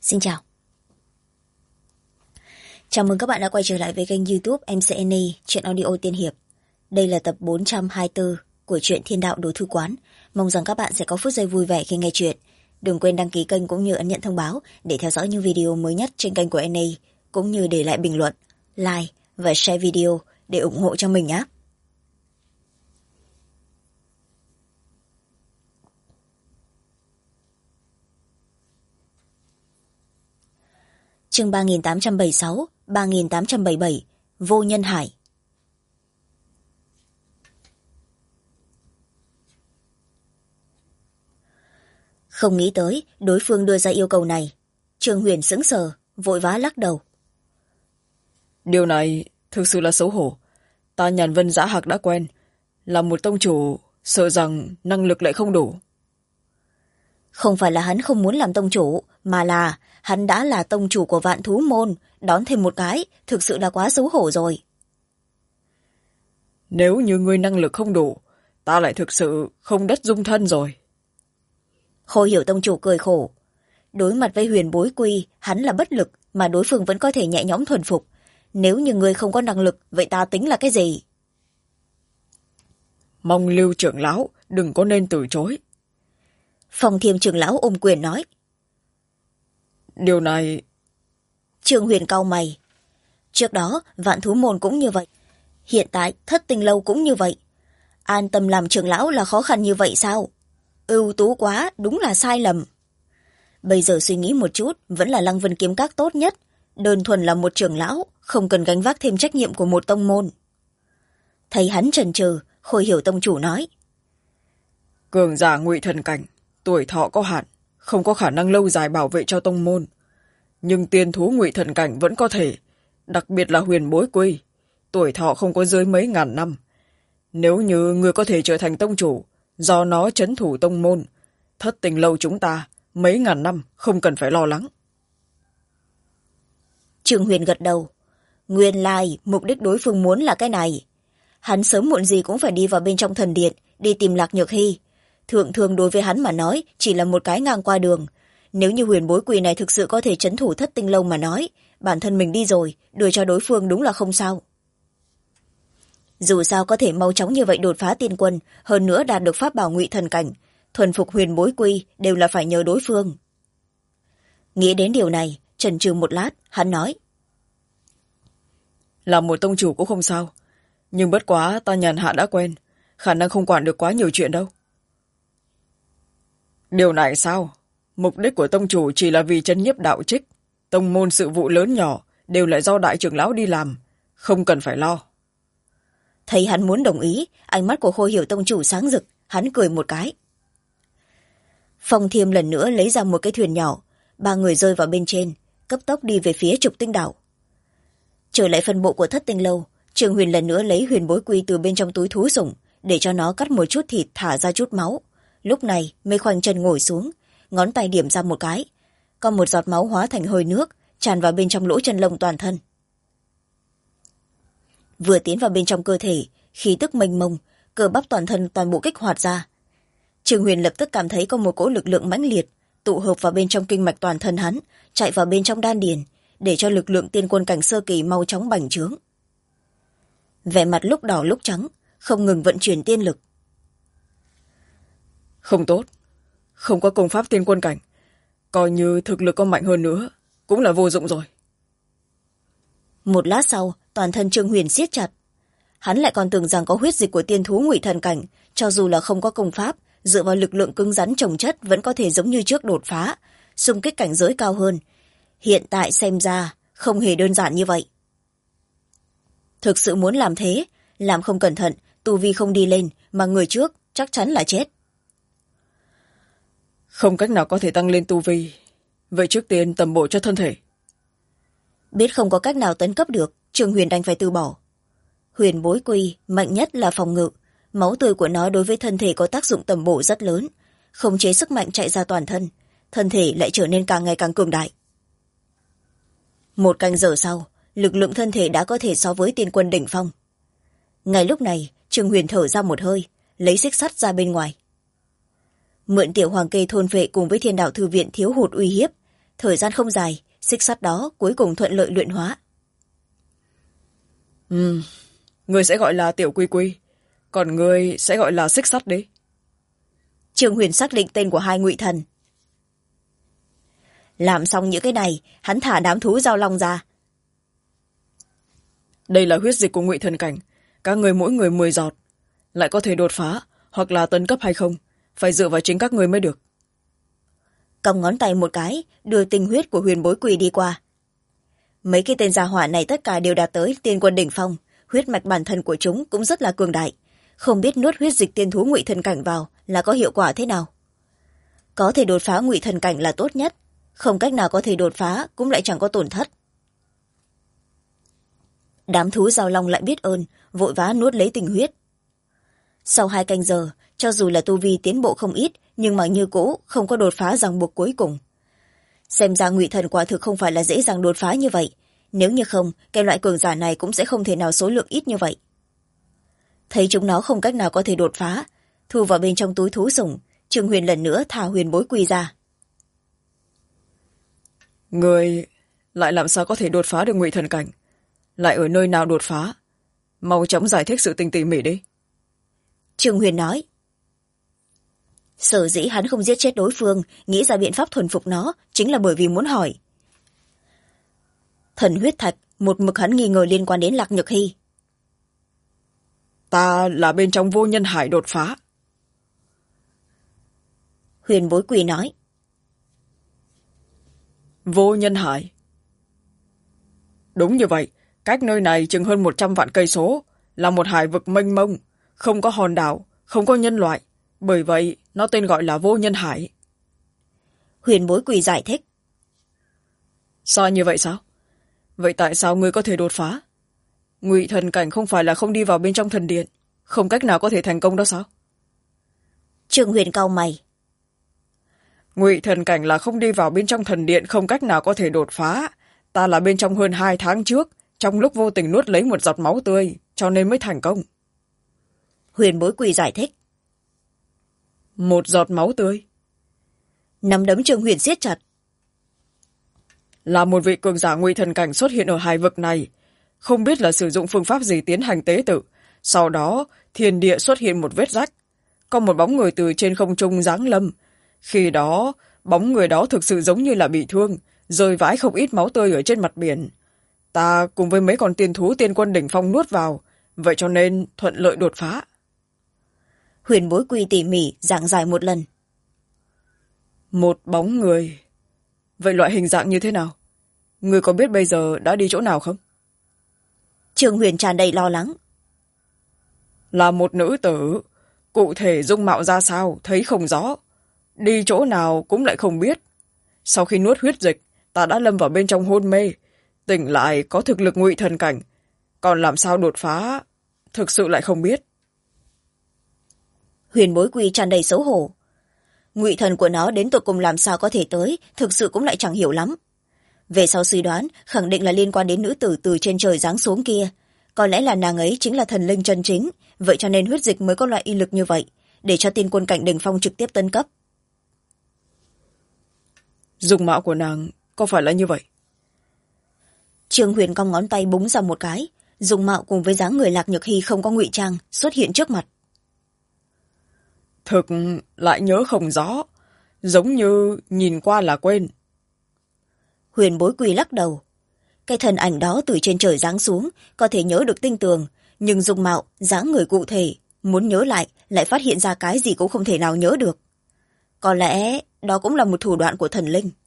Xin chào. Chào mừng các bạn đã quay trở lại với kênh YouTube MCNE Truyện Audio Tiên Hiệp. Đây là tập 424 của truyện Thiên Đạo Đồ Thư Quán. Mong rằng các bạn sẽ có phút giây vui vẻ khi nghe chuyện. Đừng quên đăng ký kênh cũng như ấn nhận thông báo để theo dõi những video mới nhất trên kênh của NE, cũng như để lại bình luận, like và share video để ủng hộ cho mình nhé. Chương 3876, 3877, Vô Nhân Hải. Không nghĩ tới đối phương đưa ra yêu cầu này. Trương Huyền sững sờ, vội vã lắc đầu. Điều này thực sự là xấu hổ. Ta Nhàn Vân Dã Hạc đã quen, là một tông chủ, sợ rằng năng lực lại không đủ. Không phải là hắn không muốn làm tông chủ, mà là hắn đã là tông chủ của Vạn Thú Môn, đón thêm một cái, thực sự là quá xấu hổ rồi. Nếu như ngươi năng lực không đủ, ta lại thực sự không đất dung thân rồi. Khôi Hiểu tông chủ cười khổ. Đối mặt với Huyền Bối Quy, hắn là bất lực, mà đối phương vẫn có thể nhẹ nhõm thuần phục. Nếu như ngươi không có năng lực, vậy ta tính là cái gì? Mong Lưu trưởng lão đừng có nên từ chối. Phong Thiêm trưởng lão ôm quyền nói. Điều này... Trương Huyền cau mày. Trước đó, Vạn Thú Môn cũng như vậy. Hiện tại, Thất Tinh Lâu cũng như vậy. An tâm làm trưởng lão là khó khăn như vậy sao? Ưu tú quá, đúng là sai lầm. Bây giờ suy nghĩ một chút, vẫn là Lăng Vân Kiếm Các tốt nhất. Đơn thuần là một trưởng lão, không cần gánh vác thêm trách nhiệm của một tông môn. Thấy hắn chần chừ, Khôi Hiểu tông chủ nói. Cường giả ngụy thần cảnh, tuổi thọ có hạn, không có khả năng lâu dài bảo vệ cho tông môn. Nhưng tiên thú ngụy thần cảnh vẫn có thể, đặc biệt là Huyền Bối Quy, tuổi thọ không có dưới mấy ngàn năm. Nếu như người có thể trở thành tông chủ, do nó trấn thủ tông môn, Thất Tình Lâu chúng ta mấy ngàn năm không cần phải lo lắng. Trương Huyền gật đầu. Nguyên lai mục đích đối phương muốn là cái này. Hắn sớm muộn gì cũng phải đi vào bên trong thần điện, đi tìm Lạc Nhược Hy. Thượng thương đối với hắn mà nói chỉ là một cái ngang qua đường. Nếu như Huyền Bối Quỳ này thực sự có thể trấn thủ Thất Tinh Lâu mà nói, bản thân mình đi rồi, đưa cho đối phương đúng là không sao. Dù sao có thể mau chóng như vậy đột phá tiên quân, hơn nữa đạt được pháp bảo ngụy thần cảnh, thuần phục Huyền Bối Quy đều là phải nhờ đối phương. Nghĩ đến điều này, chần chừ một lát, hắn nói. Làm một tông chủ cũng không sao, nhưng bất quá ta nhàn hạ đã quen, khả năng không quản được quá nhiều chuyện đâu. Điều này sao? Mục đích của tông chủ chỉ là vì trấn nhiếp đạo trích. Tông môn sự vụ lớn nhỏ đều lại do đại trưởng lão đi làm, không cần phải lo. Thấy hắn muốn đồng ý, ánh mắt của Khôi Hiểu tông chủ sáng rực, hắn cười một cái. Phong Thiêm lần nữa lấy ra một cái thuyền nhỏ, ba người rơi vào bên trên, cấp tốc đi về phía Trục Tinh Đảo. Trở lại phân bộ của Thất Tinh Lâu, Trương Huyền lần nữa lấy Huyền Bối Quy từ bên trong túi thú sủng, để cho nó cắt một chút thịt thả ra chút máu. Lúc này mới khoanh chân ngồi xuống, ngón tay điểm ra một cái, có một giọt máu hóa thành hơi nước tràn vào bên trong lỗ chân lông toàn thân. Vừa tiến vào bên trong cơ thể, khí tức mênh mông, cơ bắp toàn thân toàn bộ kích hoạt ra. Trương Huyền lập tức cảm thấy có một cỗ lực lượng mãnh liệt tụ hợp vào bên trong kinh mạch toàn thân hắn, chạy vào bên trong đan điền, để cho lực lượng tiên quân cảnh sơ kỳ mau chóng bành trướng. Vẻ mặt lúc đỏ lúc trắng, không ngừng vận chuyển tiên lực. Không tốt, không có công pháp tiên quân cảnh, coi như thực lực có mạnh hơn nữa cũng là vô dụng rồi. Một lát sau, toàn thân Trương Huyền siết chặt. Hắn lại còn tưởng rằng có huyết dịch của tiên thú ngụy thần cảnh, cho dù là không có công pháp, dựa vào lực lượng cứng rắn chồng chất vẫn có thể giống như trước đột phá, xung kích cảnh giới cao hơn. Hiện tại xem ra không hề đơn giản như vậy. Thực sự muốn làm thế, làm không cẩn thận, tu vi không đi lên mà người trước chắc chắn là chết. Không cách nào có thể tăng lên tu vi, vậy trước tiên tầm bổ cho thân thể. Biết không có cách nào tấn cấp được, Trương Huyền đành phải từ bỏ. Huyền Bối Quy mạnh nhất là phòng ngự, máu tươi của nó đối với thân thể có tác dụng tầm bổ rất lớn, khống chế sức mạnh chạy ra toàn thân, thân thể lại trở nên càng ngày càng cường đại. Một canh giờ sau, lực lượng thân thể đã có thể so với tiên quân đỉnh phong. Ngay lúc này, Trương Huyền thở ra một hơi, lấy xích sắt ra bên ngoài. Mượn tiểu hoàng kê thôn vệ cùng với Thiên Đạo Thư Viện thiếu hụt uy hiếp, thời gian không dài, xích sắt đó cuối cùng thuận lợi luyện hóa. Người sẽ gọi là Tiểu Quy Quy, còn người sẽ gọi là xích sắt đi. Trương Huyền xác định tên của hai ngụy thần. Làm xong những cái này, hắn thả đám thú giao long ra. Đây là huyết dịch của ngụy thần cảnh, các người mỗi người 10 giọt, lại có thể đột phá hoặc là tấn cấp hay không, phải dựa vào chính các người mới được. Cong ngón tay một cái, đưa tinh huyết của Huyền Bối Quỳ đi qua. Mấy cái tên gia hỏa này tất cả đều đạt tới tiên quân đỉnh phong, huyết mạch bản thân của chúng cũng rất là cường đại, không biết nuốt huyết dịch tiên thú ngụy thần cảnh vào là có hiệu quả thế nào. Có thể đột phá ngụy thần cảnh là tốt nhất, không cách nào có thể đột phá cũng lại chẳng có tổn thất. Đám thú giao long lại biết ơn, vội vã nuốt lấy tinh huyết. Sau 2 canh giờ, cho dù là tu vi tiến bộ không ít, nhưng mà như cũ không có đột phá ràng buộc cuối cùng. Xem ra ngụy thần quả thực không phải là dễ dàng đột phá như vậy, nếu như không, cái loại cường giả này cũng sẽ không thể nào số lượng ít như vậy. Thấy chúng nó không cách nào có thể đột phá, thu vào bên trong túi thú sủng, Trương Huyền lần nữa thả Huyền Bối Quỳ ra. Người lại làm sao có thể đột phá được ngụy thần cảnh, lại ở nơi nào đột phá, mau chóng giải thích sự tình tỉ mỉ đi. Trương Huyền nói. Sở dĩ hắn không giết chết đối phương, nghĩ ra biện pháp thuần phục nó, chính là bởi vì muốn hỏi. Thần huyết thạch, một mực hắn nghi ngờ liên quan đến Lạc Nhược Hy. Ta là bên trong vô nhân hải đột phá. Huyền Bối Quỳ nói. Vô nhân hải? Đúng như vậy, cách nơi này chừng hơn 100 vạn cây số, là một hải vực mênh mông, không có hòn đảo, không có nhân loại, bởi vậy nó tên gọi là vô nhân hải. Huyền Bối Quỳ giải thích. Sao như vậy sao? Vậy tại sao ngươi có thể đột phá? Ngụy thần cảnh không phải là không đi vào bên trong thần điện, không cách nào có thể thành công đó sao? Trương Huyền cau mày. Ngụy thần cảnh là không đi vào bên trong thần điện, không cách nào có thể đột phá. Ta là bên trong hơn 2 tháng trước, trong lúc vô tình nuốt lấy một giọt máu tươi, cho nên mới thành công. Huyền Bối Quỳ giải thích. Một giọt máu tươi? Nắm đấm Trương Huyền siết chặt. Là một vị cường giả ngụy thần cảnh xuất hiện ở hải vực này, không biết là sử dụng phương pháp gì tiến hành tế tự, sau đó thiên địa xuất hiện một vết rách, có một bóng người từ trên không trung giáng lâm. Khi đó bóng người đó thực sự giống như là bị thương, rơi vãi không ít máu tươi ở trên mặt biển. Ta cùng với mấy con tiên thú tiên quân đỉnh phong nuốt vào, vậy cho nên thuận lợi đột phá. Huyền Bối Quỳ tỉ mỉ giảng giải một lần. Một bóng người? Vậy loại hình dạng như thế nào? Người có biết bây giờ đã đi chỗ nào không? Trương Huyền tràn đầy lo lắng. Là một nữ tử, cụ thể dung mạo ra sao thấy không rõ, đi chỗ nào cũng lại không biết. Sau khi nuốt huyết dịch, ta đã lâm vào bên trong hôn mê, tỉnh lại có thực lực ngụy thần cảnh, còn làm sao đột phá thực sự lại không biết. Huyền Bối Quỳ tràn đầy xấu hổ. Ngụy thần của nó đến tột cùng làm sao có thể tới, thực sự cũng lại chẳng hiểu lắm. Về sau suy đoán, khẳng định là liên quan đến nữ tử từ trên trời giáng xuống kia. Có lẽ là nàng ấy chính là thần linh chân chính, vậy cho nên huyết dịch mới có loại y lực như vậy, để cho tiên quân cảnh đỉnh phong trực tiếp tấn cấp. Dung mạo của nàng có phải là như vậy? Trương Huyền cong ngón tay búng ra một cái, dung mạo cùng với dáng người Lạc Nhược Hy không có ngụy trang xuất hiện trước mặt. Thực lại nhớ không rõ, giống như nhìn qua là quên. Huyền Bối Quỳ lắc đầu. Cái thần ảnh đó từ trên trời giáng xuống, có thể nhớ được tinh tường, nhưng dung mạo, dáng người cụ thể, muốn nhớ lại phát hiện ra cái gì cũng không thể nào nhớ được. Có lẽ đó cũng là một thủ đoạn của thần linh.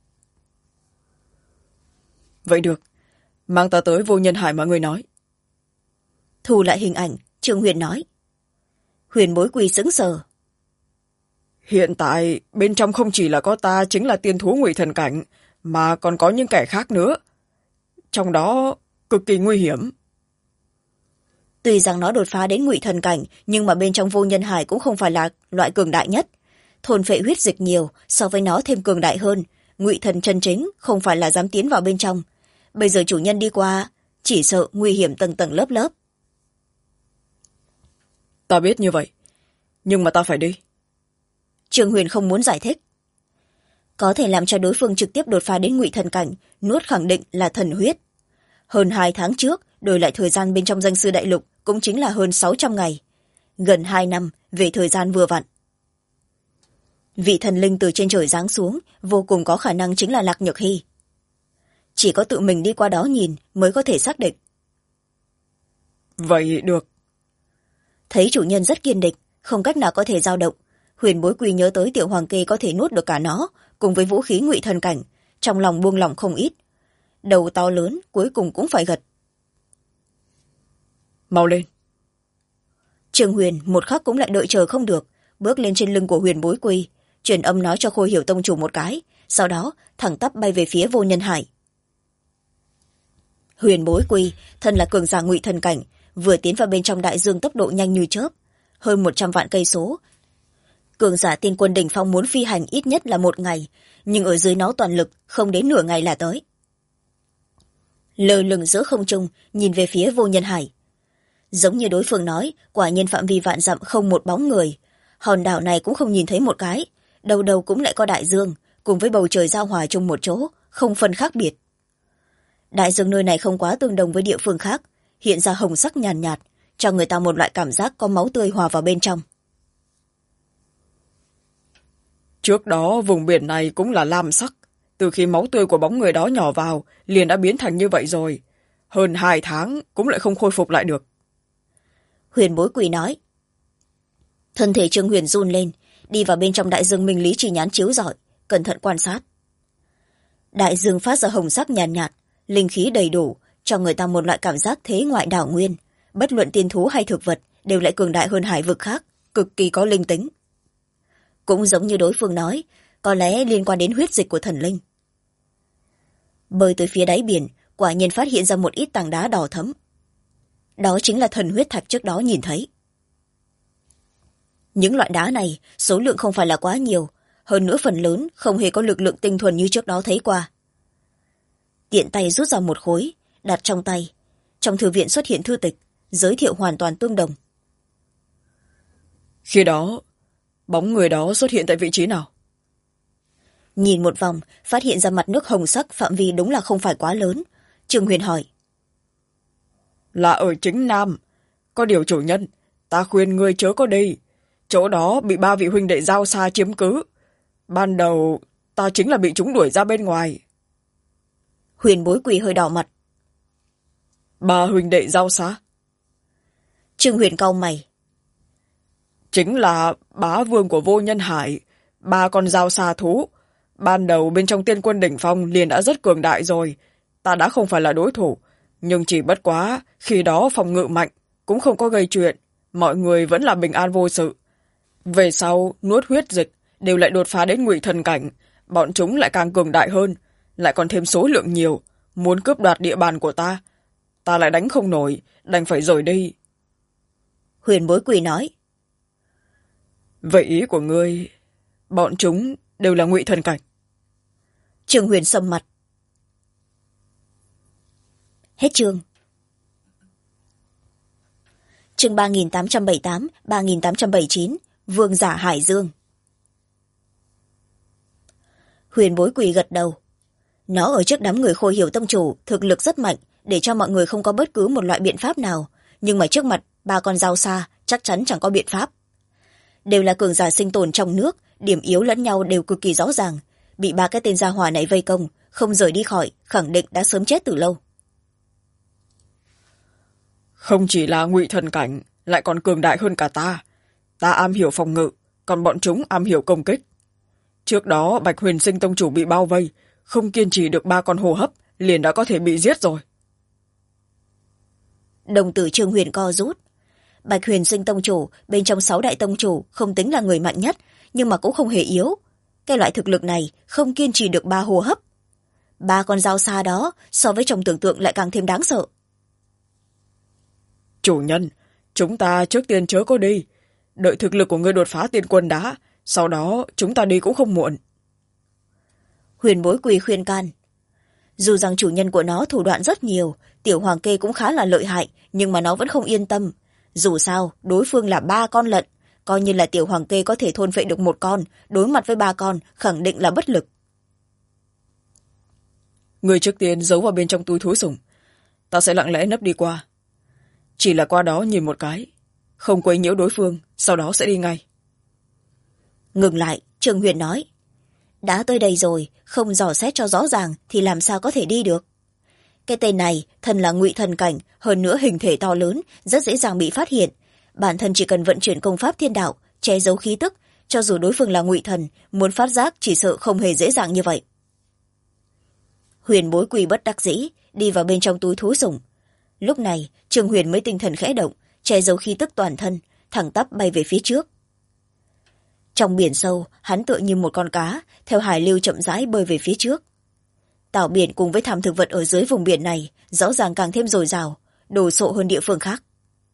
Vậy được, mang ta tới vô nhân hải mà người nói. Thu lại hình ảnh, Trương Huyền nói. Huyền Bối Quỳ sững sờ. Hiện tại bên trong không chỉ là có ta chính là tiên thú ngụy thần cảnh, mà còn có những kẻ khác nữa, trong đó cực kỳ nguy hiểm. Tuy rằng nó đột phá đến ngụy thần cảnh, nhưng mà bên trong vô nhân hải cũng không phải là loại cường đại nhất. Thôn phệ huyết dịch nhiều, so với nó thêm cường đại hơn. Ngụy thần chân chính không phải là dám tiến vào bên trong. Bây giờ chủ nhân đi qua, chỉ sợ nguy hiểm tầng tầng lớp lớp. Ta biết như vậy, nhưng mà ta phải đi. Trương Huyền không muốn giải thích. có thể làm cho đối phương trực tiếp đột phá đến ngụy thần cảnh, nuốt khẳng định là thần huyết. Hơn 2 tháng trước, đổi lại thời gian bên trong danh sư đại lục cũng chính là hơn 600 ngày. Gần 2 năm về thời gian vừa vặn. Vị thần linh từ trên trời giáng xuống, vô cùng có khả năng chính là Lạc Nhược Hy. Chỉ có tự mình đi qua đó nhìn mới có thể xác định. Vậy được. Thấy chủ nhân rất kiên định, không cách nào có thể dao động, Huyền Bối Quỳ nhớ tới tiểu hoàng kê có thể nuốt được cả nó, cùng với vũ khí ngụy thần cảnh, trong lòng buông lỏng không ít. Đầu to lớn cuối cùng cũng phải gật. Mau lên. Trường Huyền một khắc cũng lại đợi chờ không được, bước lên trên lưng của Huyền Bối Quỳ, truyền âm nói cho Khôi Hiểu tông chủ một cái, sau đó thẳng tắp bay về phía Vô Nhân Hải. Huyền Bối Quỳ thân là cường giả ngụy thần cảnh, vừa tiến vào bên trong đại dương tốc độ nhanh như chớp, hơn 100 vạn cây số. Cường giả tiên quân đỉnh phong muốn phi hành ít nhất là 1 ngày, nhưng ở dưới nó toàn lực không đến nửa ngày là tới. Lơ lửng giữa không trung, nhìn về phía Vô Nhân Hải. Giống như đối phương nói, quả nhiên phạm vi vạn dặm không một bóng người. Hòn đảo này cũng không nhìn thấy một cái, đầu đầu cũng lại có đại dương, cùng với bầu trời giao hòa chung một chỗ, không phân khác biệt. Đại dương nơi này không quá tương đồng với địa phương khác, hiện ra hồng sắc nhàn nhạt, cho người ta một loại cảm giác có máu tươi hòa vào bên trong. Trước đó vùng biển này cũng là lam sắc, từ khi máu tươi của bóng người đó nhỏ vào liền đã biến thành như vậy rồi, hơn 2 tháng cũng lại không khôi phục lại được. Huyền Bối Quỳ nói. Thân thể Trương Huyền run lên, đi vào bên trong đại dương minh lý chỉ nhán chiếu rọi, cẩn thận quan sát. Đại dương phát ra hồng sắc nhàn nhạt, linh khí đầy đủ, cho người ta một loại cảm giác thế ngoại đảo nguyên, bất luận tiên thú hay thực vật đều lại cường đại hơn hải vực khác, cực kỳ có linh tính. Cũng giống như đối phương nói, có lẽ liên quan đến huyết dịch của thần linh. Bơi tới phía đáy biển, quả nhiên phát hiện ra một ít tảng đá đỏ thẫm. Đó chính là thần huyết thạch trước đó nhìn thấy. Những loại đá này, số lượng không phải là quá nhiều, hơn nữa phần lớn không hề có lực lượng tinh thuần như trước đó thấy qua. Tiện tay rút ra một khối, đặt trong tay. Trong thư viện xuất hiện thư tịch, giới thiệu hoàn toàn tương đồng. Khi đó, bóng người đó xuất hiện tại vị trí nào? Nhìn một vòng, phát hiện ra mặt nước hồng sắc phạm vi đúng là không phải quá lớn. Trương Huyền hỏi. Là ở chính Nam. Có điều chủ nhân, ta khuyên ngươi chớ có đi. Chỗ đó bị 3 vị huynh đệ giao xa chiếm cứ. Ban đầu, ta chính là bị chúng đuổi ra bên ngoài. Huyền Bối Quỳ hơi đỏ mặt. 3 huynh đệ giao xa? Trương Huyền cau mày. Chính là bá vương của Vô Nhân Hải, 3 con dao xa thú. Ban đầu bên trong tiên quân đỉnh phong liền đã rất cường đại rồi. Ta đã không phải là đối thủ, nhưng chỉ bất quá khi đó phòng ngự mạnh, cũng không có gây chuyện, mọi người vẫn là bình an vô sự. Về sau, nuốt huyết dịch, đều lại đột phá đến ngụy thần cảnh, bọn chúng lại càng cường đại hơn, lại còn thêm số lượng nhiều, muốn cướp đoạt địa bàn của ta. Ta lại đánh không nổi, đành phải rời đi. Huyền Bối Quỳ nói. Vậy ý của ngươi, bọn chúng đều là ngụy thần cảnh? Trương Huyền sầm mặt. Hết chương. Chương 3878, 3879, Vương giả Hải Dương. Huyền Bối Quỳ gật đầu. Nó ở trước đám người Khôi Hiểu tông chủ, thực lực rất mạnh, để cho mọi người không có bất cứ một loại biện pháp nào, nhưng mà trước mặt 3 con dao xa chắc chắn chẳng có biện pháp. Đều là cường giả sinh tồn trong nước, điểm yếu lẫn nhau đều cực kỳ rõ ràng, bị 3 cái tên gia hỏa này vây công, không rời đi khỏi, khẳng định đã sớm chết từ lâu. Không chỉ là ngụy thần cảnh, lại còn cường đại hơn cả ta. Ta am hiểu phòng ngự, còn bọn chúng am hiểu công kích. Trước đó Bạch Huyền Sinh tông chủ bị bao vây, không kiên trì được 3 con hô hấp, liền đã có thể bị giết rồi. Đồng tử Trương Huyền co rút. Bạch Huyền Sinh tông chủ bên trong 6 đại tông chủ không tính là người mạnh nhất, nhưng mà cũng không hề yếu. Cái loại thực lực này không kiên trì được 3 hô hấp. 3 con dao xa đó so với trong tưởng tượng lại càng thêm đáng sợ. Chủ nhân, chúng ta trước tiên chớ có đi. Đợi thực lực của ngươi đột phá tiên quân đã, sau đó chúng ta đi cũng không muộn. Huyền Bối Quỳ khuyên can. Dù rằng chủ nhân của nó thủ đoạn rất nhiều, tiểu hoàng kê cũng khá là lợi hại, nhưng mà nó vẫn không yên tâm. Dù sao, đối phương là 3 con lận, coi như là tiểu hoàng kê có thể thôn phệ được 1 con, đối mặt với 3 con, khẳng định là bất lực. người trước tiên giấu vào bên trong túi thú sủng, ta sẽ lặng lẽ nấp đi qua, chỉ là qua đó nhìn một cái, không quấy nhiễu đối phương, sau đó sẽ đi ngay. Ngừng lại, Trương Huyền nói, đã tới đây rồi, không dò xét cho rõ ràng thì làm sao có thể đi được. Cái tên này thần là ngụy thần cảnh, hơn nữa hình thể to lớn, rất dễ dàng bị phát hiện. Bản thân chỉ cần vận chuyển công pháp thiên đạo, che giấu khí tức, cho dù đối phương là ngụy thần, muốn phát giác chỉ sợ không hề dễ dàng như vậy. Huyền Bối Quỳ bất đắc dĩ đi vào bên trong túi thú sủng. Lúc này Trương Huyền mới tinh thần khẽ động, che giấu khí tức toàn thân, thẳng tắp bay về phía trước. Trong biển sâu, hắn tựa như một con cá, theo hải lưu chậm rãi bơi về phía trước. Tảo biển cùng với thảm thực vật ở dưới vùng biển này rõ ràng càng thêm dồi dào, đồ sộ hơn địa phương khác.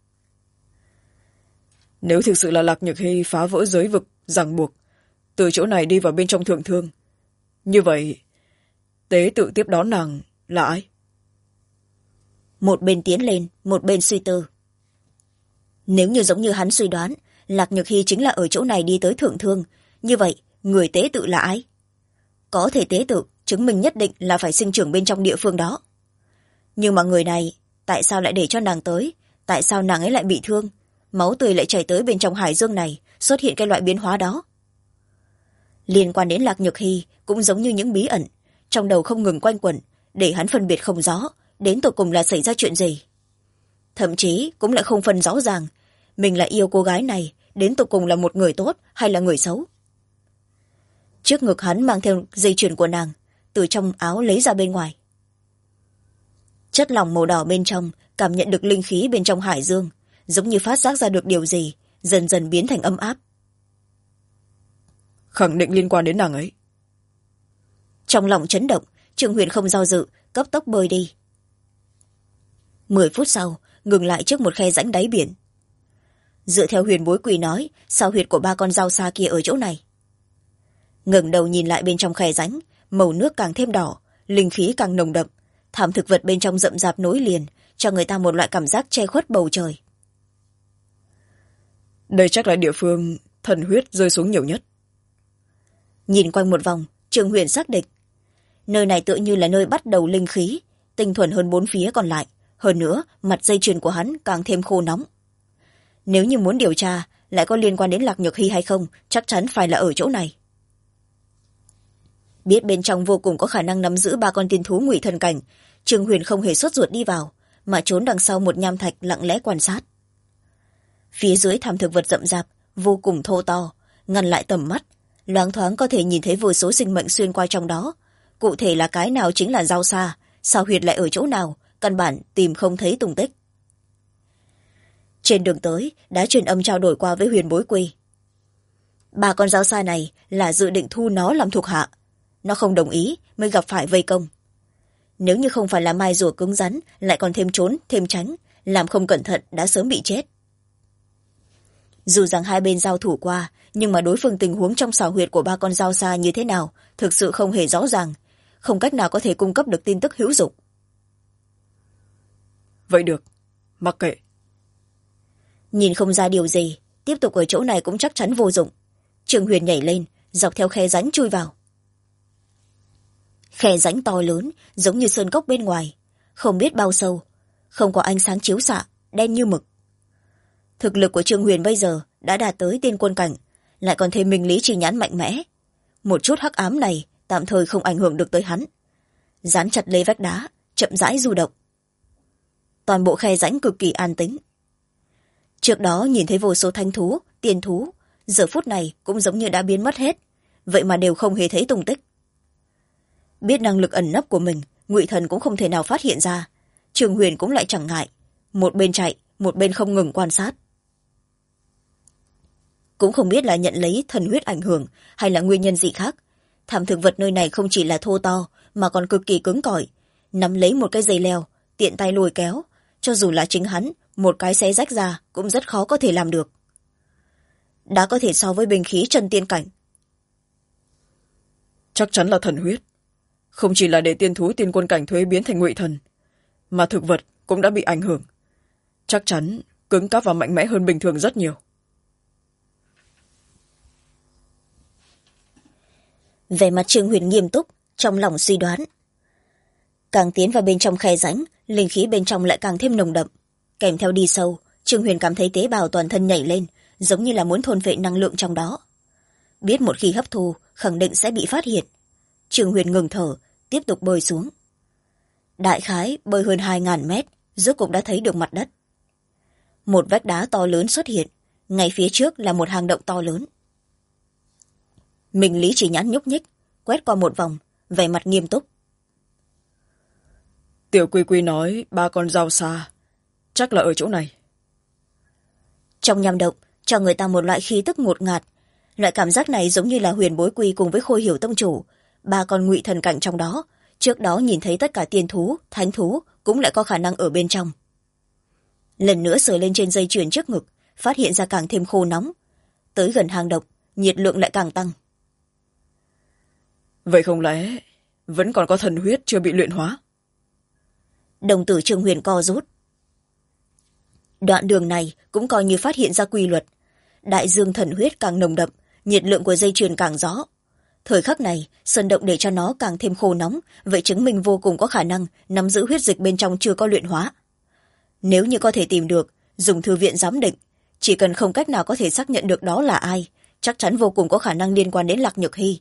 Nếu thực sự là Lạc Nhược Hy phá vỡ giới vực ràng buộc, từ chỗ này đi vào bên trong thượng thương, như vậy tế tự tiếp đón nàng là ai? Một bên tiến lên, một bên suy tư. Nếu như giống như hắn suy đoán, Lạc Nhược Hy chính là ở chỗ này đi tới thượng thương, như vậy người tế tự là ai? Có thể tế tự chứng minh nhất định là phải sinh trưởng bên trong địa phương đó. Nhưng mà người này tại sao lại để cho nàng tới? Tại sao nàng ấy lại bị thương? Máu tươi lại chảy tới bên trong hải dương này, xuất hiện cái loại biến hóa đó. Liên quan đến Lạc Nhược Hy cũng giống như những bí ẩn, trong đầu không ngừng quanh quẩn, để hắn phân biệt không rõ đến tột cùng là xảy ra chuyện gì. Thậm chí cũng lại không phân rõ ràng mình lại yêu cô gái này đến tột cùng là một người tốt hay là người xấu. Trước ngực hắn mang theo dây chuyền của nàng, từ trong áo lấy ra bên ngoài. Chất lỏng màu đỏ bên trong cảm nhận được linh khí bên trong hải dương, giống như phát giác ra được điều gì, dần dần biến thành ấm áp. Khẳng định liên quan đến nàng ấy. Trong lòng chấn động, Trương Huyền không do dự, cấp tốc bơi đi. 10 phút sau, ngừng lại trước một khe rãnh đáy biển. Dựa theo Huyền Bối Quỳ nói, sao huyệt của 3 con dao xa kia ở chỗ này? Ngẩng đầu nhìn lại bên trong khe rãnh, màu nước càng thêm đỏ, linh khí càng nồng đậm, thảm thực vật bên trong rậm rạp nối liền, cho người ta một loại cảm giác che khuất bầu trời. Đây chắc là địa phương thần huyết rơi xuống nhiều nhất. Nhìn quanh một vòng, Trương Huyền xác định nơi này tựa như là nơi bắt đầu linh khí, tinh thuần hơn 4 phía còn lại. Hơn nữa, mặt dây chuyền của hắn càng thêm khô nóng. Nếu như muốn điều tra lại có liên quan đến Lạc Nhược Hy hay không, chắc chắn phải là ở chỗ này. Biết bên trong vô cùng có khả năng nắm giữ 3 con tiên thú ngụy thần cảnh, Trương Huyền không hề sốt ruột đi vào, mà trốn đằng sau một nham thạch lặng lẽ quan sát. Phía dưới thảm thực vật rậm rạp, vô cùng thô to, ngăn lại tầm mắt, loáng thoáng có thể nhìn thấy vô số sinh mệnh xuyên qua trong đó. Cụ thể là cái nào chính là dao xa, sao huyệt lại ở chỗ nào, căn bản tìm không thấy tung tích. Trên đường tới, đã truyền âm trao đổi qua với Huyền Bối Quy. 3 con dao xa này là dự định thu nó làm thuộc hạ. Nó không đồng ý mới gặp phải vây công. Nếu như không phải là mai rùa cứng rắn, lại còn thêm trốn, thêm tránh, làm không cẩn thận đã sớm bị chết. Dù rằng hai bên giao thủ qua, nhưng mà đối phương tình huống trong xào huyệt của 3 con dao xa như thế nào, thực sự không hề rõ ràng, không cách nào có thể cung cấp được tin tức hữu dụng. Vậy được, mặc kệ. Nhìn không ra điều gì, tiếp tục ở chỗ này cũng chắc chắn vô dụng. Trương Huyền nhảy lên, dọc theo khe rãnh chui vào. Khe rãnh to lớn, giống như sơn cốc bên ngoài, không biết bao sâu, không có ánh sáng chiếu xạ, đen như mực. Thực lực của Trương Huyền bây giờ đã đạt tới tiên quân cảnh, lại còn thêm minh lý chi nhãn mạnh mẽ. Một chút hắc ám này tạm thời không ảnh hưởng được tới hắn. Dán chặt lấy vách đá, chậm rãi du động. Toàn bộ khe rãnh cực kỳ an tĩnh. Trước đó nhìn thấy vô số thanh thú, tiên thú, giờ phút này cũng giống như đã biến mất hết, vậy mà đều không hề thấy tung tích. Biết năng lực ẩn nấp của mình, Ngụy Thần cũng không thể nào phát hiện ra. Trương Huyền cũng lại chẳng ngại, một bên chạy, một bên không ngừng quan sát. Cũng không biết là nhận lấy thần huyết ảnh hưởng hay là nguyên nhân gì khác. Thảm thực vật nơi này không chỉ là thô to mà còn cực kỳ cứng cỏi, nắm lấy một cái dây leo, tiện tay lôi kéo, cho dù là chính hắn, một cái xé rách ra cũng rất khó có thể làm được. Đã có thể so với binh khí chân tiên cảnh. Chắc chắn là thần huyết. Không chỉ là để tiên thú tiên quân cảnh thuế biến thành ngụy thần, mà thực vật cũng đã bị ảnh hưởng. Chắc chắn cứng cáp và mạnh mẽ hơn bình thường rất nhiều. Vẻ mặt Trương Huyền nghiêm túc, trong lòng suy đoán. Càng tiến vào bên trong khe rãnh, linh khí bên trong lại càng thêm nồng đậm. Kèm theo đi sâu, Trương Huyền cảm thấy tế bào toàn thân nhảy lên, giống như là muốn thôn phệ năng lượng trong đó. Biết một khi hấp thu, khẳng định sẽ bị phát hiện. Trương Huyền ngừng thở, tiếp tục bơi xuống. Đại khái bơi hơn 2.000 mét, rốt cục đã thấy được mặt đất. Một vách đá to lớn xuất hiện, ngay phía trước là một hang động to lớn. Minh Lý chỉ nhãn nhúc nhích, quét qua một vòng, vẻ mặt nghiêm túc. Tiểu Quy Quy nói 3 con dao xa, chắc là ở chỗ này. Trong nham động, cho người ta một loại khí tức ngột ngạt. Loại cảm giác này giống như là Huyền Bối Quy cùng với Khôi Hiểu Tông Chủ, 3 con ngụy thần cảnh trong đó. Trước đó nhìn thấy tất cả tiên thú, thánh thú cũng lại có khả năng ở bên trong. Lần nữa sờ lên trên dây chuyền trước ngực, phát hiện ra càng thêm khô nóng. Tới gần hang động, nhiệt lượng lại càng tăng. Vậy không lẽ vẫn còn có thần huyết chưa bị luyện hóa? Đồng tử Trương Huyền co rút. Đoạn đường này cũng coi như phát hiện ra quy luật. Đại dương thần huyết càng nồng đậm, nhiệt lượng của dây chuyền càng rõ. Thời khắc này, sơn động để cho nó càng thêm khô nóng, vậy chứng minh vô cùng có khả năng nắm giữ huyết dịch bên trong chưa có luyện hóa. Nếu như có thể tìm được, dùng thư viện giám định, chỉ cần không cách nào có thể xác nhận được đó là ai, chắc chắn vô cùng có khả năng liên quan đến Lạc Nhược Hy.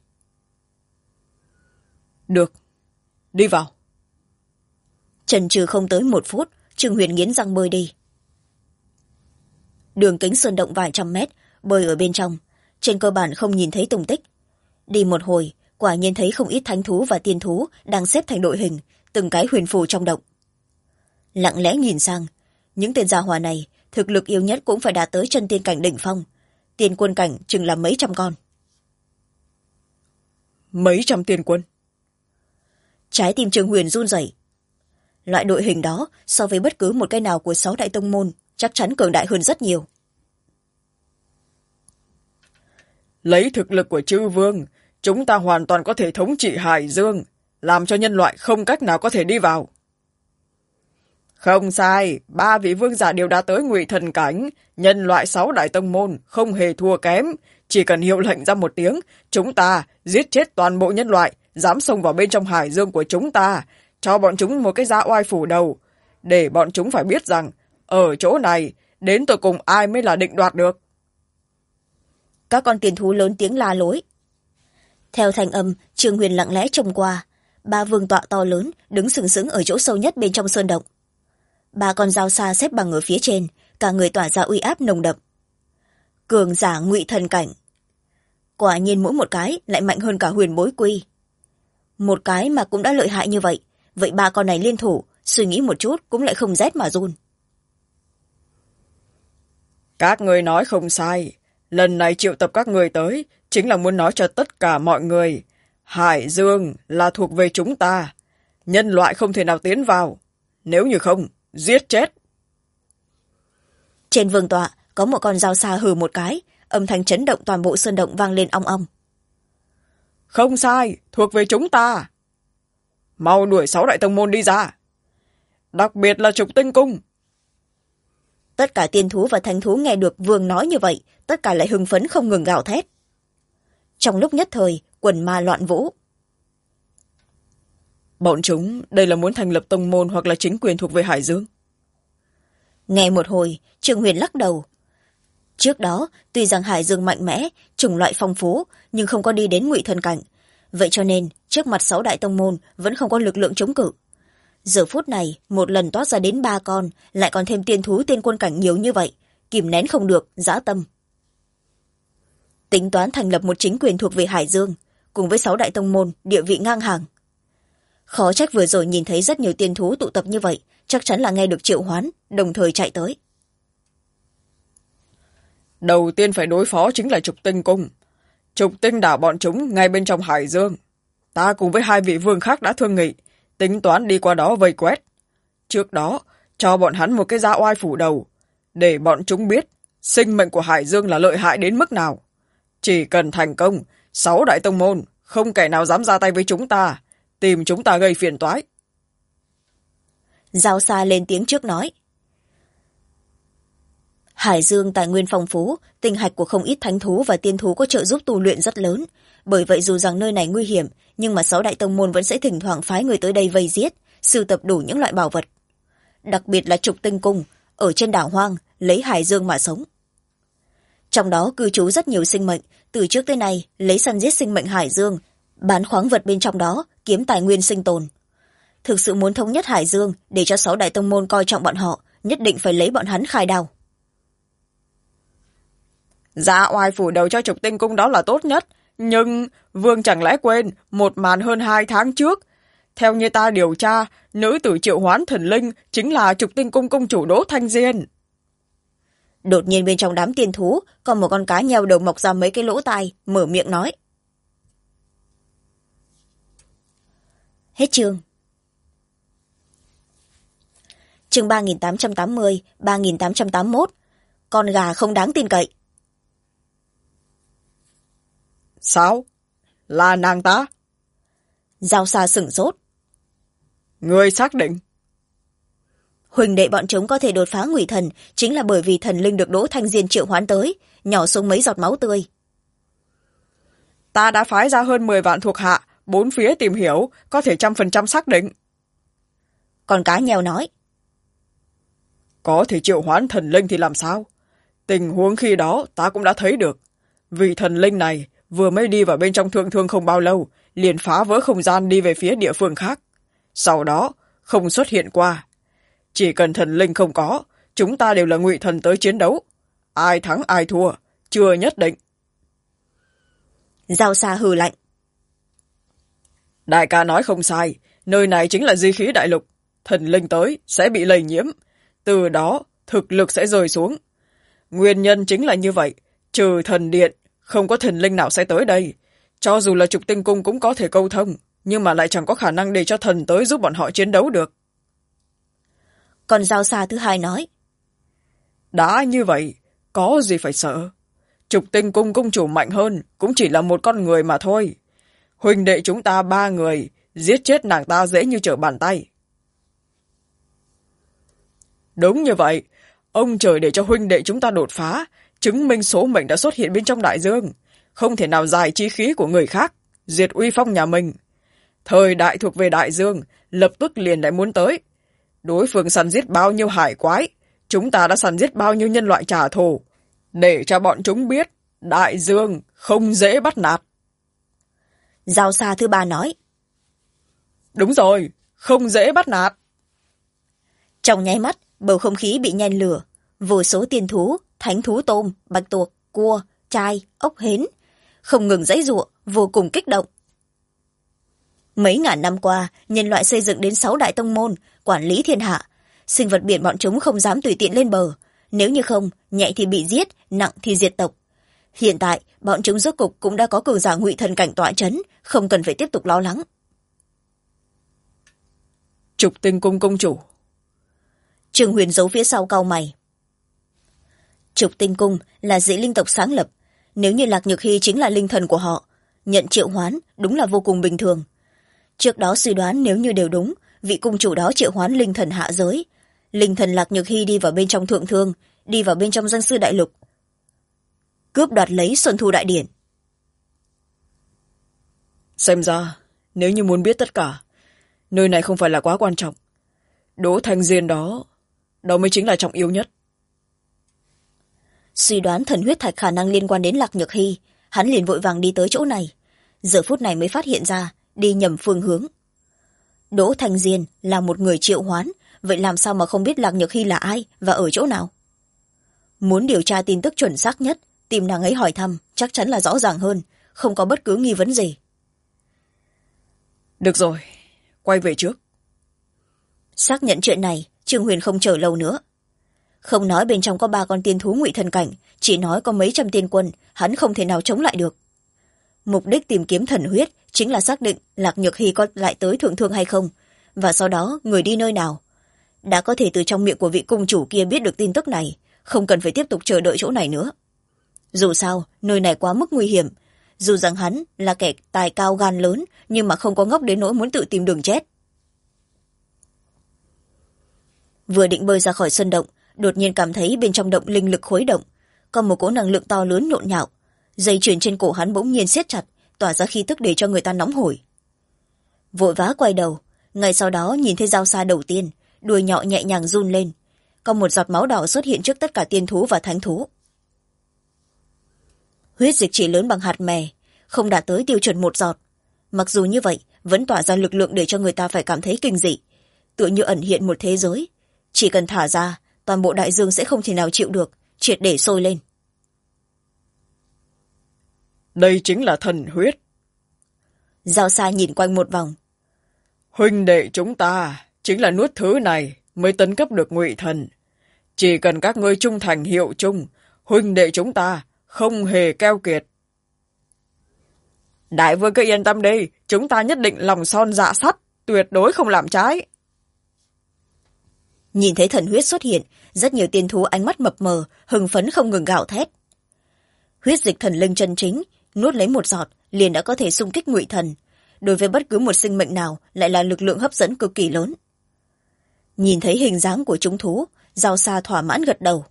Được, đi vào. Chần chừ không tới 1 phút, Trương Huyền nghiến răng bơi đi. Đường kính sơn động vài trăm mét, bơi ở bên trong, trên cơ bản không nhìn thấy tung tích. Đi một hồi, quả nhiên thấy không ít thánh thú và tiên thú đang xếp thành đội hình, từng cái huyền phù trong động. Lặng lẽ nhìn sang, những tên gia hỏa này, thực lực yếu nhất cũng phải đạt tới chân tiên cảnh đỉnh phong, tiên quân cảnh chừng là mấy trăm con. Mấy trăm tiên quân? Trái tim Trương Huyền run rẩy. Loại đội hình đó so với bất cứ một cái nào của 6 đại tông môn chắc chắn cường đại hơn rất nhiều. Lấy thực lực của chư vương, chúng ta hoàn toàn có thể thống trị Hải Dương, làm cho nhân loại không cách nào có thể đi vào. Không sai, 3 vị vương giả đều đã tới ngụy thần cảnh, nhân loại 6 đại tông môn không hề thua kém. Chỉ cần hiệu lệnh ra một tiếng, chúng ta giết chết toàn bộ nhân loại, dám xông vào bên trong Hải Dương của chúng ta, cho bọn chúng một cái giá oai phủ đầu, để bọn chúng phải biết rằng, ở chỗ này, đến tụi cùng ai mới là định đoạt được. Các con tiền thú lớn tiếng la lối. Theo thanh âm, Trương Huyền lặng lẽ trông qua, 3 vương tọa to lớn đứng sừng sững ở chỗ sâu nhất bên trong sơn động. 3 con dao xa xếp bằng ở phía trên, cả người tỏa ra uy áp nồng đậm. Cường giả ngụy thần cảnh. Quả nhiên mỗi một cái lại mạnh hơn cả Huyền Bối Quy. Một cái mà cũng đã lợi hại như vậy, vậy 3 con này liên thủ, suy nghĩ một chút cũng lại không rét mà run. Các người nói không sai, lần này triệu tập các người tới chính là muốn nói cho tất cả mọi người, Hải Dương là thuộc về chúng ta, nhân loại không thể nào tiến vào, nếu như không, giết chết. Trên vương tọa có một con dao xa hừ một cái, âm thanh chấn động toàn bộ sơn động vang lên ong ong. Không sai, thuộc về chúng ta. Mau đuổi 6 đại tông môn đi ra. Đặc biệt là Trục Tinh Cung. Tất cả tiên thú và thánh thú nghe được vương nói như vậy, tất cả lại hưng phấn không ngừng gào thét. Trong lúc nhất thời, quần ma loạn vũ. Bọn chúng đây là muốn thành lập tông môn hoặc là chính quyền thuộc về Hải Dương. Nghe một hồi, Trương Huyền lắc đầu. Trước đó, tuy rằng Hải Dương mạnh mẽ, chủng loại phong phú, nhưng không có đi đến ngụy thần cảnh. Vậy cho nên, trước mặt 6 đại tông môn vẫn không có lực lượng chống cự. Giờ phút này, một lần toát ra đến 3 con, lại còn thêm tiên thú tiên quân cảnh nhiều như vậy, kìm nén không được, dã tâm. Tính toán thành lập một chính quyền thuộc về Hải Dương, cùng với 6 đại tông môn, địa vị ngang hàng. Khó trách vừa rồi nhìn thấy rất nhiều tiên thú tụ tập như vậy, chắc chắn là nghe được triệu hoán, đồng thời chạy tới. Đầu tiên phải đối phó chính là Trục Tinh Cung. Trục Tinh đảo bọn chúng ngay bên trong Hải Dương. Ta cùng với 2 vị vương khác đã thương nghị, tính toán đi qua đó vây quét. Trước đó, cho bọn hắn một cái giá oai phủ đầu, để bọn chúng biết sinh mệnh của Hải Dương là lợi hại đến mức nào. Chỉ cần thành công, 6 đại tông môn, không kẻ nào dám ra tay với chúng ta, tìm chúng ta gây phiền toái. Giao Sa lên tiếng trước nói. Hải Dương tài nguyên phong phú, tinh hạch của không ít thánh thú và tiên thú có trợ giúp tu luyện rất lớn. Bởi vậy dù rằng nơi này nguy hiểm, nhưng mà 6 đại tông môn vẫn sẽ thỉnh thoảng phái người tới đây vây giết, sưu tập đủ những loại bảo vật, đặc biệt là trục tinh cung ở trên đảo hoang lấy hải dương mà sống. Trong đó cư trú rất nhiều sinh mệnh, từ trước tới nay lấy săn giết sinh mệnh hải dương, bán khoáng vật bên trong đó, kiếm tài nguyên sinh tồn. Thực sự muốn thống nhất hải dương để cho 6 đại tông môn coi trọng bọn họ, nhất định phải lấy bọn hắn khai đao. Dạ oai phủ đầu cho trục tinh cung đó là tốt nhất, nhưng vương chẳng lẽ quên một màn hơn 2 tháng trước. Theo như ta điều tra, nữ tử triệu hoán thần linh chính là trục tinh cung cung chủ Đỗ Thanh Diên. Đột nhiên bên trong đám tiên thú còn một con cá nheo đầu mọc ra mấy cái lỗ tai, mở miệng nói. Hết chương. Chương 3880, 3881. Con gà không đáng tin cậy. Sao? Là nàng ta? Giao Sa sửng sốt. Ngươi xác định? Huỳnh đệ bọn chúng có thể đột phá ngụy thần chính là bởi vì thần linh được Đỗ Thanh Diên triệu hoán tới, nhỏ xuống mấy giọt máu tươi. Ta đã phái ra hơn 10 vạn thuộc hạ, 4 phía tìm hiểu, có thể 100% xác định. Con cá nheo nói. Có thể triệu hoán thần linh thì làm sao? Tình huống khi đó ta cũng đã thấy được. Vì thần linh này vừa mới đi vào bên trong thượng thương không bao lâu, liền phá vỡ không gian đi về phía địa phương khác. Sau đó, không xuất hiện qua. Chỉ cần thần linh không có, chúng ta đều là ngụy thần tới chiến đấu. Ai thắng ai thua, chưa nhất định. Giao Sa hừ lạnh. Đại ca nói không sai, nơi này chính là di khí đại lục. Thần linh tới sẽ bị lây nhiễm, từ đó thực lực sẽ rơi xuống. Nguyên nhân chính là như vậy, trừ thần điện, không có thần linh nào sẽ tới đây. Cho dù là trục tinh cung cũng có thể câu thông, nhưng mà lại chẳng có khả năng để cho thần tới giúp bọn họ chiến đấu được. Còn Giao Sa thứ hai nói. Đã như vậy, có gì phải sợ. Trục tinh cung cung chủ mạnh hơn, cũng chỉ là một con người mà thôi. Huynh đệ chúng ta 3 người, giết chết nàng ta dễ như trở bàn tay. Đúng như vậy, ông trời để cho huynh đệ chúng ta đột phá, chứng minh số mệnh đã xuất hiện bên trong đại dương, không thể nào giải chí khí của người khác, diệt uy phong nhà mình. Thời đại thuộc về đại dương, lập tức liền lại muốn tới. Đối phương săn giết bao nhiêu hải quái, chúng ta đã săn giết bao nhiêu nhân loại trả thù, để cho bọn chúng biết đại dương không dễ bắt nạt. Giao Sa thứ ba nói. Đúng rồi, không dễ bắt nạt. Trong nháy mắt, bầu không khí bị nhen lửa. Vô số tiên thú, thánh thú tôm, bạch tuộc, cua, trai, ốc hến không ngừng giãy giụa, vô cùng kích động. Mấy ngàn năm qua, nhân loại xây dựng đến 6 đại tông môn, quản lý thiên hạ. Sinh vật biển bọn chúng không dám tùy tiện lên bờ. Nếu như không, nhẹ thì bị giết, nặng thì diệt tộc. Hiện tại, bọn chúng rốt cục cũng đã có cường giả ngụy thần cảnh tọa chấn, không cần phải tiếp tục lo lắng. Trục tinh cung công chủ. Trương Huyền giấu phía sau cau mày. Trục tinh cung là dị linh tộc sáng lập. Nếu như Lạc Nhược Hy chính là linh thần của họ, nhận triệu hoán đúng là vô cùng bình thường. Trước đó suy đoán nếu như đều đúng, vị cung chủ đó triệu hoán linh thần hạ giới. Linh thần Lạc Nhược Hy đi vào bên trong thượng thương, đi vào bên trong danh sư đại lục, cướp đoạt lấy Xuân Thu đại điển. Xem ra, nếu như muốn biết tất cả, nơi này không phải là quá quan trọng. Đỗ Thanh Diên đó mới chính là trọng yếu nhất. Suy đoán thần huyết thạch khả năng liên quan đến Lạc Nhược Hy, hắn liền vội vàng đi tới chỗ này. Giờ phút này mới phát hiện ra, đi nhầm phương hướng. Đỗ Thanh Diên là một người triệu hoán, vậy làm sao mà không biết Lạc Nhược Hy là ai và ở chỗ nào? Muốn điều tra tin tức chuẩn xác nhất, tìm nàng ấy hỏi thăm, chắc chắn là rõ ràng hơn, không có bất cứ nghi vấn gì. Được rồi, quay về trước. Xác nhận chuyện này, Trương Huyền không chờ lâu nữa. Không nói bên trong có 3 con tiên thú ngụy thần cảnh, chỉ nói có mấy trăm tiên quân, hắn không thể nào chống lại được. Mục đích tìm kiếm thần huyết chính là xác định Lạc Nhược Hy có lại tới thượng thương hay không, và sau đó người đi nơi nào. Đã có thể từ trong miệng của vị cung chủ kia biết được tin tức này, không cần phải tiếp tục chờ đợi chỗ này nữa. Dù sao, nơi này quá mức nguy hiểm, dù rằng hắn là kẻ tài cao gan lớn, nhưng mà không có ngốc đến nỗi muốn tự tìm đường chết. Vừa định bơi ra khỏi sân động, đột nhiên cảm thấy bên trong động linh lực khuấy động, có một cỗ năng lượng to lớn nhộn nhạo, dây chuyền trên cổ hắn bỗng nhiên siết chặt, tỏa ra khí tức để cho người ta nóng hổi. Vội vã quay đầu, ngay sau đó nhìn thấy dao xa đầu tiên, đuôi nhọ nhẹ nhàng run lên, có một giọt máu đỏ xuất hiện trước tất cả tiên thú và thánh thú. Huyết dịch chỉ lớn bằng hạt mè, không đạt tới tiêu chuẩn một giọt. Mặc dù như vậy vẫn tỏa ra lực lượng để cho người ta phải cảm thấy kinh dị, tựa như ẩn hiện một thế giới. Chỉ cần thả ra, toàn bộ đại dương sẽ không thể nào chịu được, triệt để sôi lên. Đây chính là thần huyết. Giao Sa nhìn quanh một vòng. Huynh đệ chúng ta chính là nuốt thứ này mới tấn cấp được ngụy thần. Chỉ cần các ngươi trung thành hiệu chung, huynh đệ chúng ta không hề keo kiệt. Đại vương cứ yên tâm đi, chúng ta nhất định lòng son dạ sắt, tuyệt đối không làm trái. Nhìn thấy thần huyết xuất hiện, rất nhiều tiên thú ánh mắt mập mờ, hưng phấn không ngừng gào thét. Huyết dịch thần linh chân chính, nuốt lấy một giọt liền đã có thể xung kích ngụy thần. Đối với bất cứ một sinh mệnh nào lại là lực lượng hấp dẫn cực kỳ lớn. Nhìn thấy hình dáng của chúng thú, Giao Sa thỏa mãn gật đầu.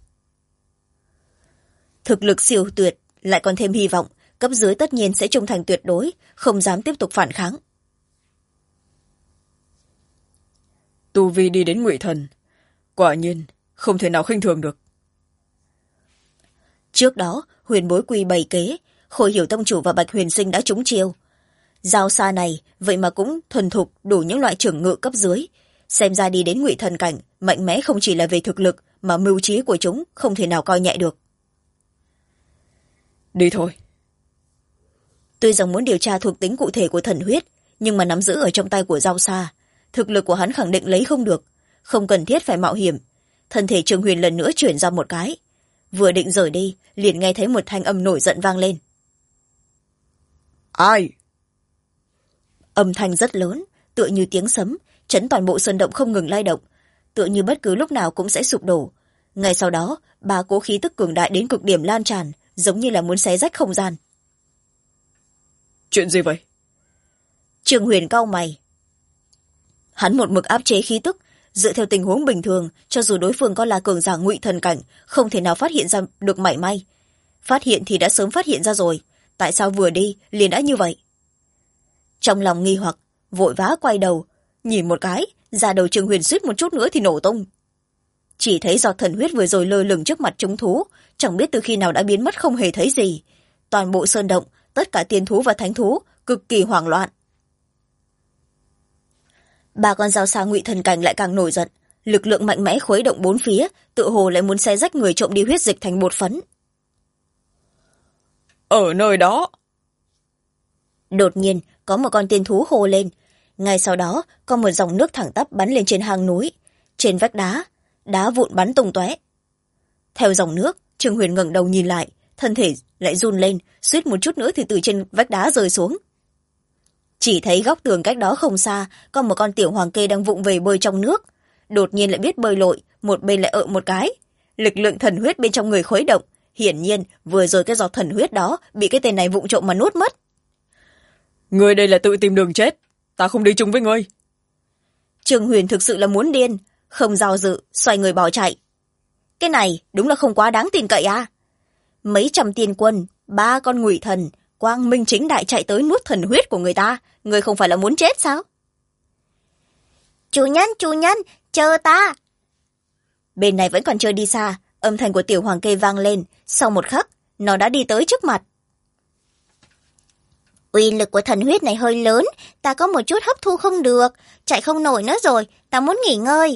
Thực lực siêu tuyệt, lại còn thêm hy vọng, cấp dưới tất nhiên sẽ trung thành tuyệt đối, không dám tiếp tục phản kháng. Tu vi đi đến ngụy thần, quả nhiên không thể nào khinh thường được. Trước đó, Huyền Bối Quy bày kế, Khôi Hiểu Tông chủ và Bạch Huyền Sinh đã trúng chiêu. Giao Sa này vậy mà cũng thuần thục đủ những loại trưởng ngự cấp dưới, xem ra đi đến ngụy thần cảnh, mạnh mẽ không chỉ là về thực lực mà mưu trí của chúng không thể nào coi nhẹ được. Đi thôi. Tuy rằng muốn điều tra thuộc tính cụ thể của thần huyết, nhưng mà nắm giữ ở trong tay của Giao Sa, thực lực của hắn khẳng định lấy không được, không cần thiết phải mạo hiểm. Thân thể Trương Huyền lần nữa chuyển ra một cái, vừa định rời đi liền nghe thấy một thanh âm nổi giận vang lên. Ai? Âm thanh rất lớn, tựa như tiếng sấm, chấn toàn bộ sơn động không ngừng lay động, tựa như bất cứ lúc nào cũng sẽ sụp đổ. Ngay sau đó, ba cỗ khí tức cường đại đến cực điểm lan tràn, giống như là muốn xé rách không gian. Chuyện gì vậy? Trương Huyền cau mày. Hắn một mực áp chế khí tức, dựa theo tình huống bình thường, cho dù đối phương có là cường giả ngụy thần cảnh, không thể nào phát hiện ra được mảy may. Phát hiện thì đã sớm phát hiện ra rồi, tại sao vừa đi liền đã như vậy? Trong lòng nghi hoặc, vội vã quay đầu, nhìn một cái, da đầu Trương Huyền suýt một chút nữa thì nổ tung. Chỉ thấy giọt thần huyết vừa rồi lơ lửng trước mặt chúng thú, chẳng biết từ khi nào đã biến mất không hề thấy gì. Toàn bộ sơn động, tất cả tiên thú và thánh thú cực kỳ hoảng loạn. Ba con Giao Sa ngụy thần cảnh lại càng nổi giận, lực lượng mạnh mẽ khuấy động bốn phía, tựa hồ lại muốn xé rách người trộm đi huyết dịch thành bột phấn. Ở nơi đó. Đột nhiên có một con tiên thú hô lên, ngay sau đó có một dòng nước thẳng tắp bắn lên trên hang núi, trên vách đá, đá vụn bắn tung tóe. Theo dòng nước, Trương Huyền ngẩng đầu nhìn lại, thân thể lại run lên, suýt một chút nữa thì từ trên vách đá rơi xuống. Chỉ thấy góc tường cách đó không xa có một con tiểu hoàng kê đang vụng về bơi trong nước, đột nhiên lại biết bơi lội, một bên lại ợ một cái, lực lượng thần huyết bên trong người khuấy động, hiển nhiên vừa rồi cái giọt thần huyết đó bị cái tên này vụng trộm mà nuốt mất. Ngươi đây là tự tìm đường chết, ta không đi chung với ngươi. Trương Huyền thực sự là muốn điên, không do dự, xoay người bỏ chạy. Cái này đúng là không quá đáng tin cậy à? Mấy trăm tiên quân, 3 con ngụy thần, quang minh chính đại chạy tới nuốt thần huyết của người ta, người không phải là muốn chết sao? Chủ nhân, chờ ta. Bên này vẫn còn chưa đi xa, âm thanh của tiểu hoàng kê vang lên, sau một khắc, nó đã đi tới trước mặt. Uy lực của thần huyết này hơi lớn, ta có một chút hấp thu không được, chạy không nổi nữa rồi, ta muốn nghỉ ngơi.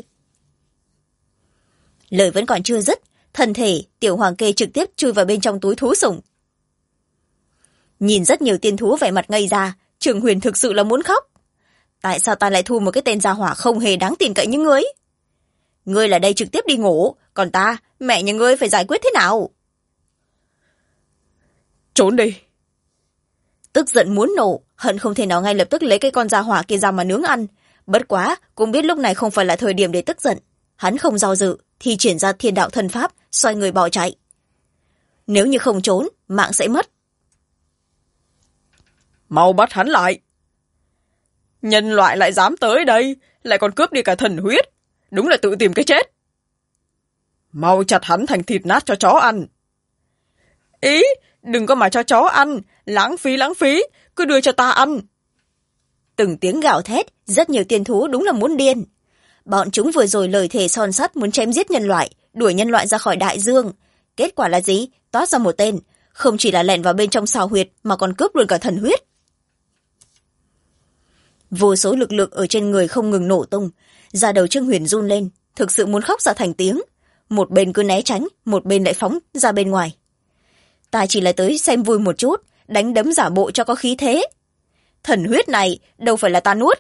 Lời vẫn còn chưa dứt, thân thể tiểu hoàng kê trực tiếp chui vào bên trong túi thú sủng. Nhìn rất nhiều tiên thú vẻ mặt ngây ra, Trương Huyền thực sự là muốn khóc. Tại sao ta lại thu một cái tên gia hỏa không hề đáng tin cậy như ngươi? Ngươi là đây trực tiếp đi ngủ, còn ta, mẹ nhà ngươi phải giải quyết thế nào? Trốn đi. Tức giận muốn nổ, hận không thể nào ngay lập tức lấy cái con gia hỏa kia ra mà nướng ăn. Bất quá, cũng biết lúc này không phải là thời điểm để tức giận. Hắn không do dự, thì triển ra thiên đạo thần pháp, xoay người bỏ chạy. Nếu như không trốn, mạng sẽ mất. Mau bắt hắn lại. Nhân loại lại dám tới đây, lại còn cướp đi cả thần huyết. Đúng là tự tìm cái chết. Mau chặt hắn thành thịt nát cho chó ăn. Ý, đừng có mà cho chó ăn, lãng phí, cứ đưa cho ta ăn. từng tiếng gào thét, rất nhiều tiên thú đúng là muốn điên. Bọn chúng vừa rồi lời thề son sắt muốn chém giết nhân loại, đuổi nhân loại ra khỏi đại dương. Kết quả là gì? Toát ra một tên, không chỉ là lẻn vào bên trong sào huyệt mà còn cướp luôn cả thần huyết. Vô số lực lượng ở trên người không ngừng nổ tung, da đầu Trương Huyền run lên, thực sự muốn khóc ra thành tiếng. Một bên cứ né tránh, một bên lại phóng ra bên ngoài. Ta chỉ là tới xem vui một chút, đánh đấm giả bộ cho có khí thế. Thần huyết này đâu phải là ta nuốt.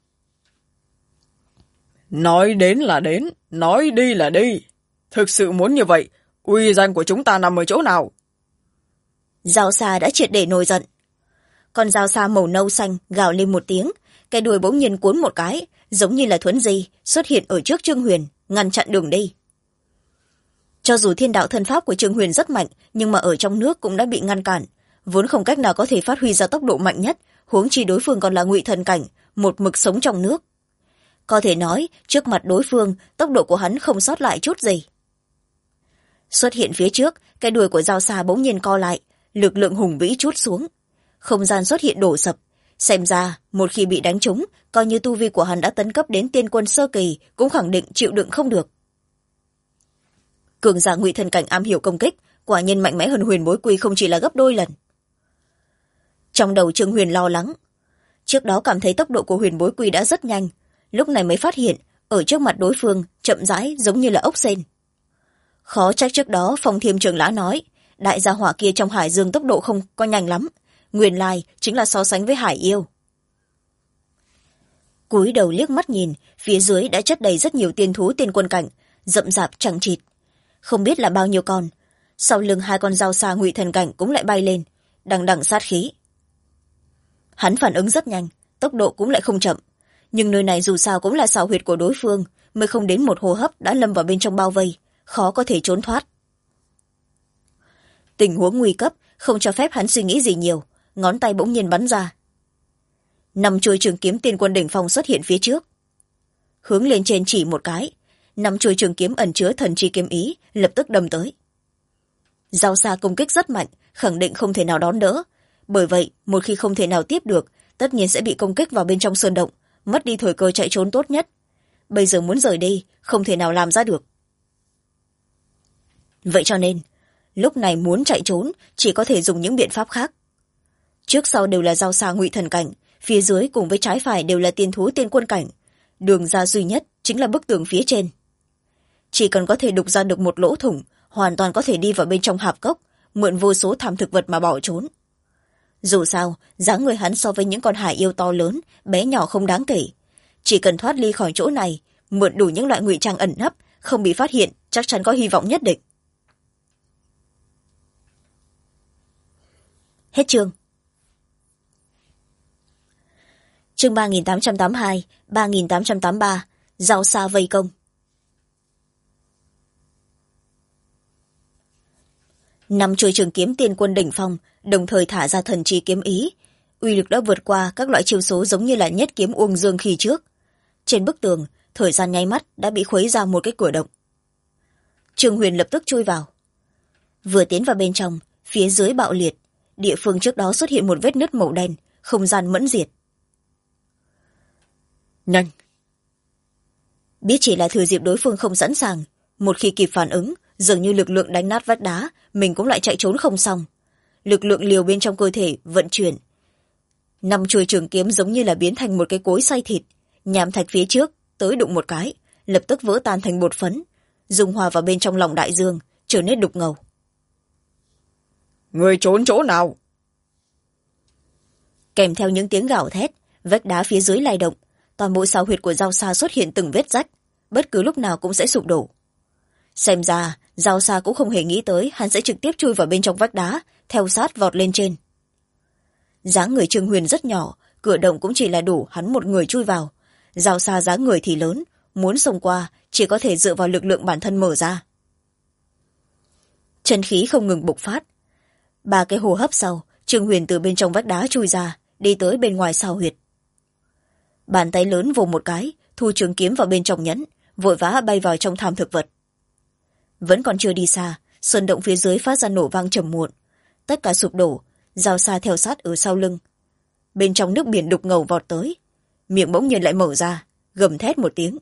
Nói đến là đến, nói đi là đi. Thực sự muốn như vậy, uy danh của chúng ta nằm ở chỗ nào? Dao xa đã triệt để nổi giận. Con dao xa màu nâu xanh gào lên một tiếng, cái đuôi bỗng nhiên cuốn một cái, giống như là thuấn di, xuất hiện ở trước Trương Huyền, ngăn chặn đường đi. Cho dù thiên đạo thân pháp của Trương Huyền rất mạnh, nhưng mà ở trong nước cũng đã bị ngăn cản, vốn không cách nào có thể phát huy ra tốc độ mạnh nhất, huống chi đối phương còn là ngụy thần cảnh, một mực sống trong nước. Có thể nói, trước mặt đối phương, tốc độ của hắn không sót lại chút gì. Xuất hiện phía trước, cái đuôi của dao xa bỗng nhiên co lại, lực lượng hùng vĩ trút xuống. Không gian xuất hiện đổ sập. Xem ra, một khi bị đánh trúng, coi như tu vi của hắn đã tấn cấp đến tiên quân sơ kỳ, cũng khẳng định chịu đựng không được. Cường giả ngụy thần cảnh am hiểu công kích, quả nhiên mạnh mẽ hơn Huyền Bối Quy không chỉ là gấp đôi lần. Trong đầu Trương Huyền lo lắng. Trước đó cảm thấy tốc độ của Huyền Bối Quy đã rất nhanh, lúc này mới phát hiện, ở trước mặt đối phương, chậm rãi giống như là ốc sên. Khó trách trước đó Phong Thiêm Trưởng Lã nói, đại gia hỏa kia trong hải dương tốc độ không có nhanh lắm, nguyên lai chính là so sánh với hải yêu. Cúi đầu liếc mắt nhìn, phía dưới đã chất đầy rất nhiều tiên thú tiên quân cảnh, rậm rạp chẳng chịt. Không biết là bao nhiêu con, sau lưng hai con dao xa ngụy thần cảnh cũng lại bay lên, đằng đằng sát khí. Hắn phản ứng rất nhanh, tốc độ cũng lại không chậm, nhưng nơi này dù sao cũng là sào huyệt của đối phương, mới không đến một hô hấp đã lâm vào bên trong bao vây, khó có thể trốn thoát. Tình huống nguy cấp không cho phép hắn suy nghĩ gì nhiều, ngón tay bỗng nhiên bắn ra. 5 chuôi trường kiếm tiên quân đỉnh phong xuất hiện phía trước, hướng lên trên chỉ một cái, 5 chuôi trường kiếm ẩn chứa thần chi kiếm ý lập tức đâm tới. Dao xa công kích rất mạnh, khẳng định không thể nào đón đỡ, bởi vậy một khi không thể nào tiếp được, tất nhiên sẽ bị công kích vào bên trong sơn động, mất đi thời cơ chạy trốn tốt nhất. Bây giờ muốn rời đi không thể nào làm ra được. Vậy cho nên lúc này muốn chạy trốn chỉ có thể dùng những biện pháp khác. Trước sau đều là dao xa ngụy thần cảnh, phía dưới cùng với trái phải đều là tiên thú tiên quân cảnh, đường ra duy nhất chính là bức tường phía trên. Chỉ cần có thể đục ra được một lỗ thủng, hoàn toàn có thể đi vào bên trong hạp cốc, mượn vô số thảm thực vật mà bỏ trốn. Dù sao, dáng người hắn so với những con hải yêu to lớn, bé nhỏ không đáng kể. Chỉ cần thoát ly khỏi chỗ này, mượn đủ những loại ngụy trang ẩn nấp, không bị phát hiện, chắc chắn có hy vọng nhất định. Hết chương. Chương 3882, 3883, dao xa vây công. Năm chuôi trường kiếm tiên quân đỉnh phong đồng thời thả ra thần chi kiếm ý, uy lực đã vượt qua các loại chiêu số giống như là nhất kiếm Uông Dương khi trước. Trên bức tường, thời gian nháy mắt đã bị khuấy ra một cái cửa động. Trương Huyền lập tức chui vào. Vừa tiến vào bên trong, phía dưới bạo liệt, địa phương trước đó xuất hiện một vết nứt màu đen, không gian mẫn diệt. Nhanh! Biết chỉ là thừa dịp đối phương không sẵn sàng, một khi kịp phản ứng, dường như lực lượng đánh nát vách đá, mình cũng lại chạy trốn không xong. Lực lượng liều bên trong cơ thể vận chuyển. 5 chuôi trường kiếm giống như là biến thành một cái cối xay thịt, nham thạch phía trước tới đụng một cái, lập tức vỡ tan thành bột phấn, dung hòa vào bên trong lòng đại dương, trở nên đục ngầu. Người trốn chỗ nào? Kèm theo những tiếng gào thét, vách đá phía dưới lay động, toàn bộ sao huyệt của dao xa xuất hiện từng vết rách, bất cứ lúc nào cũng sẽ sụp đổ. Xem ra dao xa cũng không hề nghĩ tới hắn sẽ trực tiếp chui vào bên trong vách đá, theo sát vọt lên trên. Dáng người Trương Huyền rất nhỏ, cửa động cũng chỉ là đủ hắn một người chui vào. Dao xa dáng người thì lớn, muốn xông qua chỉ có thể dựa vào lực lượng bản thân mở ra. Chân khí không ngừng bộc phát. 3 cái hô hấp sau, Trương Huyền từ bên trong vách đá chui ra, đi tới bên ngoài sao huyệt. Bàn tay lớn vồ một cái, thu trường kiếm vào bên trong nhẫn, vội vã bay vào trong thảm thực vật. Vẫn còn chưa đi xa, sơn động phía dưới phát ra nổ vang trầm muộn, tất cả sụp đổ, dao xa theo sát ở sau lưng. Bên trong nước biển đục ngầu vọt tới, miệng bỗng nhiên lại mở ra, gầm thét một tiếng.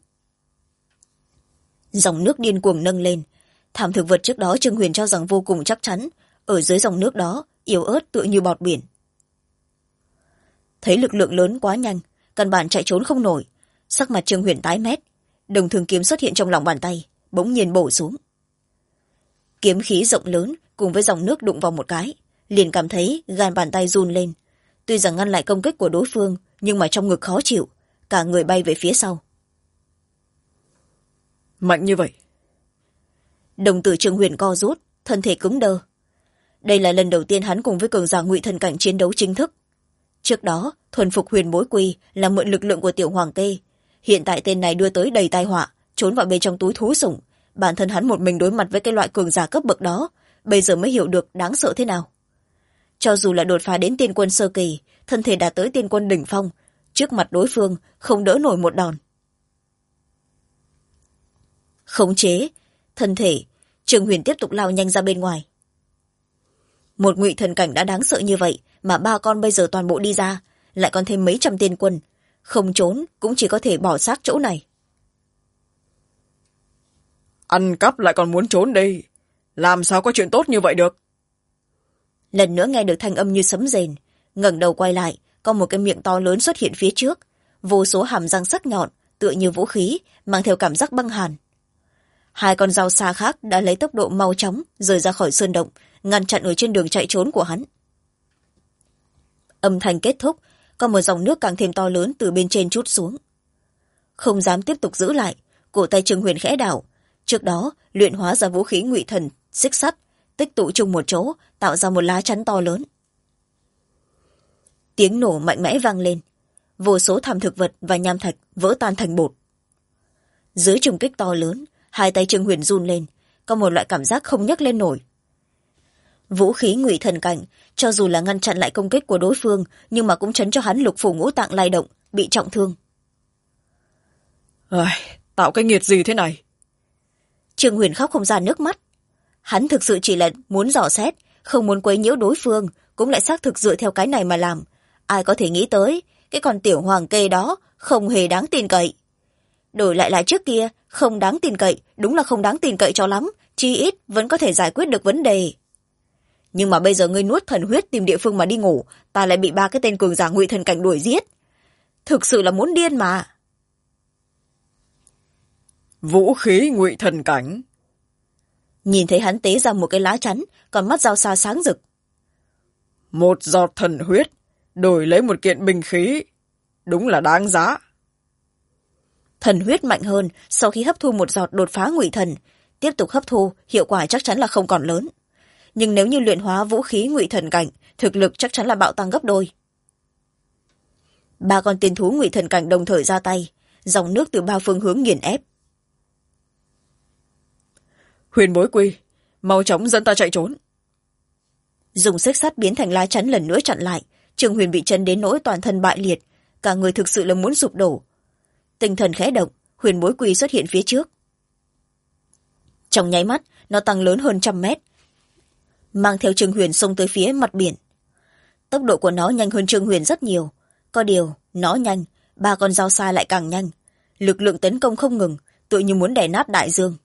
Dòng nước điên cuồng nâng lên. Thảm thực vật trước đó Trương Huyền cho rằng vô cùng chắc chắn, ở dưới dòng nước đó yếu ớt tựa như bọt biển. Thấy lực lượng lớn quá nhanh, căn bản chạy trốn không nổi. Sắc mặt Trương Huyền tái mét, đồng thường kiếm xuất hiện trong lòng bàn tay, bỗng nhiên bổ xuống. Kiếm khí rộng lớn cùng với dòng nước đụng vào một cái, liền cảm thấy gan bàn tay run lên. Tuy rằng ngăn lại công kích của đối phương, nhưng mà trong ngực khó chịu, cả người bay về phía sau. Mạnh như vậy. Đồng tử Trương Huyền co rút, thân thể cứng đơ. Đây là lần đầu tiên hắn cùng với cường giả ngụy thần cảnh chiến đấu chính thức. Trước đó thuần phục huyền bối quy là mượn lực lượng của tiểu hoàng kê. Hiện tại tên này đưa tới đầy tai họa, trốn vào bên trong túi thú sủng. Bản thân hắn một mình đối mặt với cái loại cường giả cấp bậc đó, bây giờ mới hiểu được đáng sợ thế nào. Cho dù là đột phá đến tiên quân sơ kỳ, thân thể đạt tới tiên quân đỉnh phong, trước mặt đối phương không đỡ nổi một đòn. Khống chế thân thể, Trương Huyền tiếp tục lao nhanh ra bên ngoài. Một ngụy thần cảnh đã đáng sợ như vậy, mà ba con bây giờ toàn bộ đi ra, lại còn thêm mấy trăm tiên quân, không trốn cũng chỉ có thể bỏ xác chỗ này. Ăn cắp lại còn muốn trốn đi, làm sao có chuyện tốt như vậy được? Lần nữa nghe được thanh âm như sấm rền, ngẩng đầu quay lại, có một cái miệng to lớn xuất hiện phía trước, vô số hàm răng sắc nhọn tựa như vũ khí, mang theo cảm giác băng hàn. Hai con dao xa khác đã lấy tốc độ mau chóng rời ra khỏi sơn động, ngăn chặn ở trên đường chạy trốn của hắn. Âm thanh kết thúc, có một dòng nước càng thêm to lớn từ bên trên trút xuống. Không dám tiếp tục giữ lại, cổ tay Trương Huyền khẽ đảo. Trước đó luyện hóa ra vũ khí ngụy thần xích sắt, tích tụ chung một chỗ, tạo ra một lá chắn to lớn. Tiếng nổ mạnh mẽ vang lên, vô số thảm thực vật và nham thạch vỡ tan thành bột. Dưới trùng kích to lớn, hai tay Trương Huyền run lên, có một loại cảm giác không nhấc lên nổi. Vũ khí ngụy thần cảnh, cho dù là ngăn chặn lại công kích của đối phương, nhưng mà cũng chấn cho hắn lục phủ ngũ tạng lay động, bị trọng thương. Tạo cái nghiệt gì thế này? Trương Huyền khóc không ra nước mắt. Hắn thực sự chỉ là muốn dò xét, không muốn quấy nhiễu đối phương, cũng lại xác thực dựa theo cái này mà làm. Ai có thể nghĩ tới, cái con tiểu hoàng kê đó không hề đáng tin cậy. Đổi lại là trước kia, không đáng tin cậy, đúng là không đáng tin cậy cho lắm, chi ít vẫn có thể giải quyết được vấn đề. Nhưng mà bây giờ ngươi nuốt thần huyết tìm địa phương mà đi ngủ, ta lại bị ba cái tên cường giả ngụy thần cảnh đuổi giết. Thực sự là muốn điên mà. Vũ khí ngụy thần cảnh. Nhìn thấy hắn tế ra một cái lá chắn, còn mắt dao xa sáng rực. Một giọt thần huyết, đổi lấy một kiện binh khí. Đúng là đáng giá. Thần huyết mạnh hơn, sau khi hấp thu một giọt đột phá ngụy thần, tiếp tục hấp thu, hiệu quả chắc chắn là không còn lớn. Nhưng nếu như luyện hóa vũ khí ngụy thần cảnh, thực lực chắc chắn là bạo tăng gấp đôi. Ba con tiên thú ngụy thần cảnh đồng thời ra tay, dòng nước từ ba phương hướng nghiền ép. Huyền bối quy, mau chóng dẫn ta chạy trốn. Dùng xích sắt biến thành lá chắn lần nữa chặn lại, Trương Huyền bị chấn đến nỗi toàn thân bại liệt, cả người thực sự là muốn sụp đổ. Tinh thần khẽ động, huyền bối quy xuất hiện phía trước. Trong nháy mắt, nó tăng lớn hơn 100 mét, mang theo Trương Huyền xông tới phía mặt biển. Tốc độ của nó nhanh hơn Trương Huyền rất nhiều. Có điều, nó nhanh, ba con dao xa lại càng nhanh. Lực lượng tấn công không ngừng, tựa như muốn đè nát đại dương.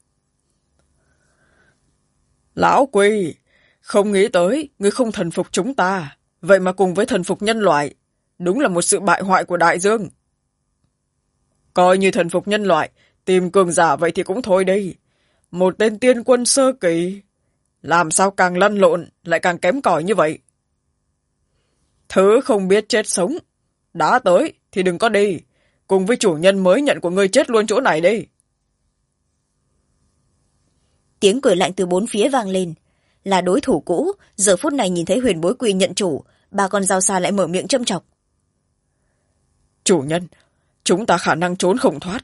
Lão Quy, không nghĩ tới, ngươi không thần phục chúng ta. Vậy mà cùng với thần phục nhân loại, đúng là một sự bại hoại của đại dương. Coi như thần phục nhân loại, tìm cường giả vậy thì cũng thôi đi. Một tên tiên quân sơ kỳ, làm sao càng lăn lộn, lại càng kém cỏi như vậy. Thứ không biết chết sống, đã tới thì đừng có đi, cùng với chủ nhân mới nhận của ngươi chết luôn chỗ này đi. Tiếng cười lạnh từ bốn phía vang lên. Là đối thủ cũ, giờ phút này nhìn thấy huyền bối quy nhận chủ, ba con dao xa lại mở miệng châm chọc. Chủ nhân, chúng ta khả năng trốn không thoát.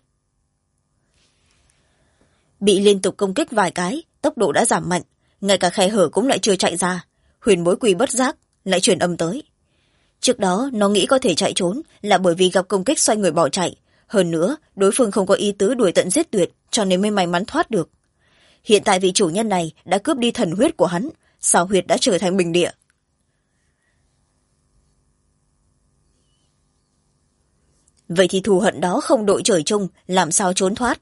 Bị liên tục công kích vài cái, tốc độ đã giảm mạnh, ngay cả khe hở cũng lại chưa chạy ra. Huyền bối quy bất giác lại truyền âm tới. Trước đó nó nghĩ có thể chạy trốn là bởi vì gặp công kích xoay người bỏ chạy, hơn nữa đối phương không có ý tứ đuổi tận giết tuyệt, cho nên mới may mắn thoát được. Hiện tại vị chủ nhân này đã cướp đi thần huyết của hắn, xào huyệt đã trở thành bình địa. vậy thì thù hận đó không đội trời chung, làm sao trốn thoát.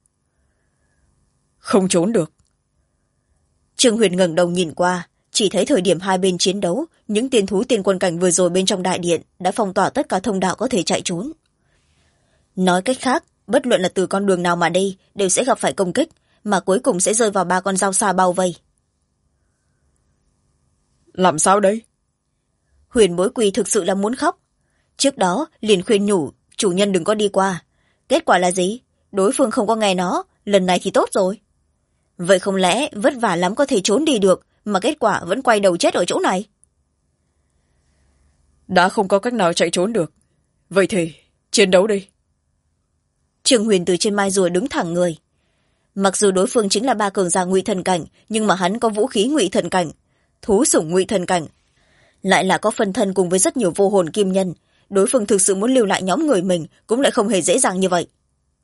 Không trốn được. Trương Huyền ngẩng đầu nhìn qua, chỉ thấy thời điểm hai bên chiến đấu, những tiên thú tiên quân cảnh vừa rồi bên trong đại điện đã phong tỏa tất cả thông đạo có thể chạy trốn. Nói cách khác, bất luận là từ con đường nào mà đi đều sẽ gặp phải công kích, mà cuối cùng sẽ rơi vào ba con dao xa bao vây. Làm sao đây? Huyền Bối Quỳ thực sự là muốn khóc. Trước đó liền khuyên nhủ chủ nhân đừng có đi qua, kết quả là gì? Đối phương không có nghe nó, lần này thì tốt rồi. Vậy không lẽ vất vả lắm có thể trốn đi được, mà kết quả vẫn quay đầu chết ở chỗ này? Đã không có cách nào chạy trốn được, vậy thì chiến đấu đi. Trương Huyền từ trên mai rùa đứng thẳng người. Mặc dù đối phương chính là ba cường giả ngụy thần cảnh, nhưng mà hắn có vũ khí ngụy thần cảnh, thú sủng ngụy thần cảnh, lại là có phân thân cùng với rất nhiều vô hồn kim nhân. Đối phương thực sự muốn lưu lại nhóm người mình cũng lại không hề dễ dàng như vậy.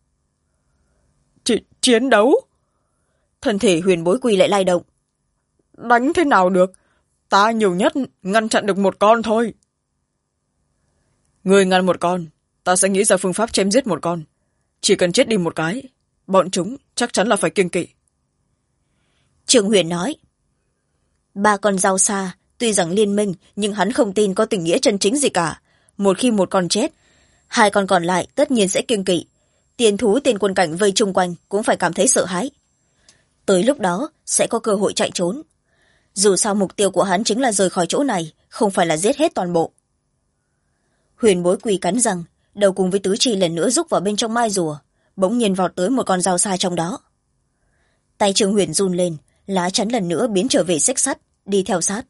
Chiến đấu? Thân thể Huyền Bối Quỳ lại lay động. Đánh thế nào được? Ta nhiều nhất ngăn chặn được một con thôi. Người ngăn một con, ta sẽ nghĩ ra phương pháp chém giết một con. Chỉ cần chết đi một cái, bọn chúng chắc chắn là phải kiêng kỵ. Trương Huyền nói. Ba con dao xa tuy rằng liên minh, nhưng hắn không tin có tình nghĩa chân chính gì cả. Một khi một con chết, hai con còn lại tất nhiên sẽ kiêng kỵ. Tiên thú tiên quân cảnh vây chung quanh cũng phải cảm thấy sợ hãi. Tới lúc đó sẽ có cơ hội chạy trốn. Dù sao mục tiêu của hắn chính là rời khỏi chỗ này, không phải là giết hết toàn bộ. Huyền Bối Quỳ cắn răng, đầu cùng với tứ chi lần nữa rúc vào bên trong mai rùa, bỗng nhiên vọt tới một con dao xa trong đó. Tay Trương Huyền run lên, lá chắn lần nữa biến trở về xích sắt, đi theo sát.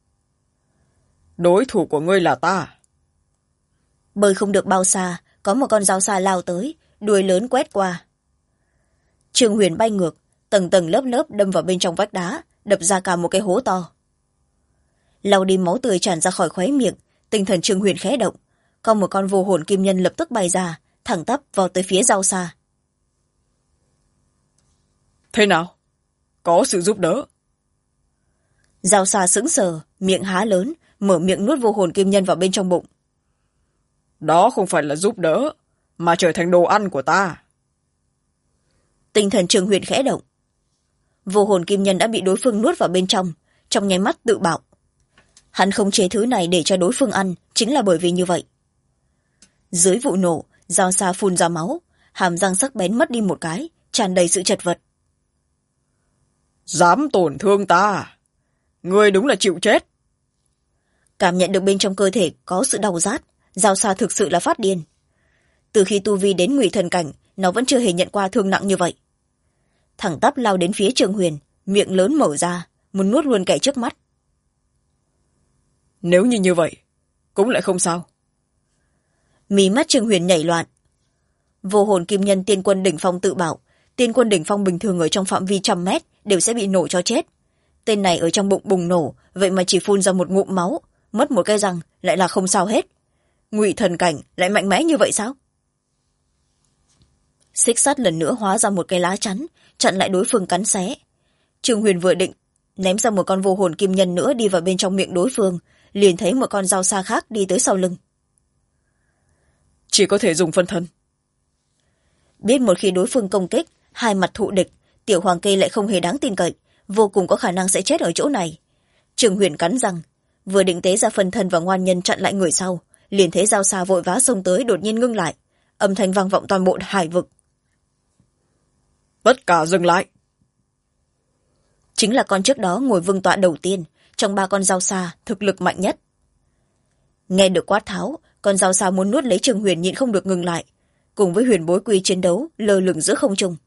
Đối thủ của ngươi là ta. Bơi không được bao xa, có một con dao xa lao tới, đuôi lớn quét qua. Trương Huyền bay ngược, tầng tầng lớp lớp đâm vào bên trong vách đá, đập ra cả một cái hố to. Lau đi máu tươi tràn ra khỏi khóe miệng, tinh thần Trương Huyền khẽ động, có một con vô hồn kim nhân lập tức bay ra, thẳng tắp vào tới phía dao xa. Thế nào? Có sự giúp đỡ. Dao xa sững sờ, miệng há lớn, mở miệng nuốt vô hồn kim nhân vào bên trong bụng. Đó không phải là giúp đỡ, mà trở thành đồ ăn của ta. Tinh thần Trương Huyền khẽ động. Vô hồn kim nhân đã bị đối phương nuốt vào bên trong nháy mắt tự bạo. Hắn không chế thứ này để cho đối phương ăn, chính là bởi vì như vậy. Dưới vụ nổ, dao xa phun ra máu, hàm răng sắc bén mất đi một cái, tràn đầy sự chật vật. Dám tổn thương ta, ngươi đúng là chịu chết. Cảm nhận được bên trong cơ thể có sự đau rát, dao xa thực sự là phát điên. Từ khi tu vi đến ngụy thần cảnh, nó vẫn chưa hề nhận qua thương nặng như vậy. Thẳng tắp lao đến phía Trương Huyền, miệng lớn mở ra, muốn nuốt luôn kẻ trước mắt. Nếu như vậy, cũng lại không sao. Mí mắt Trương Huyền nhảy loạn. Vô hồn kim nhân tiên quân đỉnh phong tự bảo, tiên quân đỉnh phong bình thường ở trong phạm vi 100 mét đều sẽ bị nổ cho chết. Tên này ở trong bụng bùng nổ, vậy mà chỉ phun ra một ngụm máu, mất một cái răng lại là không sao hết. Ngụy thần cảnh lại mạnh mẽ như vậy sao? Xích sắt lần nữa hóa ra một cái lá chắn, chặn lại đối phương cắn xé. Trương Huyền vừa định ném ra một con vô hồn kim nhân nữa đi vào bên trong miệng đối phương, liền thấy một con dao xa khác đi tới sau lưng. Chỉ có thể dùng phân thân. Biết một khi đối phương công kích, hai mặt thụ địch, tiểu hoàng kê lại không hề đáng tin cậy, vô cùng có khả năng sẽ chết ở chỗ này. Trương Huyền cắn răng, vừa định tế ra phân thân và ngoan nhân chặn lại người sau, liền thấy dao xa vội vã xông tới đột nhiên ngưng lại, âm thanh vang vọng toàn bộ hải vực. Tất cả dừng lại. Chính là con trước đó ngồi vương tọa đầu tiên, trong ba con dao xa thực lực mạnh nhất. Nghe được quát tháo, con dao xa muốn nuốt lấy Trương Huyền nhịn không được ngừng lại, cùng với Huyền Bối Quy chiến đấu lơ lửng giữa không trung.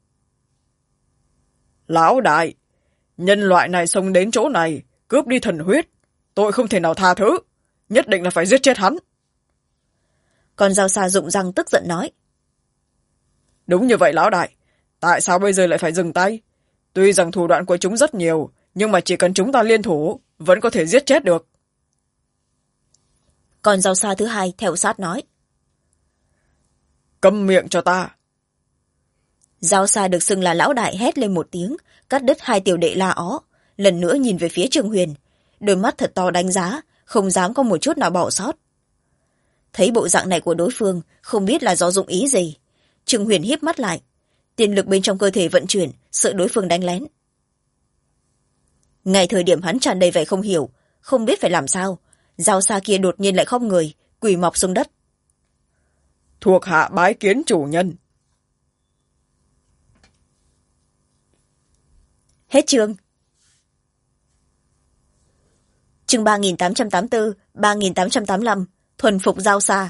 Lão đại, nhân loại này xông đến chỗ này, cướp đi thần huyết, tôi không thể nào tha thứ, nhất định là phải giết chết hắn. Con dao xa rụng răng tức giận nói. Đúng như vậy lão đại, tại sao bây giờ lại phải dừng tay? Tuy rằng thủ đoạn của chúng rất nhiều, nhưng mà chỉ cần chúng ta liên thủ, vẫn có thể giết chết được. Con dao xa thứ hai theo sát nói. Câm miệng cho ta. Dao xa được xưng là lão đại hét lên một tiếng, cắt đứt hai tiểu đệ la ó, lần nữa nhìn về phía Trương Huyền, đôi mắt thật to đánh giá, không dám có một chút nào bỏ sót. thấy bộ dạng này của đối phương không biết là do dụng ý gì. Trương Huyền híp mắt lại, tiên lực bên trong cơ thể vận chuyển, sợ đối phương đánh lén. Ngay thời điểm hắn tràn đầy vẻ không hiểu, không biết phải làm sao, Giao Sa kia đột nhiên lại khom người, quỳ mọp xuống đất. Thuộc hạ bái kiến chủ nhân. Hết chương. Chương 3884, 3885, thuần phục Giao Sa.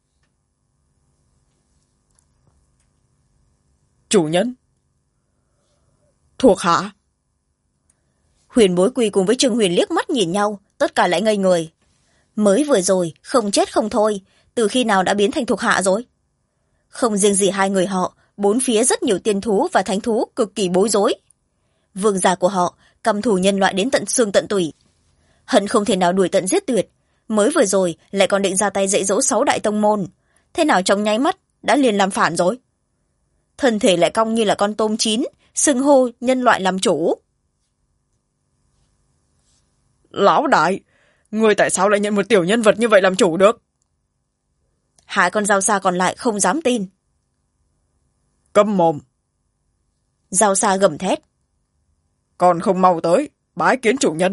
Chủ nhân. Thuộc hạ. Huyền Bối Quy cùng với Trương Huyền liếc mắt nhìn nhau, tất cả lại ngây người. Mới vừa rồi không chết không thôi, từ khi nào đã biến thành thuộc hạ rồi? Không riêng gì hai người họ, bốn phía rất nhiều tiên thú và thánh thú cực kỳ bối rối. Vương gia của họ căm thù nhân loại đến tận xương tận tủy, hận không thể nào đuổi tận giết tuyệt. Mới vừa rồi lại còn định ra tay dạy dỗ 6 đại tông môn, thế nào trong nháy mắt đã liền làm phản rồi. Thân thể lại cong như là con tôm chín, xưng hô nhân loại làm chủ. Lão đại, người tại sao lại nhận một tiểu nhân vật như vậy làm chủ được? Hai con Giao Sa còn lại không dám tin. Câm mồm. Giao Sa gầm thét. Còn không mau tới, bái kiến chủ nhân.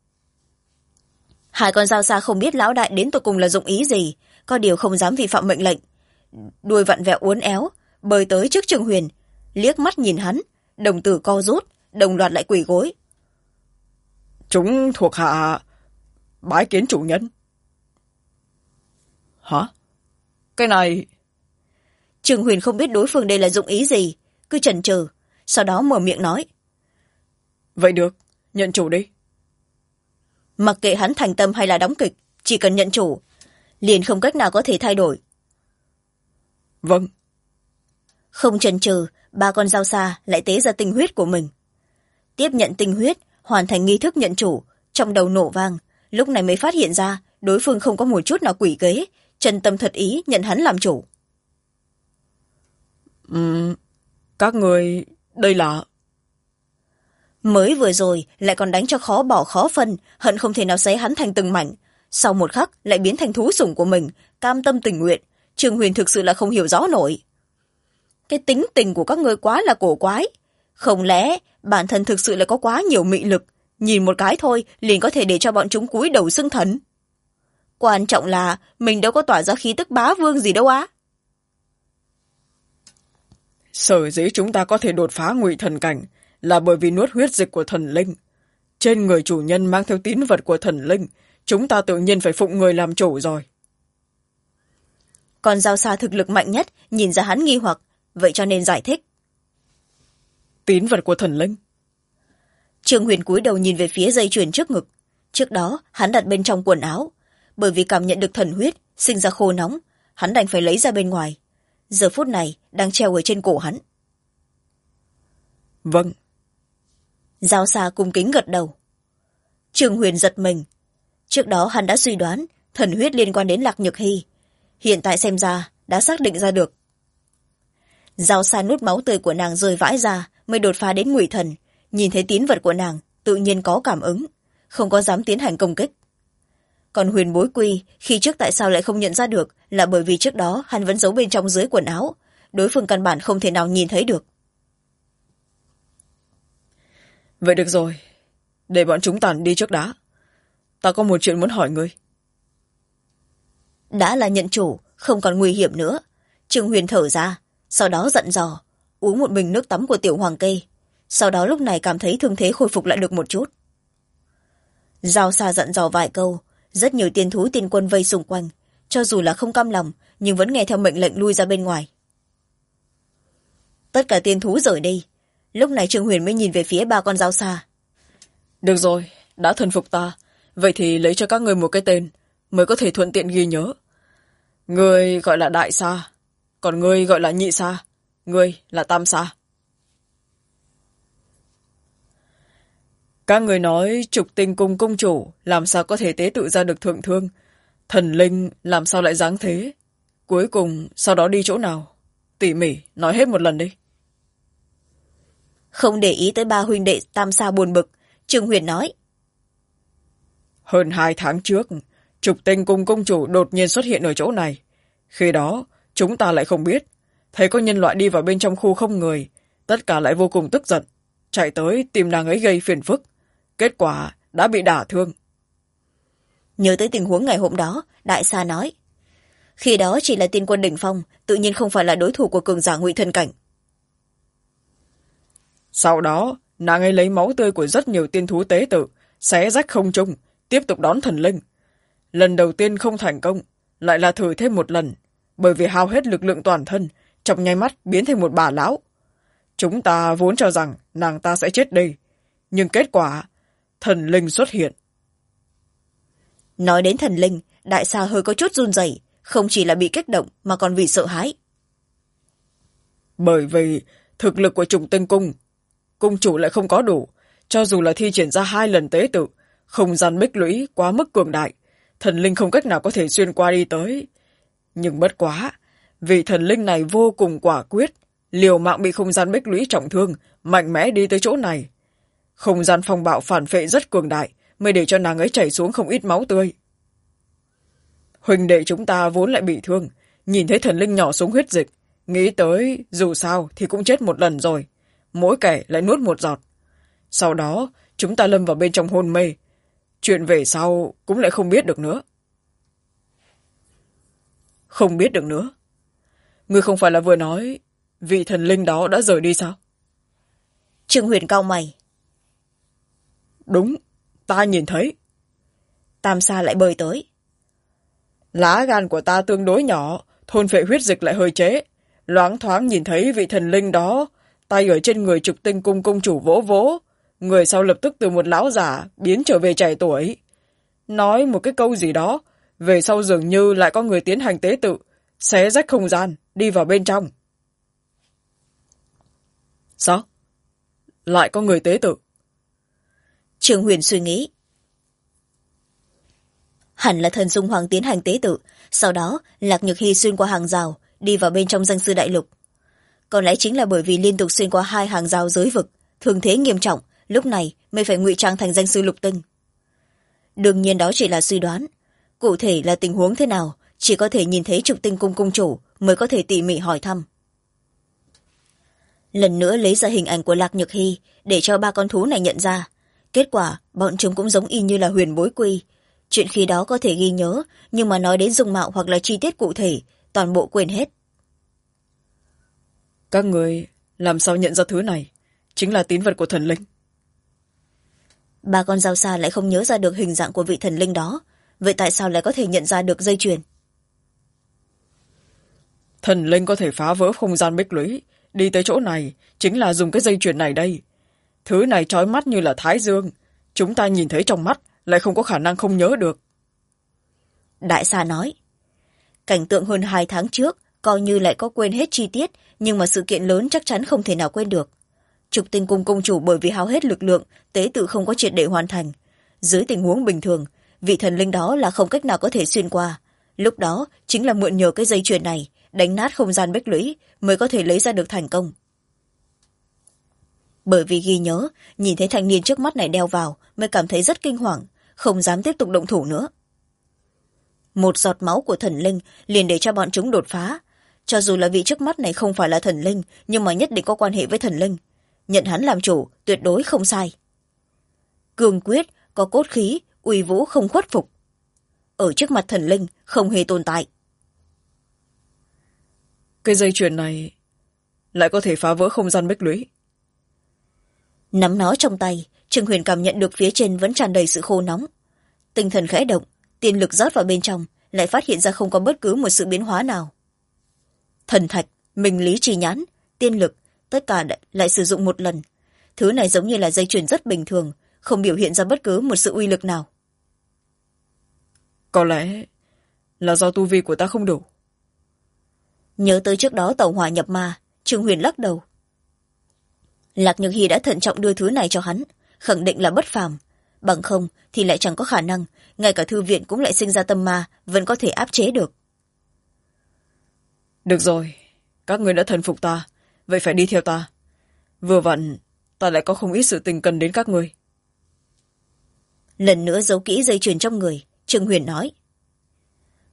Hai con Giao Sa không biết lão đại đến tột cùng là dụng ý gì, có điều không dám vi phạm mệnh lệnh. Đuôi vặn vẹo uốn éo, bơi tới trước Trương Huyền, liếc mắt nhìn hắn, đồng tử co rút, đồng loạt lại quỳ gối. Chúng thuộc hạ bái kiến chủ nhân. Hả? Cái này... Trương Huyền không biết đối phương đây là dụng ý gì, cứ chần chừ, sau đó mở miệng nói. Vậy được, nhận chủ đi. Mặc kệ hắn thành tâm hay là đóng kịch, chỉ cần nhận chủ, liền không cách nào có thể thay đổi. Vâng. Không chần chừ, ba con Giao Sa lại tế ra tinh huyết của mình. Tiếp nhận tinh huyết, hoàn thành nghi thức nhận chủ, trong đầu nổ vang, lúc này mới phát hiện ra đối phương không có một chút nào quỷ kế, chân tâm thật ý nhận hắn làm chủ. Các người đây là... Mới vừa rồi lại còn đánh cho khó bỏ khó phân, hận không thể nào xé hắn thành từng mảnh, sau một khắc lại biến thành thú sủng của mình, cam tâm tình nguyện. Trương Huyền thực sự là không hiểu rõ nổi. Cái tính tình của các ngươi quá là cổ quái, không lẽ bản thân thực sự là có quá nhiều mị lực, nhìn một cái thôi liền có thể để cho bọn chúng cúi đầu xưng thần? Quan trọng là mình đâu có tỏa ra khí tức bá vương gì đâu á. Sở dĩ chúng ta có thể đột phá ngụy thần cảnh là bởi vì nuốt huyết dịch của thần linh. Trên người chủ nhân mang theo tín vật của thần linh, chúng ta tự nhiên phải phụng người làm chủ rồi. Còn Giao Sa thực lực mạnh nhất, nhìn ra hắn nghi hoặc, vậy cho nên giải thích. Tín vật của thần linh? Trương Huyền cúi đầu nhìn về phía dây chuyền trước ngực. Trước đó hắn đặt bên trong quần áo, bởi vì cảm nhận được thần huyết sinh ra khô nóng, hắn đành phải lấy ra bên ngoài. Giờ phút này đang treo ở trên cổ hắn. Vâng. Giao Sa cung kính gật đầu. Trương Huyền giật mình. Trước đó hắn đã suy đoán thần huyết liên quan đến Lạc Nhược Hy, hiện tại xem ra đã xác định ra được. Giao Sa nuốt máu tươi của nàng rơi vãi ra mới đột phá đến ngụy thần, nhìn thấy tín vật của nàng tự nhiên có cảm ứng, không có dám tiến hành công kích. Còn Huyền Bối Quy khi trước tại sao lại không nhận ra được là bởi vì trước đó hắn vẫn giấu bên trong dưới quần áo, đối phương căn bản không thể nào nhìn thấy được. Vậy được rồi, để bọn chúng tản đi trước đã. Ta có một chuyện muốn hỏi ngươi. Đã là nhận chủ, không còn nguy hiểm nữa. Trương Huyền thở ra, sau đó dặn dò, uống một bình nước tắm của tiểu hoàng kê. Sau đó lúc này cảm thấy thương thế khôi phục lại được một chút. Giao Sa dặn dò vài câu, rất nhiều tiên thú tiên quân vây xung quanh, cho dù là không cam lòng nhưng vẫn nghe theo mệnh lệnh lui ra bên ngoài. Tất cả tiên thú rời đi. Lúc này Trương Huyền mới nhìn về phía ba con Giao Sa. Được rồi, đã thần phục ta, vậy thì lấy cho các ngươi một cái tên mới có thể thuận tiện ghi nhớ. Ngươi gọi là Đại Sa, còn ngươi gọi là Nhị Sa, ngươi là Tam Sa. Các người nói Trục Tinh Cung cung chủ làm sao có thể tế tự ra được thượng thương, thần linh làm sao lại dáng thế, cuối cùng sau đó đi chỗ nào, tỉ mỉ nói hết một lần đi. Không để ý tới ba huynh đệ Tam Sa buồn bực, Trương Huyền nói. Hơn 2 tháng trước, Trục Tinh Cung cung chủ đột nhiên xuất hiện ở chỗ này. Khi đó, chúng ta lại không biết. Thấy có nhân loại đi vào bên trong khu không người, tất cả lại vô cùng tức giận, chạy tới tìm nàng ấy gây phiền phức. Kết quả đã bị đả thương. Nhớ tới tình huống ngày hôm đó, Đại Sa nói. Khi đó chỉ là tiên quân đỉnh phong, tự nhiên không phải là đối thủ của cường giả Ngụy Thần Cảnh. Sau đó, nàng ấy lấy máu tươi của rất nhiều tiên thú tế tự, xé rách không trung, tiếp tục đón thần linh. Lần đầu tiên không thành công, lại là thử thêm một lần, bởi vì hao hết lực lượng toàn thân, trong nháy mắt biến thành một bà lão. Chúng ta vốn cho rằng nàng ta sẽ chết đi, nhưng kết quả, thần linh xuất hiện. Nói đến thần linh, Đại Sa hơi có chút run rẩy, không chỉ là bị kích động mà còn vì sợ hãi. Bởi vì thực lực của Trùng Tinh Cung, cung chủ lại không có đủ, cho dù là thi triển ra 2 lần tế tự, không gian bích lũy quá mức cường đại, thần linh không cách nào có thể xuyên qua đi tới. Nhưng bất quá, vì thần linh này vô cùng quả quyết, liều mạng bị không gian bích lũy trọng thương, mạnh mẽ đi tới chỗ này. Không gian phong bạo phản phệ rất cường đại, mới để cho nàng ấy chảy xuống không ít máu tươi. Huynh đệ chúng ta vốn lại bị thương, nhìn thấy thần linh nhỏ xuống huyết dịch, nghĩ tới dù sao thì cũng chết một lần rồi, mỗi kẻ lại nuốt một giọt. Sau đó chúng ta lâm vào bên trong hôn mê, chuyện về sau cũng lại không biết được nữa. Không biết được nữa? Ngươi không phải là vừa nói vị thần linh đó đã rời đi sao? Trương Huyền cau mày. Đúng, ta nhìn thấy. Tam Sa lại bơi tới. Lá gan của ta tương đối nhỏ, thôn phệ huyết dịch lại hơi chế. Loáng thoáng nhìn thấy vị thần linh đó, tay ở trên người Trục Tinh Cung cung chủ vỗ vỗ, người sau lập tức từ một lão giả biến trở về trẻ tuổi. Nói một cái câu gì đó, về sau dường như lại có người tiến hành tế tự, xé rách không gian, đi vào bên trong. Sao? Lại có người tế tự? Trương Huyền suy nghĩ. Hẳn là thần Dung Hoàng tiến hành tế tự, sau đó Lạc Nhược Hy xuyên qua hàng rào, đi vào bên trong danh sư đại lục. Có lẽ chính là bởi vì liên tục xuyên qua 2 hàng rào giới vực, thương thế nghiêm trọng, lúc này mới phải ngụy trang thành danh sư lục tinh. Đương nhiên đó chỉ là suy đoán. Cụ thể là tình huống thế nào, chỉ có thể nhìn thấy Trục Tinh Cung cung chủ mới có thể tỉ mỉ hỏi thăm. Lần nữa lấy ra hình ảnh của Lạc Nhược Hy để cho 3 con thú này nhận ra. Kết quả, bọn chúng cũng giống y như là Huyền Bối Quy. Chuyện khi đó có thể ghi nhớ, nhưng mà nói đến dung mạo hoặc là chi tiết cụ thể, toàn bộ quên hết. Các người làm sao nhận ra thứ này? Chính là tín vật của thần linh. 3 con dao xa lại không nhớ ra được hình dạng của vị thần linh đó. Vậy tại sao lại có thể nhận ra được dây chuyền? Thần linh có thể phá vỡ không gian bích lũy, đi tới chỗ này, chính là dùng cái dây chuyền này đây. Thứ này chói mắt như là thái dương. Chúng ta nhìn thấy trong mắt, lại không có khả năng không nhớ được. Đại Sa nói. Cảnh tượng hơn 2 tháng trước, coi như lại có quên hết chi tiết, nhưng mà sự kiện lớn chắc chắn không thể nào quên được. Trục Tinh Cung cung chủ bởi vì hao hết lực lượng, tế tự không có triệt để hoàn thành. Dưới tình huống bình thường, vị thần linh đó là không cách nào có thể xuyên qua. Lúc đó, chính là mượn nhờ cái dây chuyền này, đánh nát không gian bích lũy, mới có thể lấy ra được thành công. Bởi vì ghi nhớ, nhìn thấy thanh niên trước mắt này đeo vào, mới cảm thấy rất kinh hoàng, không dám tiếp tục động thủ nữa. Một giọt máu của thần linh liền để cho bọn chúng đột phá. Cho dù là vị trước mắt này không phải là thần linh, nhưng mà nhất định có quan hệ với thần linh. Nhận hắn làm chủ, tuyệt đối không sai. Cương quyết, có cốt khí, uy vũ không khuất phục. Ở trước mặt thần linh, không hề tồn tại. Cái dây chuyền này lại có thể phá vỡ không gian bích lũy. Nắm nó trong tay, Trương Huyền cảm nhận được phía trên vẫn tràn đầy sự khô nóng. Tinh thần khẽ động, tiên lực rót vào bên trong, lại phát hiện ra không có bất cứ một sự biến hóa nào. Thần thạch, minh lý trì nhãn, tiên lực, tất cả lại sử dụng một lần. Thứ này giống như là dây chuyền rất bình thường, không biểu hiện ra bất cứ một sự uy lực nào. Có lẽ là do tu vi của ta không đủ. Nhớ tới trước đó tẩu hỏa nhập ma, Trương Huyền lắc đầu. Lạc Nhược Hy đã thận trọng đưa thứ này cho hắn, khẳng định là bất phàm. Bằng không thì lại chẳng có khả năng, ngay cả thư viện cũng lại sinh ra tâm ma, vẫn có thể áp chế được. Được rồi, các người đã thần phục ta, vậy phải đi theo ta. Vừa vặn, ta lại có không ít sự tình cần đến các người. Lần nữa giấu kỹ dây chuyền trong người, Trương Huyền nói.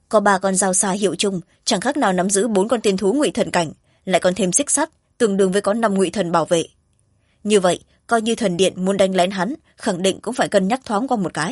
Có 3 con dao xa hiệu chung, chẳng khác nào nắm giữ 4 con tiên thú ngụy thần cảnh, lại còn thêm xích sắt, tương đương với có 5 ngụy thần bảo vệ. Như vậy, coi như thần điện muốn đánh lén hắn, khẳng định cũng phải cân nhắc thoáng qua một cái.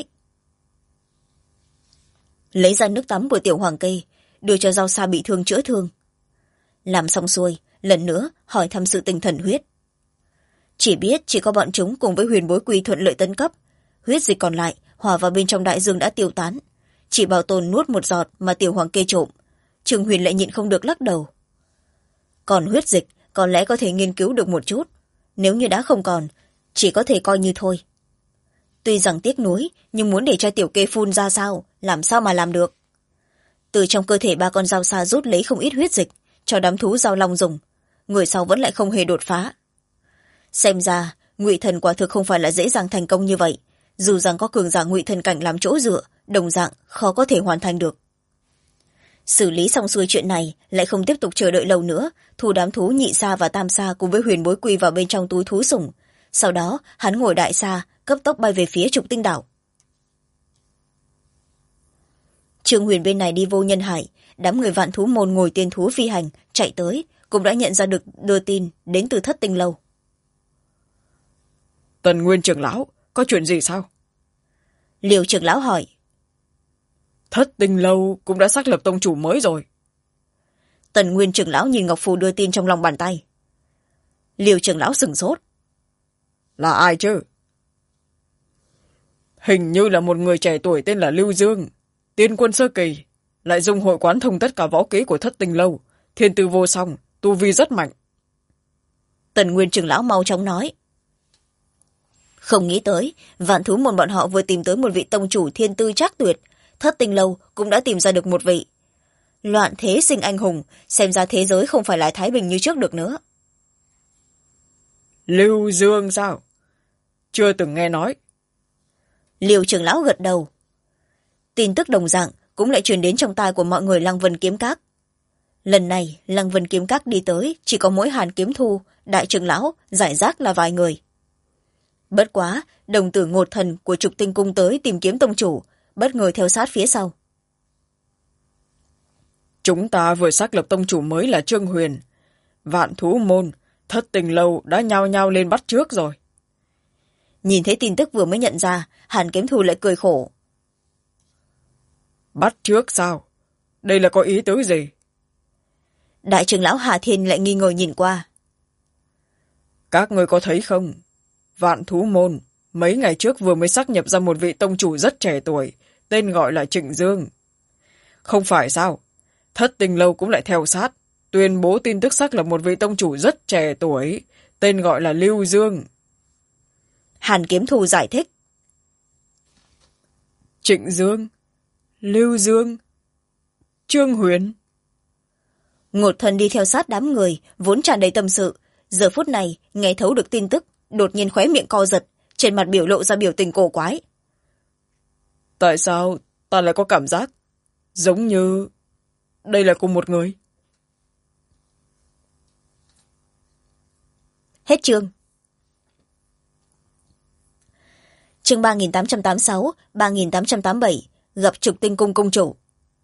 Lấy ra nước tắm của tiểu hoàng kê, đưa cho dao xa bị thương chữa thương. Làm xong xuôi, lần nữa hỏi thăm sự tình thần huyết. Chỉ biết chỉ có bọn chúng cùng với huyền bối quy thuận lợi tấn cấp, huyết dịch còn lại hòa vào bên trong đại dương đã tiêu tán, chỉ bảo tồn nuốt một giọt mà tiểu hoàng kê trộm. Trương Huyền lại nhịn không được lắc đầu. Còn huyết dịch có lẽ có thể nghiên cứu được một chút, nếu như đã không còn, chỉ có thể coi như thôi. Tuy rằng tiếc nuối, nhưng muốn để cho tiểu kê phun ra sao, làm sao mà làm được. Từ trong cơ thể 3 con dao xa rút lấy không ít huyết dịch, cho đám thú dao long dùng, người sau vẫn lại không hề đột phá. Xem ra, ngụy thần quả thực không phải là dễ dàng thành công như vậy, dù rằng có cường giả ngụy thần cảnh làm chỗ dựa, đồng dạng khó có thể hoàn thành được. Xử lý xong xuôi chuyện này, lại không tiếp tục chờ đợi lâu nữa, thu đám thú nhị sa và tam sa cùng với huyền bối quy vào bên trong túi thú sủng. Sau đó, hắn ngồi đại sa, cấp tốc bay về phía Trục Tinh đảo. Trương Huyền bên này đi vô nhân hải, đám người vạn thú môn ngồi tiên thú phi hành, chạy tới, cũng đã nhận ra được đưa tin đến từ Thất Tinh lâu. Tần Nguyên trưởng lão, có chuyện gì sao? Liều trưởng lão hỏi. Thất Tinh lâu cũng đã xác lập tông chủ mới rồi. Tần Nguyên trưởng lão nhìn ngọc phù đưa tin trong lòng bàn tay. Liều trưởng lão sửng sốt. Là ai chứ? Hình như là một người trẻ tuổi tên là Lưu Dương, tiên quân sơ kỳ, lại dùng hội quán thông tất cả võ kỹ của Thất Tinh lâu, thiên tư vô song, tu vi rất mạnh. Tần Nguyên trưởng lão mau chóng nói. Không nghĩ tới, vạn thú môn bọn họ vừa tìm tới một vị tông chủ thiên tư trác tuyệt, Thất Tinh lâu cũng đã tìm ra được một vị. Loạn thế sinh anh hùng, xem ra thế giới không phải là thái bình như trước được nữa. Lưu Dương sao? Chưa từng nghe nói. Liều trưởng lão gật đầu. Tin tức đồng dạng cũng lại truyền đến trong tai của mọi người Lăng Vân Kiếm Các. Lần này Lăng Vân Kiếm Các đi tới chỉ có mỗi Hàn Kiếm Thu, đại trưởng lão, giải rác là vài người. Bất quá, đồng tử Ngột Thần của Trục Tinh cung tới tìm kiếm tông chủ, bất ngờ theo sát phía sau. Chúng ta vừa xác lập tông chủ mới là Trương Huyền. Vạn thú môn, Thất Tinh lâu đã nhao nhao lên bắt trước rồi. Nhìn thấy tin tức vừa mới nhận ra, Hàn Kiếm Thu lại cười khổ. Bắt trước sao? Đây là có ý tứ gì? Đại trưởng lão Hà Thiên lại nghi ngờ nhìn qua. Các người có thấy không? Vạn thú môn, mấy ngày trước vừa mới xác nhập ra một vị tông chủ rất trẻ tuổi, tên gọi là Trịnh Dương. Không phải sao? Thất Tinh lâu cũng lại theo sát, tuyên bố tin tức xác lập một vị tông chủ rất trẻ tuổi, tên gọi là Lưu Dương. Hàn Kiếm Thu giải thích. Trịnh Dương, Lưu Dương, Trương Huyền. Ngột Thần đi theo sát đám người, vốn tràn đầy tâm sự. Giờ phút này, nghe thấu được tin tức, đột nhiên khóe miệng co giật, trên mặt biểu lộ ra biểu tình cổ quái. Tại sao ta lại có cảm giác giống như đây là cùng một người? Hết chương. Chương 3886, 3887, gặp Trục Tinh cung cung chủ.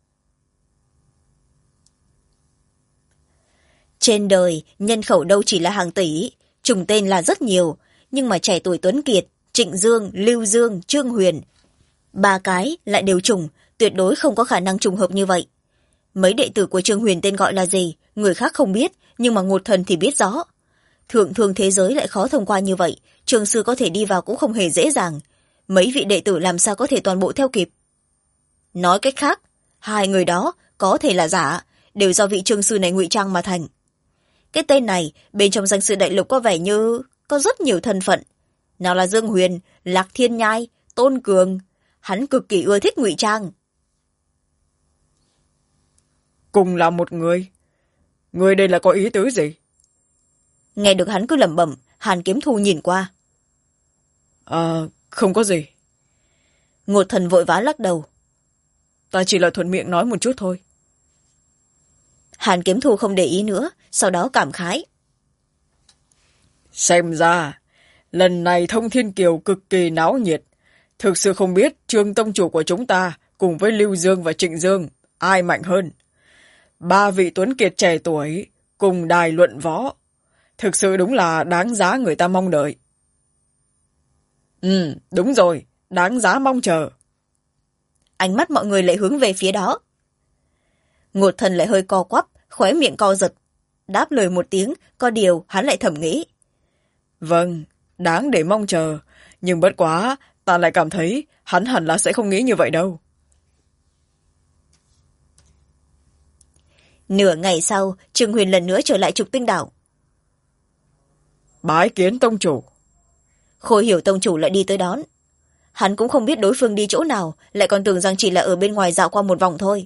Trên đời, nhân khẩu đâu chỉ là hàng tỷ, trùng tên là rất nhiều, nhưng mà trẻ tuổi tuấn kiệt, Trịnh Dương, Lưu Dương, Trương Huyền, 3 cái lại đều trùng, tuyệt đối không có khả năng trùng hợp như vậy. Mấy đệ tử của Trương Huyền tên gọi là gì, người khác không biết, nhưng mà Ngột Thần thì biết rõ. Thượng thương thế giới lại khó thông qua như vậy, Trương sư có thể đi vào cũng không hề dễ dàng. Mấy vị đệ tử làm sao có thể toàn bộ theo kịp? Nói cách khác, 2 người đó có thể là giả, đều do vị Trương sư này ngụy trang mà thành. Cái tên này, bên trong danh sư đại lục có vẻ như có rất nhiều thân phận. Nào là Dương Huyền, Lạc Thiên Nhai, Tôn Cường. Hắn cực kỳ ưa thích ngụy trang. Cùng là một người. Người đây là có ý tứ gì? Nghe được hắn cứ lẩm bẩm, Hàn Kiếm Thu nhìn qua. Không có gì. Ngột Thần vội vã lắc đầu. Ta chỉ là thuận miệng nói một chút thôi. Hàn Kiếm Thu không để ý nữa, sau đó cảm khái. Xem ra, lần này Thông Thiên Kiều cực kỳ náo nhiệt. Thực sự không biết Trương tông chủ của chúng ta cùng với Lưu Dương và Trịnh Dương ai mạnh hơn. Ba vị tuấn kiệt trẻ tuổi cùng đài luận võ, thực sự đúng là đáng giá người ta mong đợi. Đúng rồi, đáng giá mong chờ. Ánh mắt mọi người lại hướng về phía đó. Ngột Thần lại hơi co quắp, khóe miệng co giật. Đáp lời một tiếng, có điều hắn lại thầm nghĩ. Vâng, đáng để mong chờ, nhưng bất quá ta lại cảm thấy hắn hẳn là sẽ không nghĩ như vậy đâu. Nửa ngày sau, Trương Huyền lần nữa trở lại Trục Tinh Đảo. Bái kiến tông chủ. Khôi Hiểu tông chủ lại đi tới đón. Hắn cũng không biết đối phương đi chỗ nào, lại còn tưởng rằng chỉ là ở bên ngoài dạo qua một vòng thôi.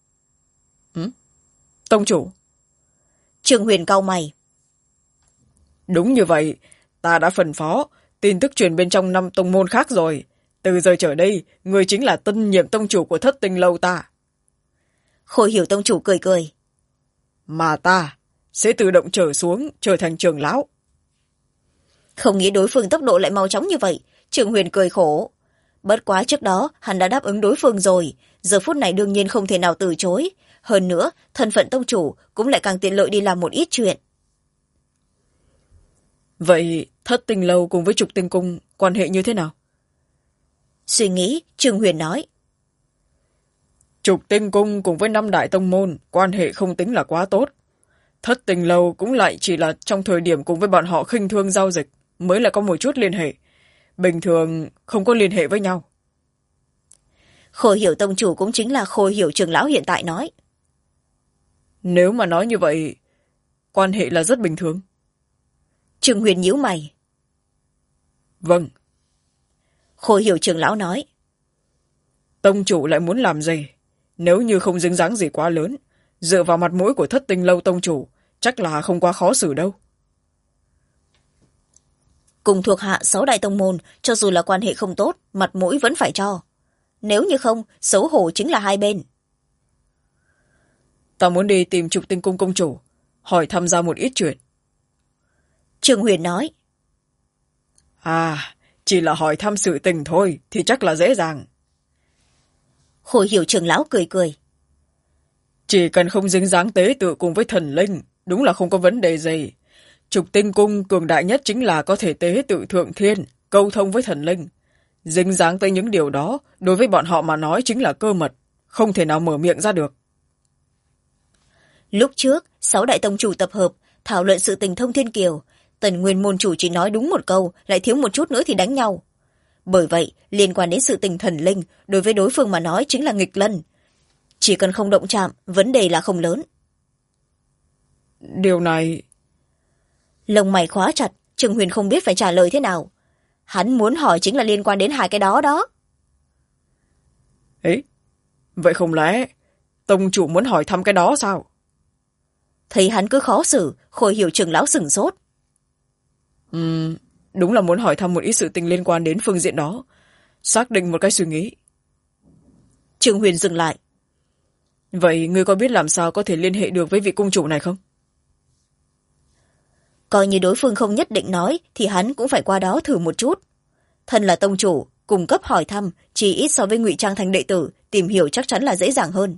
Tông chủ. Trương Huyền cau mày. Đúng như vậy, ta đã phân phó, tin tức truyền bên trong 5 tông môn khác rồi. Từ giờ trở đây, người chính là tân nhiệm tông chủ của Thất Tinh lâu ta. Khôi Hiểu tông chủ cười cười. Mà ta sẽ tự động trở xuống, trở thành trưởng lão. Không nghĩ đối phương tốc độ lại mau chóng như vậy, Trương Huyền cười khổ. Bất quá trước đó, hắn đã đáp ứng đối phương rồi, giờ phút này đương nhiên không thể nào từ chối. Hơn nữa, thân phận tông chủ cũng lại càng tiện lợi đi làm một ít chuyện. Vậy Thất Tinh lâu cùng với Trục Tinh cung quan hệ như thế nào? Suy nghĩ, Trương Huyền nói. Trục Tinh cung cùng với 5 đại tông môn quan hệ không tính là quá tốt. Thất Tinh lâu cũng lại chỉ là trong thời điểm cùng với bọn họ khinh thương giao dịch mới là có một chút liên hệ. Bình thường không có liên hệ với nhau. Khôi Hiểu tông chủ cũng chính là Khôi Hiểu trưởng lão hiện tại nói. Nếu mà nói như vậy, quan hệ là rất bình thường. Trương Huyền nhíu mày. Vâng. Khôi Hiểu trưởng lão nói. Tông chủ lại muốn làm gì? Nếu như không dính dáng gì quá lớn, dựa vào mặt mũi của Thất Tinh lâu tông chủ, chắc là không quá khó xử đâu. Cùng thuộc hạ 6 đại tông môn, cho dù là quan hệ không tốt, mặt mũi vẫn phải cho. Nếu như không, xấu hổ chính là hai bên. Ta muốn đi tìm Trục Tinh cung công chủ, hỏi thăm ra một ít chuyện. Trương Huyền nói. À, chỉ là hỏi thăm sự tình thôi, thì chắc là dễ dàng. Khôi Hiểu trưởng lão cười cười. Chỉ cần không dính dáng tế tự cùng với thần linh, đúng là không có vấn đề gì. Trục Tinh cung cường đại nhất chính là có thể tế tự thượng thiên, câu thông với thần linh. Dính dáng tới những điều đó, đối với bọn họ mà nói chính là cơ mật, không thể nào mở miệng ra được. Lúc trước, 6 đại tông chủ tập hợp, thảo luận sự tình thông thiên kiều. Tần Nguyên môn chủ chỉ nói đúng một câu, lại thiếu một chút nữa thì đánh nhau. Bởi vậy, liên quan đến sự tình thần linh, đối với đối phương mà nói chính là nghịch lân. Chỉ cần không động chạm, vấn đề là không lớn. Điều này... Lông mày khóa chặt, Trương Huyền không biết phải trả lời thế nào. Hắn muốn hỏi chính là liên quan đến hai cái đó đó. Ấy, vậy không lẽ tông chủ muốn hỏi thăm cái đó sao? Thấy hắn cứ khó xử, Khôi Hiểu trưởng lão sửng sốt. Đúng là muốn hỏi thăm một ít sự tình liên quan đến phương diện đó. Xác định một cái suy nghĩ. Trương Huyền dừng lại. Vậy ngươi có biết làm sao có thể liên hệ được với vị cung chủ này không? Coi như đối phương không nhất định nói, thì hắn cũng phải qua đó thử một chút. Thân là tông chủ, cung cấp hỏi thăm, chỉ ít so với ngụy trang thành đệ tử, tìm hiểu chắc chắn là dễ dàng hơn.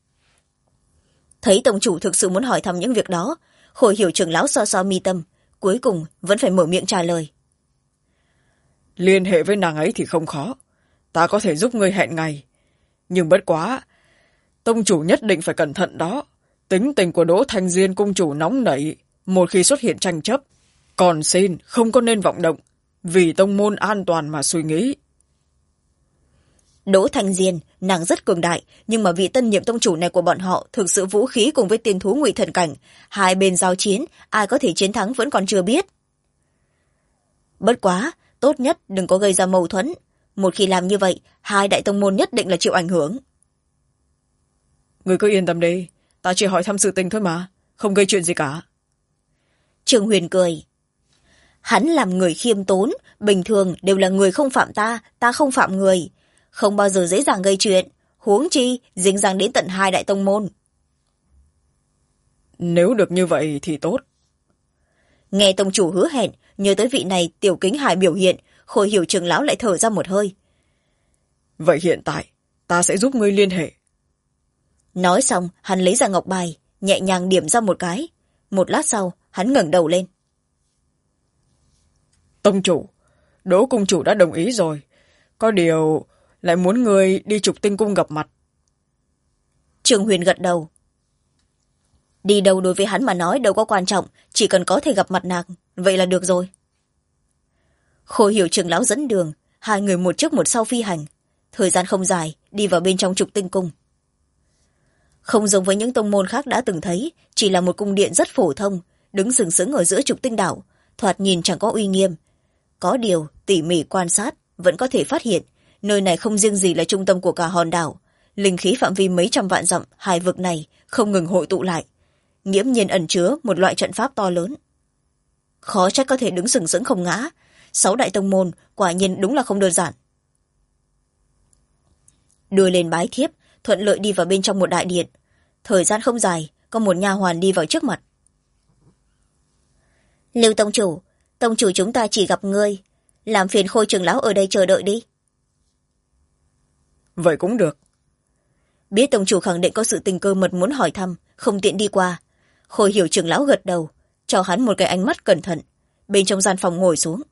Thấy tông chủ thực sự muốn hỏi thăm những việc đó, Khôi Hiểu trưởng lão so so mi tâm, cuối cùng vẫn phải mở miệng trả lời. Liên hệ với nàng ấy thì không khó. Ta có thể giúp ngươi hẹn ngày. Nhưng bất quá, tông chủ nhất định phải cẩn thận đó. Tính tình của Đỗ Thanh Diên cung chủ nóng nảy, một khi xuất hiện tranh chấp. Còn xin không có nên vọng động, vì tông môn an toàn mà suy nghĩ. Đỗ Thanh Diên, nàng rất cường đại, nhưng mà vị tân nhiệm tông chủ này của bọn họ thực sự vũ khí cùng với tiên thú ngụy thần cảnh. Hai bên giao chiến, ai có thể chiến thắng vẫn còn chưa biết. Bất quá, tốt nhất đừng có gây ra mâu thuẫn. Một khi làm như vậy, hai đại tông môn nhất định là chịu ảnh hưởng. Người cứ yên tâm đi, ta chỉ hỏi thăm sự tình thôi mà, không gây chuyện gì cả. Trương Huyền cười. Hắn làm người khiêm tốn, bình thường đều là người không phạm ta, ta không phạm người. Không bao giờ dễ dàng gây chuyện, huống chi dính dáng đến tận hai đại tông môn. Nếu được như vậy thì tốt. Nghe tông chủ hứa hẹn, nhớ tới vị này Tiểu Kính Hải biểu hiện, Khôi Hiểu trưởng lão lại thở ra một hơi. Vậy hiện tại, ta sẽ giúp ngươi liên hệ. nói xong hắn lấy ra ngọc bài nhẹ nhàng điểm ra một cái. Một lát sau hắn ngẩng đầu lên. Tông chủ, Đỗ cung chủ đã đồng ý rồi, có điều lại muốn người đi Trục Tinh cung gặp mặt. Trường Huyền gật đầu. Đi đâu đối với hắn mà nói đâu có quan trọng, chỉ cần có thể gặp mặt nàng vậy là được rồi. Khôi Hiểu trưởng lão dẫn đường, hai người một trước một sau phi hành. Thời gian không dài đi vào bên trong Trục Tinh cung. Không giống với những tông môn khác đã từng thấy, chỉ là một cung điện rất phổ thông, đứng sừng sững ở giữa Trục Tinh đảo, thoạt nhìn chẳng có uy nghiêm. Có điều tỉ mỉ quan sát vẫn có thể phát hiện nơi này không riêng gì là trung tâm của cả hòn đảo. Linh khí phạm vi mấy trăm vạn dặm hai vực này không ngừng hội tụ lại, nghiễm nhiên ẩn chứa một loại trận pháp to lớn. Khó trách có thể đứng sừng sững không ngã. 6 đại tông môn quả nhiên đúng là không đơn giản. Đưa lên bái thiếp, thuận lợi đi vào bên trong một đại điện. Thời gian không dài, có một nha hoàn đi vào trước mặt. Lưu tông chủ chúng ta chỉ gặp ngươi, làm phiền Khôi trưởng lão ở đây chờ đợi đi. Vậy cũng được. Biết tông chủ khẳng định có sự tình cơ mật muốn hỏi thăm, không tiện đi qua. Khôi Hiểu trưởng lão gật đầu, cho hắn một cái ánh mắt cẩn thận, bên trong gian phòng ngồi xuống.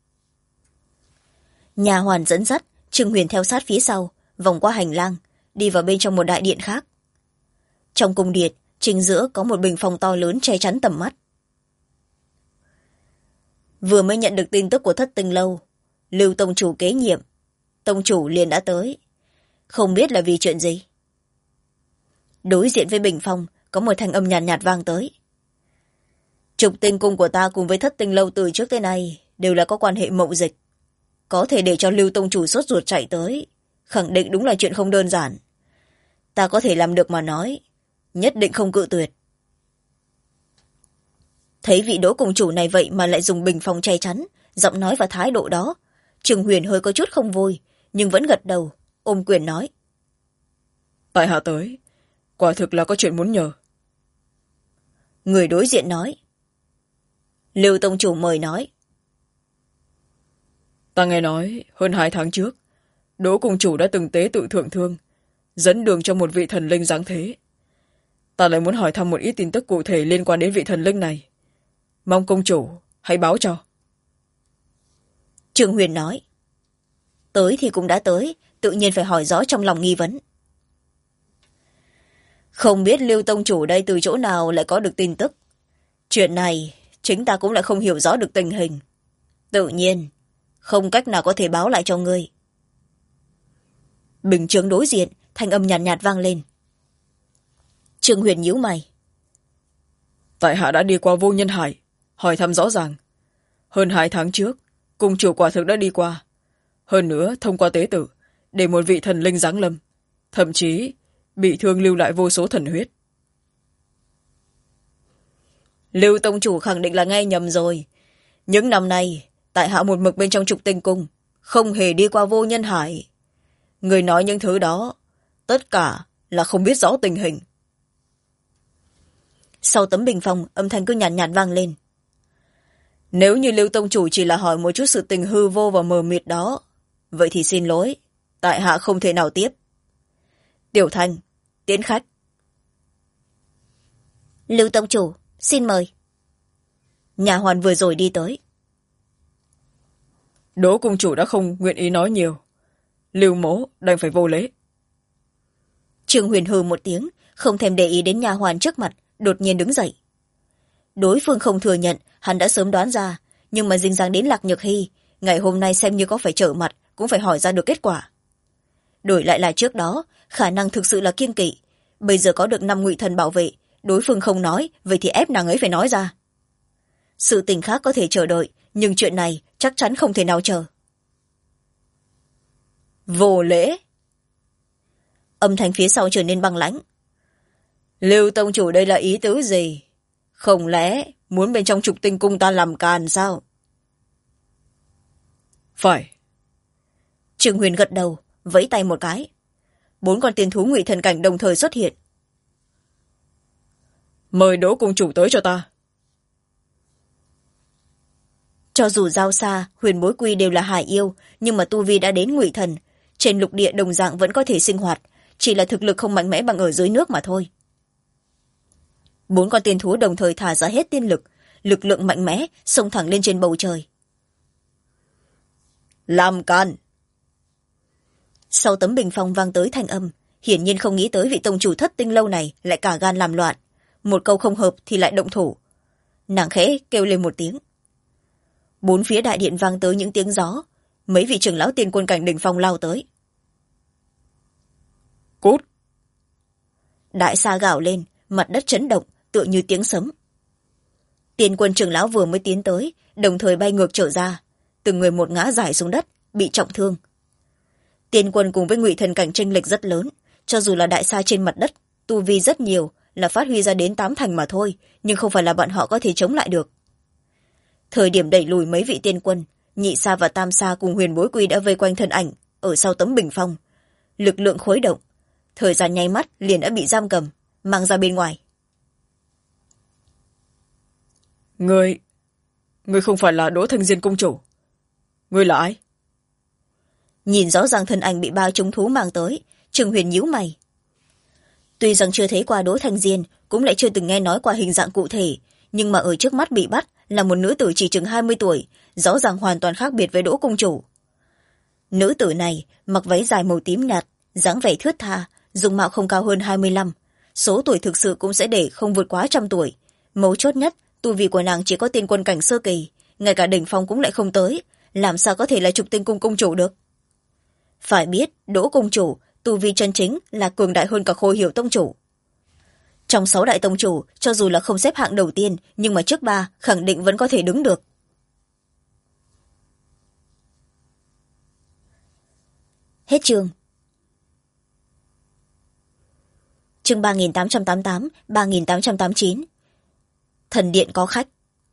Nhà hoàn dẫn dắt, Trương Huyền theo sát phía sau, vòng qua hành lang, đi vào bên trong một đại điện khác. Trong cung điện, chính giữa có một bình phong to lớn che chắn tầm mắt. Vừa mới nhận được tin tức của Thất Tinh lâu, Lưu tông chủ kế nhiệm, tông chủ liền đã tới, không biết là vì chuyện gì. Đối diện với bình phong có một thanh âm nhàn nhạt vang tới. Trục Tinh cung của ta cùng với Thất Tinh lâu từ trước tới nay đều là có quan hệ mậu dịch, có thể để cho Lưu tông chủ sốt ruột chạy tới, khẳng định đúng là chuyện không đơn giản. Ta có thể làm được mà nói, nhất định không cự tuyệt. Thấy vị Đỗ cung chủ này vậy mà lại dùng bình phong che chắn, giọng nói và thái độ đó, Trường Huyền hơi có chút không vui, nhưng vẫn gật đầu, ôm quyền nói. Tại hạ tới, quả thực là có chuyện muốn nhờ. Người đối diện nói. Lưu tông chủ mời nói. Ta nghe nói hơn 2 tháng trước, Đỗ cung chủ đã từng tế tự thượng thương, dẫn đường cho một vị thần linh giáng thế. Ta lại muốn hỏi thăm một ít tin tức cụ thể liên quan đến vị thần linh này. Mong công chủ hãy báo cho. Trường Huyền nói. Tới thì cũng đã tới, tự nhiên phải hỏi rõ trong lòng nghi vấn. Không biết Lưu tông chủ đây từ chỗ nào lại có được tin tức. Chuyện này chính ta cũng lại không hiểu rõ được tình hình. Tự nhiên không cách nào có thể báo lại cho ngươi. Bình chướng đối diện, thanh âm nhàn nhạt vang lên. Trương Huyền nhíu mày. Tại hạ đã đi qua Vô Nhân Hải, hỏi thăm rõ ràng. Hơn 2 tháng trước, cung chủ quả thực đã đi qua. Hơn nữa, thông qua tế tự, để một vị thần linh giáng lâm, thậm chí bị thương lưu lại vô số thần huyết. Lưu tông chủ khẳng định là nghe nhầm rồi. Những năm nay, tại hạ một mực bên trong Trục Tinh cung, không hề đi qua Vô Nhân Hải. Người nói những thứ đó, tất cả là không biết rõ tình hình. Sau tấm bình phong, âm thanh cứ nhàn nhạt vang lên. Nếu như Lưu tông chủ chỉ là hỏi một chút sự tình hư vô và mờ mịt đó, vậy thì xin lỗi, tại hạ không thể nào tiếp. Tiểu Thanh, tiến khách. Lưu tông chủ, xin mời. Nhà hoàn vừa rồi đi tới. Đỗ cung chủ đã không nguyện ý nói nhiều, Lưu mỗ đành phải vô lễ. Trương Huyền hừ một tiếng, không thèm để ý đến nhà hoàn trước mặt, đột nhiên đứng dậy. Đối phương không thừa nhận, hắn đã sớm đoán ra, nhưng mà dính dáng đến Lạc Nhược Hy, ngày hôm nay xem như có phải trở mặt, cũng phải hỏi ra được kết quả. Đổi lại là trước đó, khả năng thực sự là kiêng kỵ. Bây giờ có được 5 ngụy thần bảo vệ, đối phương không nói, vậy thì ép nàng ấy phải nói ra. Sự tình khác có thể chờ đợi, nhưng chuyện này chắc chắn không thể nào chờ. Vô lễ. Âm thanh phía sau trở nên băng lãnh. Lưu tông chủ đây là ý tứ gì? Không lẽ muốn bên trong Trục Tinh cung ta làm càn sao? Phải. Trương Huyền gật đầu, vẫy tay một cái. 4 con tiên thú ngụy thần cảnh đồng thời xuất hiện. Mời Đỗ cung chủ tới cho ta. Cho dù giao xa, Huyền Bối Quy đều là hải yêu, nhưng mà tu vi đã đến ngụy thần, trên lục địa đồng dạng vẫn có thể sinh hoạt, chỉ là thực lực không mạnh mẽ bằng ở dưới nước mà thôi. 4 con tiên thú đồng thời thả ra hết tiên lực, lực lượng mạnh mẽ xông thẳng lên trên bầu trời. Làm càn! Sau tấm bình phong vang tới thanh âm, hiển nhiên không nghĩ tới vị tông chủ Thất Tinh Lâu này lại cả gan làm loạn, một câu không hợp thì lại động thủ. Nàng khẽ kêu lên một tiếng. 4 phía đại điện vang tới những tiếng gió, mấy vị trưởng lão tiên quân cảnh đỉnh phong lao tới. Cút! Đại xa gào lên, mặt đất chấn động tựa như tiếng sấm. Tiên quân trưởng lão vừa mới tiến tới, đồng thời bay ngược trở ra, từng người một ngã rải xuống đất, bị trọng thương. Tiên quân cùng với ngụy thần cảnh chênh lệch rất lớn, cho dù là đại xa trên mặt đất, tu vi rất nhiều, là phát huy ra đến 8 thành mà thôi, nhưng không phải là bọn họ có thể chống lại được. Thời điểm đẩy lùi mấy vị tiên quân, nhị xa và tam xa cùng huyền bối quy đã vây quanh thân ảnh ở sau tấm bình phong, lực lượng khuấy động, thời gian nháy mắt liền đã bị giam cầm, mang ra bên ngoài. Ngươi không phải là Đỗ Thanh Diên công chủ? Ngươi là ai? Nhìn rõ ràng thân ảnh bị 3 chúng thú mang tới, Trương Huyền nhíu mày. Tuy rằng chưa thấy qua Đỗ Thanh Diên, cũng lại chưa từng nghe nói qua hình dạng cụ thể, nhưng mà ở trước mắt bị bắt là một nữ tử chỉ chừng 20 tuổi, rõ ràng hoàn toàn khác biệt với Đỗ công chủ. Nữ tử này mặc váy dài màu tím nhạt, dáng vẻ thướt tha, dung mạo không cao hơn 25, số tuổi thực sự cũng sẽ để không vượt quá 100 tuổi. Mấu chốt nhất, tu vi của nàng chỉ có tiên quân cảnh sơ kỳ, ngay cả đỉnh phong cũng lại không tới, làm sao có thể là Trục Tinh cung công chủ được? Phải biết, Đỗ công chủ, tu vi chân chính là cường đại hơn cả Khôi Hiểu tông chủ. Trong 6 đại tông chủ, cho dù là không xếp hạng đầu tiên, nhưng mà trước 3 khẳng định vẫn có thể đứng được. Hết chương. Chương 3888, 3889. Thần điện có khách.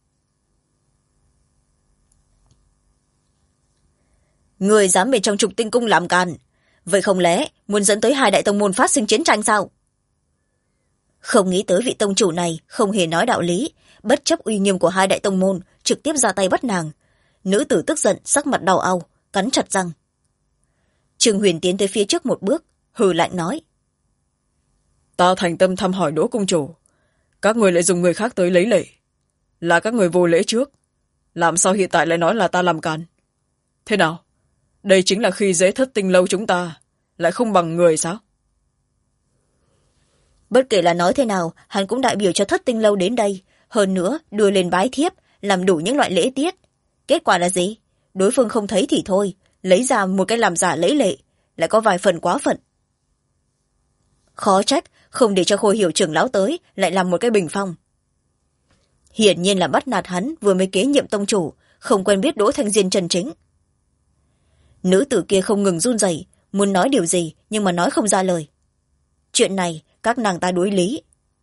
Người dám bên trong Trục Tinh cung làm càn, vậy không lẽ muốn dẫn tới 2 đại tông môn phát sinh chiến tranh sao? Không nghĩ tới vị tông chủ này không hề nói đạo lý, bất chấp uy nghiêm của 2 đại tông môn, trực tiếp ra tay bắt nàng. Nữ tử tức giận, sắc mặt đau au, cắn chặt răng. Trương Huyền tiến tới phía trước một bước, hừ lạnh nói: Ta thành tâm thăm hỏi Đỗ công chủ, các người lại dùng người khác tới lấy lệ, là các người vô lễ trước, làm sao hiện tại lại nói là ta làm càn? Thế nào, đây chính là khi dễ Thất Tinh lâu chúng ta, lại không bằng người sao? Bất kể là nói thế nào, hắn cũng đại biểu cho Thất Tinh lâu đến đây, hơn nữa đưa lên bái thiếp, làm đủ những loại lễ tiết. Kết quả là gì? Đối phương không thấy thì thôi, lấy ra một cái làm giả lễ lệ, lại có vài phần quá phận. Khó trách không để cho Khôi Hiểu trưởng lão tới, lại làm một cái bình phong. Hiển nhiên là bắt nạt hắn vừa mới kế nhiệm tông chủ, không quen biết Đỗ Thanh Diên chân chính. Nữ tử kia không ngừng run rẩy, muốn nói điều gì nhưng mà nói không ra lời. Chuyện này các nàng ta đối lý.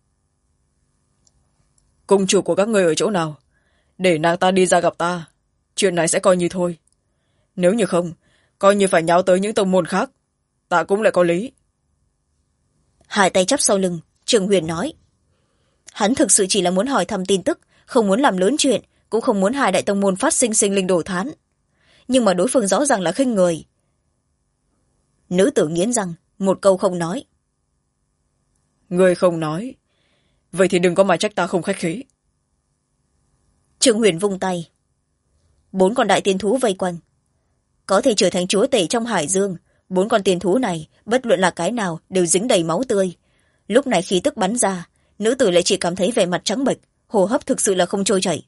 Công chủ của các người ở chỗ nào? Để nàng ta đi ra gặp ta, chuyện này sẽ coi như thôi. Nếu như không, coi như phải nháo tới những tông môn khác, ta cũng lại có lý. 2 tay chắp sau lưng, Trương Huyền nói. Hắn thực sự chỉ là muốn hỏi thăm tin tức, không muốn làm lớn chuyện, cũng không muốn 2 đại tông môn phát sinh sinh linh đổ thán. Nhưng mà đối phương rõ ràng là khinh người. Nữ tử nghiến răng, một câu không nói. Người không nói, vậy thì đừng có mà trách ta không khách khí. Trương Huyền vung tay. 4 con đại tiên thú vây quanh. Có thể trở thành chúa tể trong hải dương, 4 con tiên thú này, bất luận là cái nào, đều dính đầy máu tươi. Lúc này khí tức bắn ra, nữ tử lại chỉ cảm thấy vẻ mặt trắng bệch, hô hấp thực sự là không trôi chảy.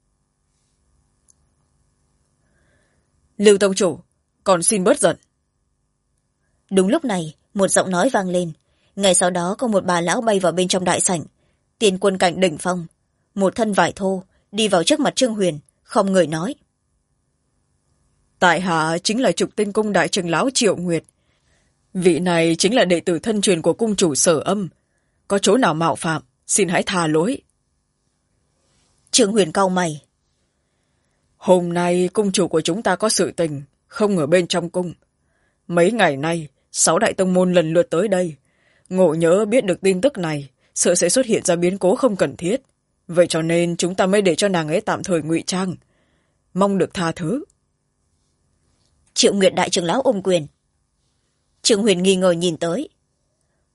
Lưu tông chủ, còn xin bớt giận. Đúng lúc này, một giọng nói vang lên. Ngay sau đó có một bà lão bay vào bên trong đại sảnh. Tiên quân cảnh đỉnh phong, một thân vải thô, đi vào trước mặt Trương Huyền, không người nói. Tại hạ chính là Trục Tinh cung đại trưởng lão Triệu Nguyệt. Vị này chính là đệ tử thân truyền của cung chủ Sở Âm. Có chỗ nào mạo phạm, xin hãy tha lỗi. Trương Huyền cau mày. Hôm nay cung chủ của chúng ta có sự tình, không ở bên trong cung. Mấy ngày nay, 6 đại tông môn lần lượt tới đây. Ngộ nhỡ biết được tin tức này, sợ sẽ xuất hiện ra biến cố không cần thiết. Vậy cho nên chúng ta mới để cho nàng ấy tạm thời ngụy trang. Mong được tha thứ. Triệu Nguyệt đại trưởng lão ôm quyền. Trương Huyền nghi ngờ nhìn tới.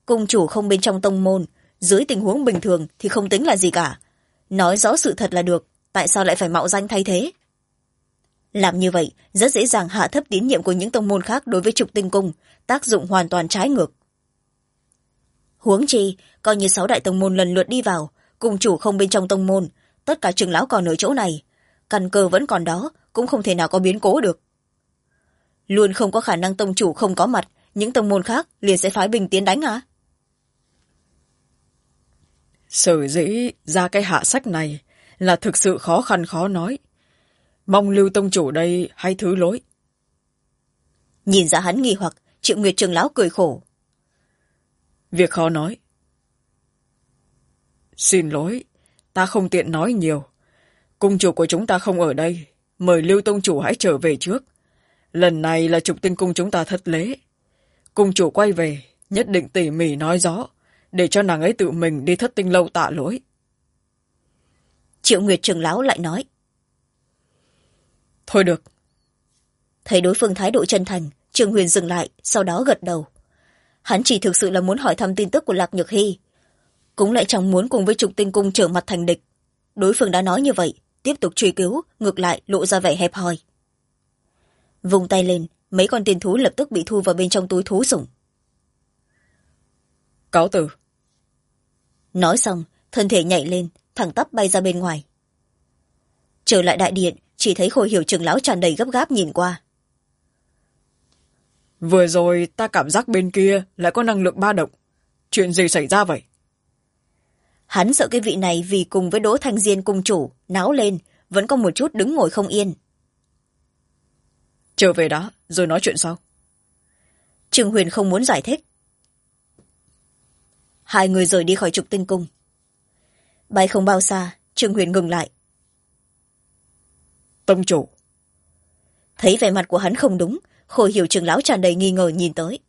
cung chủ không bên trong tông môn, dưới tình huống bình thường thì không tính là gì cả. Nói rõ sự thật là được, tại sao lại phải mạo danh thay thế? Làm như vậy rất dễ dàng hạ thấp tín nhiệm của những tông môn khác đối với Trục Tinh Cung, tác dụng hoàn toàn trái ngược. Huống chi coi như 6 đại tông môn lần lượt đi vào, cung chủ không bên trong tông môn, tất cả trưởng lão còn ở chỗ này, căn cơ vẫn còn đó, cũng không thể nào có biến cố được. Luôn không có khả năng tông chủ không có mặt, những tông môn khác liền sẽ phái binh tiến đánh à? Sở dĩ ra cái hạ sách này là thực sự khó khăn khó nói. Mong Lưu tông chủ đây hãy thứ lỗi. Nhìn ra hắn nghi hoặc, Triệu Nguyệt trưởng lão cười khổ. Việc khó nói. Xin lỗi, ta không tiện nói nhiều. Cung chủ của chúng ta không ở đây, mời Lưu tông chủ hãy trở về trước. Lần này là Trục Tinh Cung chúng ta thất lễ. Cung chủ quay về, nhất định tỉ mỉ nói rõ, để cho nàng ấy tự mình đi Thất Tinh lâu tạ lỗi. Triệu Nguyệt trưởng lão lại nói. Thôi được. Thấy đối phương thái độ chân thành, Trương Huyền dừng lại, sau đó gật đầu. Hắn chỉ thực sự là muốn hỏi thăm tin tức của Lạc Nhược Hy, cũng lại chẳng muốn cùng với Trục Tinh Cung trở mặt thành địch. Đối phương đã nói như vậy, tiếp tục truy cứu, ngược lại lộ ra vẻ hẹp hòi. Vùng tay lên, mấy con tiên thú lập tức bị thu vào bên trong túi thú sủng. Cáo từ. Nói xong, thân thể nhảy lên, thẳng tắp bay ra bên ngoài. Trở lại đại điện, chỉ thấy Khôi Hiểu trưởng lão tràn đầy gấp gáp nhìn qua. Vừa rồi ta cảm giác bên kia lại có năng lượng ba động. Chuyện gì xảy ra vậy? Hắn sợ cái vị này vì cùng với Đỗ Thanh Diên cung chủ náo lên, vẫn có một chút đứng ngồi không yên. Trở về đó rồi nói chuyện sau. Trương Huyền không muốn giải thích. Hai người rời đi khỏi Trục Tinh Cung. Bay không bao xa, Trương Huyền ngừng lại. Tông chủ. Thấy vẻ mặt của hắn không đúng, Khôi Hiểu trưởng lão tràn đầy nghi ngờ nhìn tới.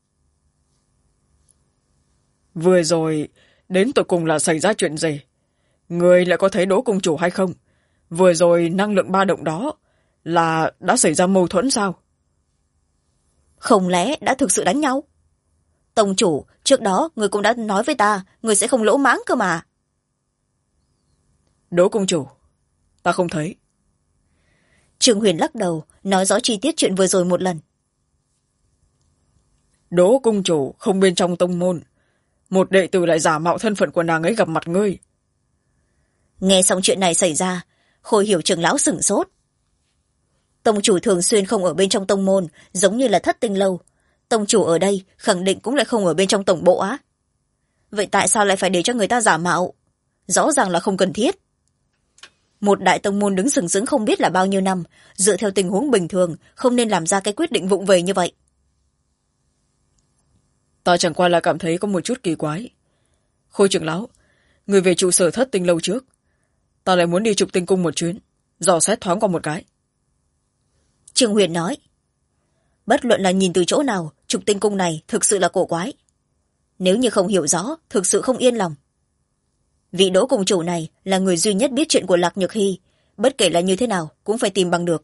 Vừa rồi đến tột cùng là xảy ra chuyện gì? Người lại có thấy Đỗ cung chủ hay không? Vừa rồi năng lượng ba động đó là đã xảy ra mâu thuẫn sao? Không lẽ đã thực sự đánh nhau? Tông chủ, trước đó người cũng đã nói với ta, người sẽ không lỗ mãng cơ mà. Đỗ cung chủ, ta không thấy. Trương Huyền lắc đầu, nói rõ chi tiết chuyện vừa rồi một lần. Đỗ cung chủ không bên trong tông môn, một đệ tử lại giả mạo thân phận của nàng ấy gặp mặt ngươi. Nghe xong chuyện này xảy ra, Khôi Hiểu trưởng lão sửng sốt. Tông chủ thường xuyên không ở bên trong tông môn, giống như là Thất Tinh lâu. Tông chủ ở đây khẳng định cũng lại không ở bên trong tổng bộ á. Vậy tại sao lại phải để cho người ta giả mạo? Rõ ràng là không cần thiết. Một đại tông môn đứng sừng sững không biết là bao nhiêu năm, dựa theo tình huống bình thường không nên làm ra cái quyết định vụng về như vậy. Ta chẳng qua là cảm thấy có một chút kỳ quái. Khôi trưởng lão, người về trụ sở Thất Tinh lâu trước. Ta lại muốn đi Trục Tinh Cung một chuyến, dò xét thoáng qua một cái. Trương Huyền nói. Bất luận là nhìn từ chỗ nào, Trục Tinh Cung này thực sự là cổ quái. Nếu như không hiểu rõ, thực sự không yên lòng. Vị Đỗ cung chủ này là người duy nhất biết chuyện của Lạc Nhược Hy, bất kể là như thế nào cũng phải tìm bằng được.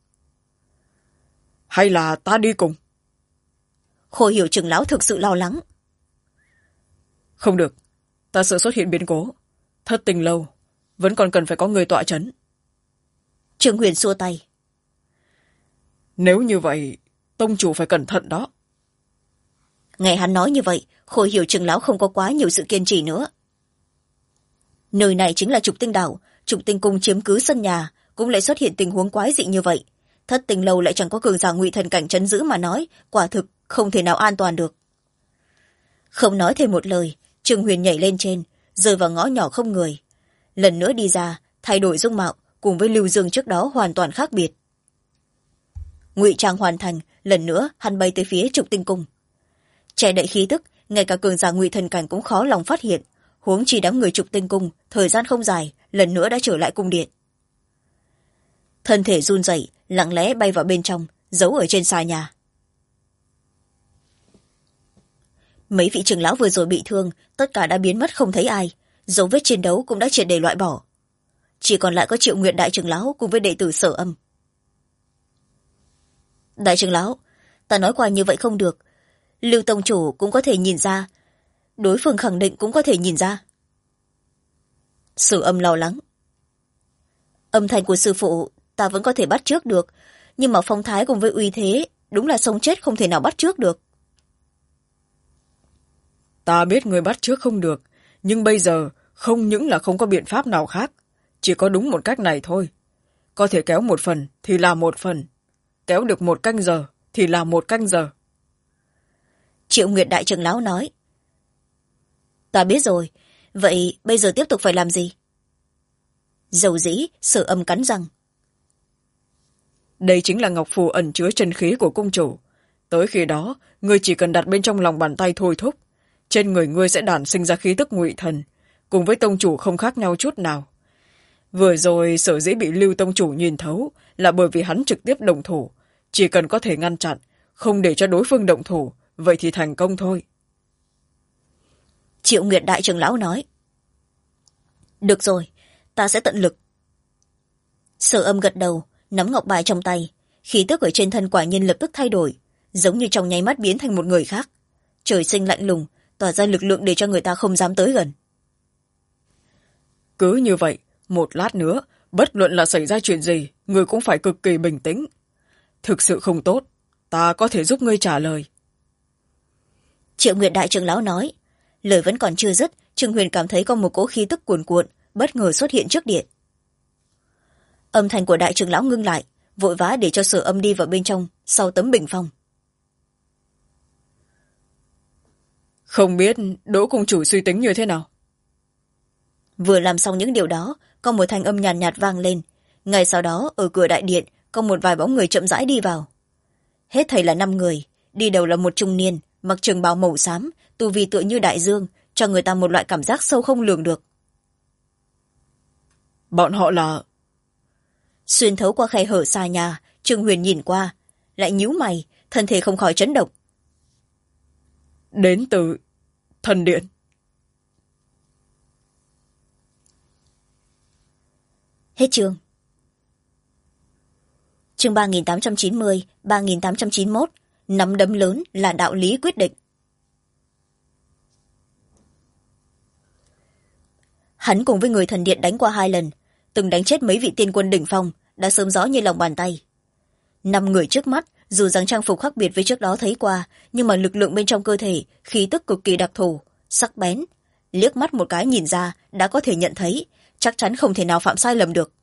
Hay là ta đi cùng? Khôi Hiểu trưởng lão thực sự lo lắng. Không được, ta sợ xuất hiện biến cố. Thất Tinh lâu vẫn còn cần phải có người tọa chấn. Trương Huyền xua tay. Nếu như vậy, tông chủ phải cẩn thận đó. Nghe hắn nói như vậy, Khôi Hiểu trưởng lão không có quá nhiều sự kiên trì nữa. Nơi này chính là Trục Tinh đảo, Trục Tinh cung chiếm cứ sân nhà, cũng lại xuất hiện tình huống quái dị như vậy. Thất Tinh lâu lại chẳng có cường giả ngụy thần cảnh trấn giữ mà nói, quả thực không thể nào an toàn được. Không nói thêm một lời, Trương Huyền nhảy lên trên, rơi vào ngõ nhỏ không người. Lần nữa đi ra, thay đổi dung mạo, cùng với Lưu Dương trước đó hoàn toàn khác biệt. Ngụy trang hoàn thành, lần nữa hắn bay tới phía Trục Tinh cung. Che đậy khí tức, ngay cả cường giả ngụy thần cảnh cũng khó lòng phát hiện, huống chi đám người Trục Tinh cung thời gian không dài lần nữa đã trở lại cung điện. Thân thể run rẩy, lặng lẽ bay vào bên trong, giấu ở trên xà nhà. Mấy vị trưởng lão vừa rồi bị thương, tất cả đã biến mất không thấy ai, dấu vết chiến đấu cũng đã triệt để loại bỏ. Chỉ còn lại có Triệu Nguyệt đại trưởng lão cùng với đệ tử Sở Âm. Đại trưởng lão, ta nói qua như vậy không được. Lưu tông chủ cũng có thể nhìn ra, đối phương khẳng định cũng có thể nhìn ra. Sử Âm lo lắng. Âm thanh của sư phụ ta vẫn có thể bắt chước được, nhưng mà phong thái cùng với uy thế đúng là sống chết không thể nào bắt chước được. Ta biết người bắt chước không được, nhưng bây giờ không những là không có biện pháp nào khác, chỉ có đúng một cách này thôi. Có thể kéo một phần thì là một phần, kéo được 1 canh giờ thì là 1 canh giờ. Triệu Nguyệt đại trưởng lão nói. Ta biết rồi, vậy bây giờ tiếp tục phải làm gì? Dầu dĩ, Sử Âm cắn răng. Đây chính là ngọc phù ẩn chứa chân khí của cung chủ. Tới khi đó, ngươi chỉ cần đặt bên trong lòng bàn tay thôi thúc. Trên người ngươi sẽ đản sinh ra khí tức ngụy thần, cùng với tông chủ không khác nhau chút nào. Vừa rồi sở dĩ bị Lưu tông chủ nhìn thấu là bởi vì hắn trực tiếp động thủ. Chỉ cần có thể ngăn chặn, không để cho đối phương động thủ, vậy thì thành công thôi. Triệu Nguyệt đại trưởng lão nói. Được rồi, ta sẽ tận lực. Sở Âm gật đầu, nắm ngọc bài trong tay, khí tức ở trên thân quả nhiên lập tức thay đổi, giống như trong nháy mắt biến thành một người khác. Trời sinh lạnh lùng, tỏa ra lực lượng để cho người ta không dám tới gần. Cứ như vậy, một lát nữa, bất luận là xảy ra chuyện gì, ngươi cũng phải cực kỳ bình tĩnh. Thực sự không tốt, ta có thể giúp ngươi trả lời. Triệu Nguyệt đại trưởng lão nói. Lời vẫn còn chưa dứt, Trương Huyền cảm thấy có một cỗ khí tức cuồn cuộn bất ngờ xuất hiện trước điện. Âm thanh của đại trưởng lão ngưng lại, vội vã để cho Sở Âm đi vào bên trong sau tấm bình phong. Không biết Đỗ cung chủ suy tính như thế nào? Vừa làm xong những điều đó, có một thanh âm nhàn nhạt vang lên. Ngay sau đó, ở cửa đại điện, có một vài bóng người chậm rãi đi vào. Hết thảy là 5 người, đi đầu là một trung niên, mặc trường bào màu xám, tu vi tựa như đại dương, cho người ta một loại cảm giác sâu không lường được. Bọn họ là... Xuyên thấu qua khe hở xa nhà, Trương Huyền nhìn qua, lại nhíu mày, thân thể không khỏi chấn động. Đến từ thần điện. Hết chương. Chương 3890, 3891, nắm đấm lớn là đạo lý quyết định. Hắn cùng với người thần điện đánh qua 2 lần, từng đánh chết mấy vị tiên quân đỉnh phong, đã sớm rõ như lòng bàn tay. 5 người trước mắt, dù rằng trang phục khác biệt với trước đó thấy qua, nhưng mà lực lượng bên trong cơ thể, khí tức cực kỳ đặc thù, sắc bén. Liếc mắt một cái nhìn ra, đã có thể nhận thấy, chắc chắn không thể nào phạm sai lầm được.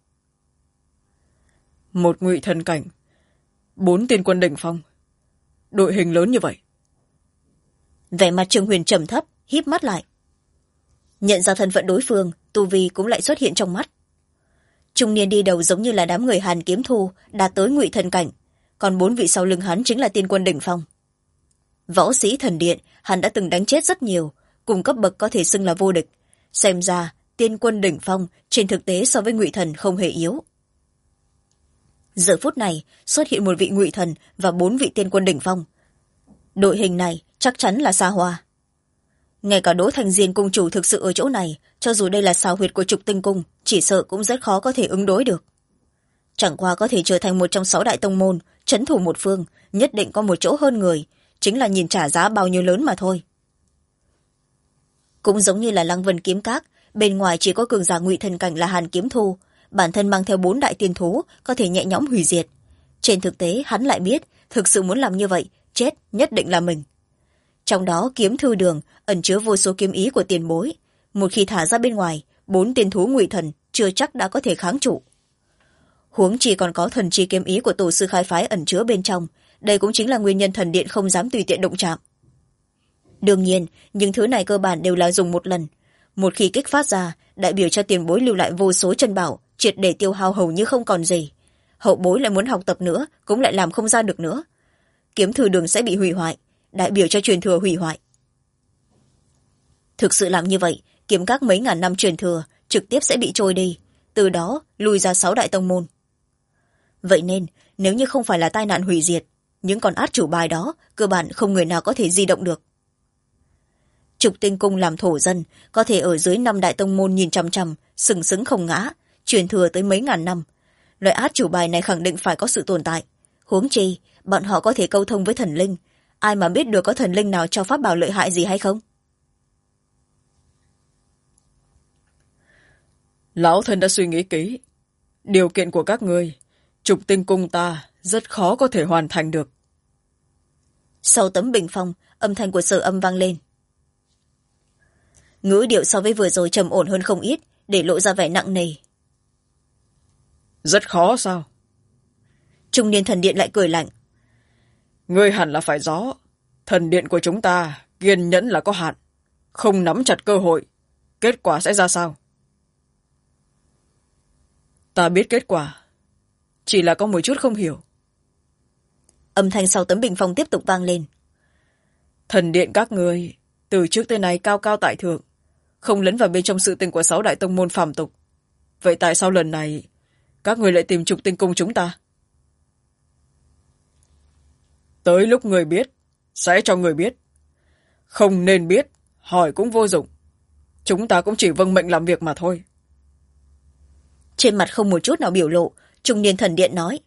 1 ngụy thần cảnh, 4 tiên quân đỉnh phong. Đội hình lớn như vậy. Vẻ mặt Trương Huyền trầm thấp, híp mắt lại. Nhận ra thân phận đối phương, tu vi cũng lại xuất hiện trong mắt. Trung niên đi đầu giống như là đám người Hàn Kiếm Thu, đạt tới ngụy thần cảnh, còn 4 vị sau lưng hắn chính là tiên quân đỉnh phong. Võ sĩ thần điện, hắn đã từng đánh chết rất nhiều, cùng cấp bậc có thể xưng là vô địch. Xem ra, tiên quân đỉnh phong trên thực tế so với ngụy thần không hề yếu. Giờ phút này, xuất hiện một vị ngụy thần và 4 vị tiên quân đỉnh phong. Đội hình này chắc chắn là xa hoa. Ngay cả Đỗ Thành Diên cung chủ thực sự ở chỗ này, cho dù đây là xào huyệt của Trục Tinh Cung, chỉ sợ cũng rất khó có thể ứng đối được. Chẳng qua có thể trở thành một trong 6 đại tông môn, trấn thủ một phương, nhất định có một chỗ hơn người, chính là nhìn trả giá bao nhiêu lớn mà thôi. Cũng giống như là Lăng Vân Kiếm Các, bên ngoài chỉ có cường giả ngụy thần cảnh là Hàn Kiếm Thu, bản thân mang theo 4 đại tiên thú, có thể nhẹ nhõm hủy diệt. Trên thực tế, hắn lại biết, thực sự muốn làm như vậy, chết nhất định là mình. Trong đó kiếm thư đường ẩn chứa vô số kiếm ý của tiền bối. Một khi thả ra bên ngoài, 4 tiên thú ngụy thần chưa chắc đã có thể kháng trụ. Huống chi còn có thần chi kiếm ý của tổ sư khai phái ẩn chứa bên trong. Đây cũng chính là nguyên nhân thần điện không dám tùy tiện động chạm. Đương nhiên, những thứ này cơ bản đều là dùng một lần. Một khi kích phát ra, đại biểu cho tiền bối lưu lại vô số chân bảo, triệt để tiêu hao hầu như không còn gì. Hậu bối lại muốn học tập nữa, cũng lại làm không ra được nữa. Kiếm thư đường sẽ bị hủy hoại, đại biểu cho truyền thừa hủy hoại. Thực sự làm như vậy, kiếm các mấy ngàn năm truyền thừa trực tiếp sẽ bị trôi đi, từ đó lùi ra 6 đại tông môn. Vậy nên, nếu như không phải là tai nạn hủy diệt, những con át chủ bài đó cơ bản không người nào có thể di động được. Trục Tinh Cung làm thổ dân, có thể ở dưới 5 đại tông môn nhìn chằm chằm, sừng sững không ngã, truyền thừa tới mấy ngàn năm. Loại át chủ bài này khẳng định phải có sự tồn tại. Huống chi, bọn họ có thể câu thông với thần linh. Ai mà biết được có thần linh nào cho pháp bảo lợi hại gì hay không? Lão thân đã suy nghĩ kỹ. Điều kiện của các ngươi, trục tinh cung ta rất khó có thể hoàn thành được. Sau tấm bình phong, âm thanh của Sở Âm vang lên. Ngữ điệu so với vừa rồi trầm ổn hơn không ít, để lộ ra vẻ nặng nề. Rất khó sao? Trung niên thần điện lại cười lạnh. Ngươi hẳn là phải rõ, thần điện của chúng ta kiên nhẫn là có hạn, không nắm chặt cơ hội, kết quả sẽ ra sao? Ta biết kết quả, chỉ là có một chút không hiểu. Âm thanh sau tấm bình phong tiếp tục vang lên. Thần điện các ngươi từ trước tới nay cao cao tại thượng, không lấn vào bên trong sự tình của 6 đại tông môn phàm tục. Vậy tại sao lần này các ngươi lại tìm trục tinh cung chúng ta? Tới lúc người biết, sẽ cho người biết. Không nên biết, hỏi cũng vô dụng. Chúng ta cũng chỉ vâng mệnh làm việc mà thôi. Trên mặt không một chút nào biểu lộ, trung niên thần điện nói.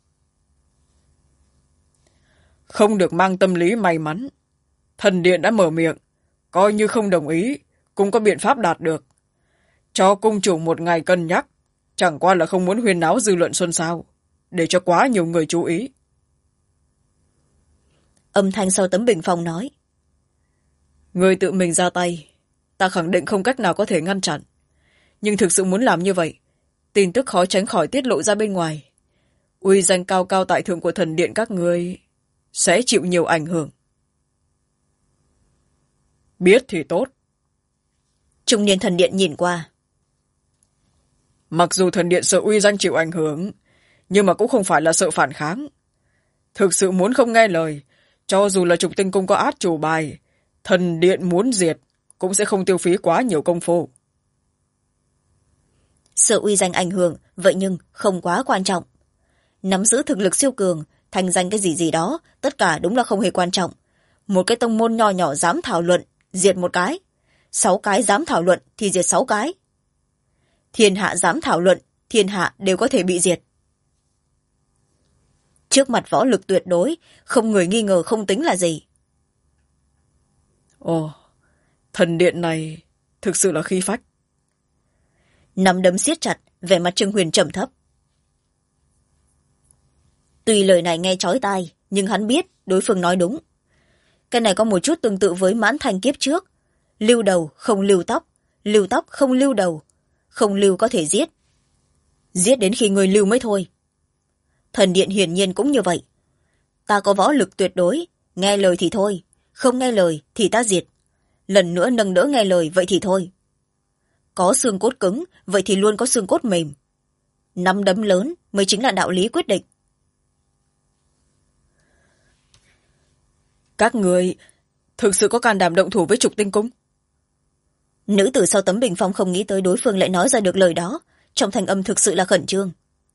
Không được mang tâm lý may mắn. Thần điện đã mở miệng, coi như không đồng ý, cũng có biện pháp đạt được. Cho cung chủ một ngày cân nhắc, chẳng qua là không muốn huyên náo dư luận xôn xao, để cho quá nhiều người chú ý. Âm thanh sau tấm bình phong nói. Người tự mình ra tay, ta khẳng định không cách nào có thể ngăn chặn. Nhưng thực sự muốn làm như vậy, tin tức khó tránh khỏi tiết lộ ra bên ngoài. Uy danh cao cao tại thượng của thần điện các ngươi sẽ chịu nhiều ảnh hưởng. Biết thì tốt. Trung niên thần điện nhìn qua. Mặc dù thần điện sợ uy danh chịu ảnh hưởng, nhưng mà cũng không phải là sợ phản kháng. Thực sự muốn không nghe lời, cho dù là trục tinh cung có át chủ bài, thần điện muốn diệt cũng sẽ không tiêu phí quá nhiều công phu. Sợ uy danh ảnh hưởng, vậy nhưng không quá quan trọng. Nắm giữ thực lực siêu cường, thành danh cái gì gì đó, tất cả đúng là không hề quan trọng. Một cái tông môn nho nhỏ dám thảo luận, diệt một cái. 6 cái dám thảo luận thì diệt 6 cái. Thiên hạ dám thảo luận, thiên hạ đều có thể bị diệt. Trước mặt võ lực tuyệt đối, không người nghi ngờ không tính là gì. Ồ, thần điện này thực sự là khí phách. Nắm đấm siết chặt, vẻ mặt Trương Huyền trầm thấp. Tuy lời này nghe chói tai, nhưng hắn biết đối phương nói đúng. Cái này có một chút tương tự với Mãn Thành kiếp trước. Lưu đầu không lưu tóc không lưu đầu. Không lưu có thể giết. Giết đến khi người lưu mới thôi. Thần điện hiển nhiên cũng như vậy. Ta có võ lực tuyệt đối, nghe lời thì thôi, không nghe lời thì ta diệt. Lần nữa nâng đỡ nghe lời vậy thì thôi. Có xương cốt cứng, vậy thì luôn có xương cốt mềm. Nắm đấm lớn mới chính là đạo lý quyết định. Các người thực sự có can đảm động thủ với trục tinh cung? Nữ tử sau tấm bình phong không nghĩ tới đối phương lại nói ra được lời đó, trong thanh âm thực sự là khẩn trương.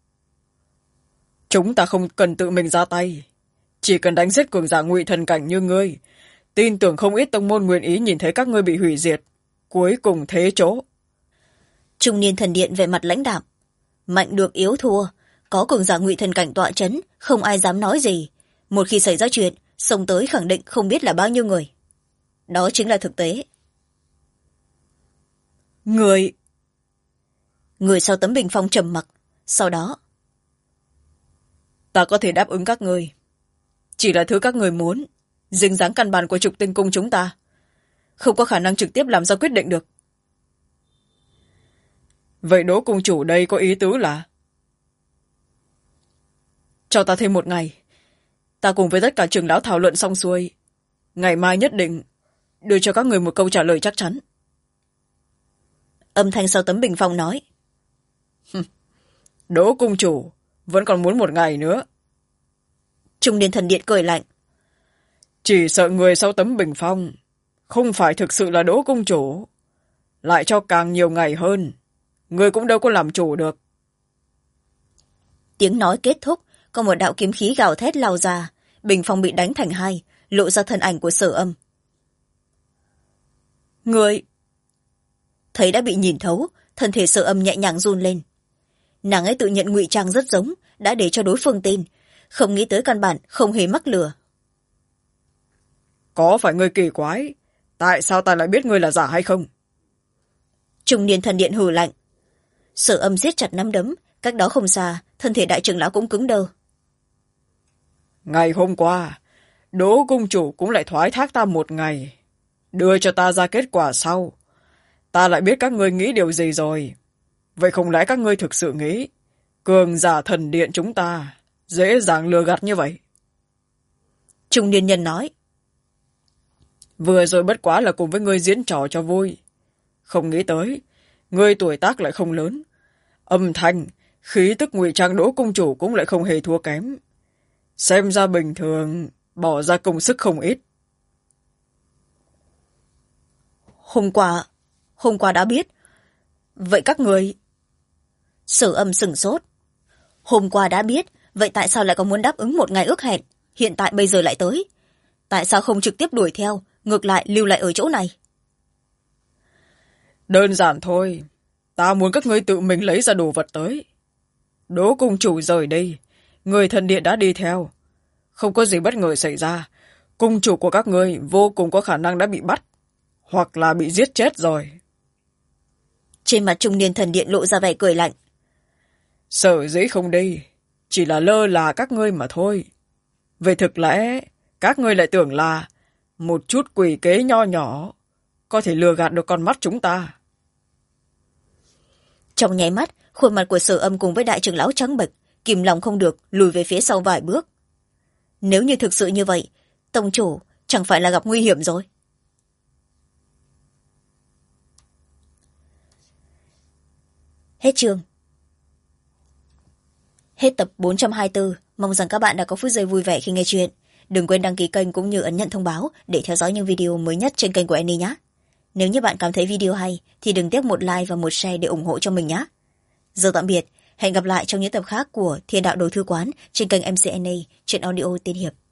Chúng ta không cần tự mình ra tay, chỉ cần đánh giết cường giả ngụy thần cảnh như ngươi. Tin tưởng không ít tông môn nguyện ý nhìn thấy các ngươi bị hủy diệt, cuối cùng thế chỗ. Trung niên thần điện về mặt lãnh đạm. Mạnh được yếu thua, có cường giả ngụy thần cảnh tọa chấn, không ai dám nói gì. Một khi xảy ra chuyện, xông tới khẳng định không biết là bao nhiêu người. Đó chính là thực tế. Người sau tấm bình phong trầm mặc, sau đó. Ta có thể đáp ứng các ngươi. Chỉ là thứ các người muốn, dính dáng căn bản của trục tinh cung chúng ta. Không có khả năng trực tiếp làm ra quyết định được. Vậy Đỗ cung chủ đây có ý tứ là? Cho ta thêm một ngày. Ta cùng với tất cả trưởng lão thảo luận xong xuôi. Ngày mai nhất định đưa cho các người một câu trả lời chắc chắn. Âm thanh sau tấm bình phong nói. Đỗ cung chủ vẫn còn muốn một ngày nữa. Trung niên thần điện cười lạnh. Chỉ sợ người sau tấm bình phong không phải thực sự là Đỗ cung chủ, lại cho càng nhiều ngày hơn, người cũng đâu có làm chủ được. Tiếng nói kết thúc, có một đạo kiếm khí gào thét lao ra, bình phong bị đánh thành hai, lộ ra thân ảnh của Sở Âm. Người thấy đã bị nhìn thấu, thân thể Sở Âm nhẹ nhàng run lên. Nàng ấy tự nhận ngụy trang rất giống, đã để cho đối phương tin, không nghĩ tới căn bản không hề mắc lừa. Có phải ngươi kỳ quái, tại sao ta lại biết ngươi là giả hay không? Trung niên thần điện hừ lạnh. Sở Âm siết chặt nắm đấm, cách đó không xa thân thể đại trưởng lão cũng cứng đơ. Ngày hôm qua Đỗ cung chủ cũng lại thoái thác ta một ngày, đưa cho ta ra kết quả sau. Ta lại biết các ngươi nghĩ điều gì rồi. Vậy không lẽ các ngươi thực sự nghĩ cường giả thần điện chúng ta dễ dàng lừa gạt như vậy? Trung niên nhân nói. Vừa rồi bất quá là cùng với ngươi diễn trò cho vui. Không nghĩ tới ngươi tuổi tác lại không lớn, âm thanh khí tức ngụy trang Đỗ cung chủ cũng lại không hề thua kém. Xem ra bình thường bỏ ra công sức không ít. Hôm qua đã biết. Vậy các người... Sở Âm sửng sốt. Hôm qua đã biết, vậy tại sao lại có muốn đáp ứng một ngày ước hẹn, hiện tại bây giờ lại tới? Tại sao không trực tiếp đuổi theo, ngược lại lưu lại ở chỗ này? Đơn giản thôi, ta muốn các ngươi tự mình lấy ra đồ vật tới. Đỗ cung chủ rời đi, người thần điện đã đi theo. Không có gì bất ngờ xảy ra, cung chủ của các ngươi vô cùng có khả năng đã bị bắt, hoặc là bị giết chết rồi. Trên mặt trung niên thần điện lộ ra vẻ cười lạnh. Sở dĩ không đi, chỉ là lơ là các ngươi mà thôi. Về thực lẽ, các ngươi lại tưởng là một chút quỷ kế nho nhỏ có thể lừa gạt được con mắt chúng ta. Trong nháy mắt, khuôn mặt của Sở Âm cùng với đại trưởng lão trắng bệch, kìm lòng không được lùi về phía sau vài bước. Nếu như thực sự như vậy, tông chủ chẳng phải là gặp nguy hiểm rồi? Hết chương. Hết tập 424. Mong rằng các bạn đã có phút giây vui vẻ khi nghe chuyện. Đừng quên đăng ký kênh cũng như ấn nhận thông báo để theo dõi những video mới nhất trên kênh của Annie nhé. Nếu như bạn cảm thấy video hay thì đừng tiếc một like và một share để ủng hộ cho mình nhé. Giờ tạm biệt, hẹn gặp lại trong những tập khác của Thiên Đạo Đồ Thư Quán trên kênh MC Annie, truyện audio tiên hiệp.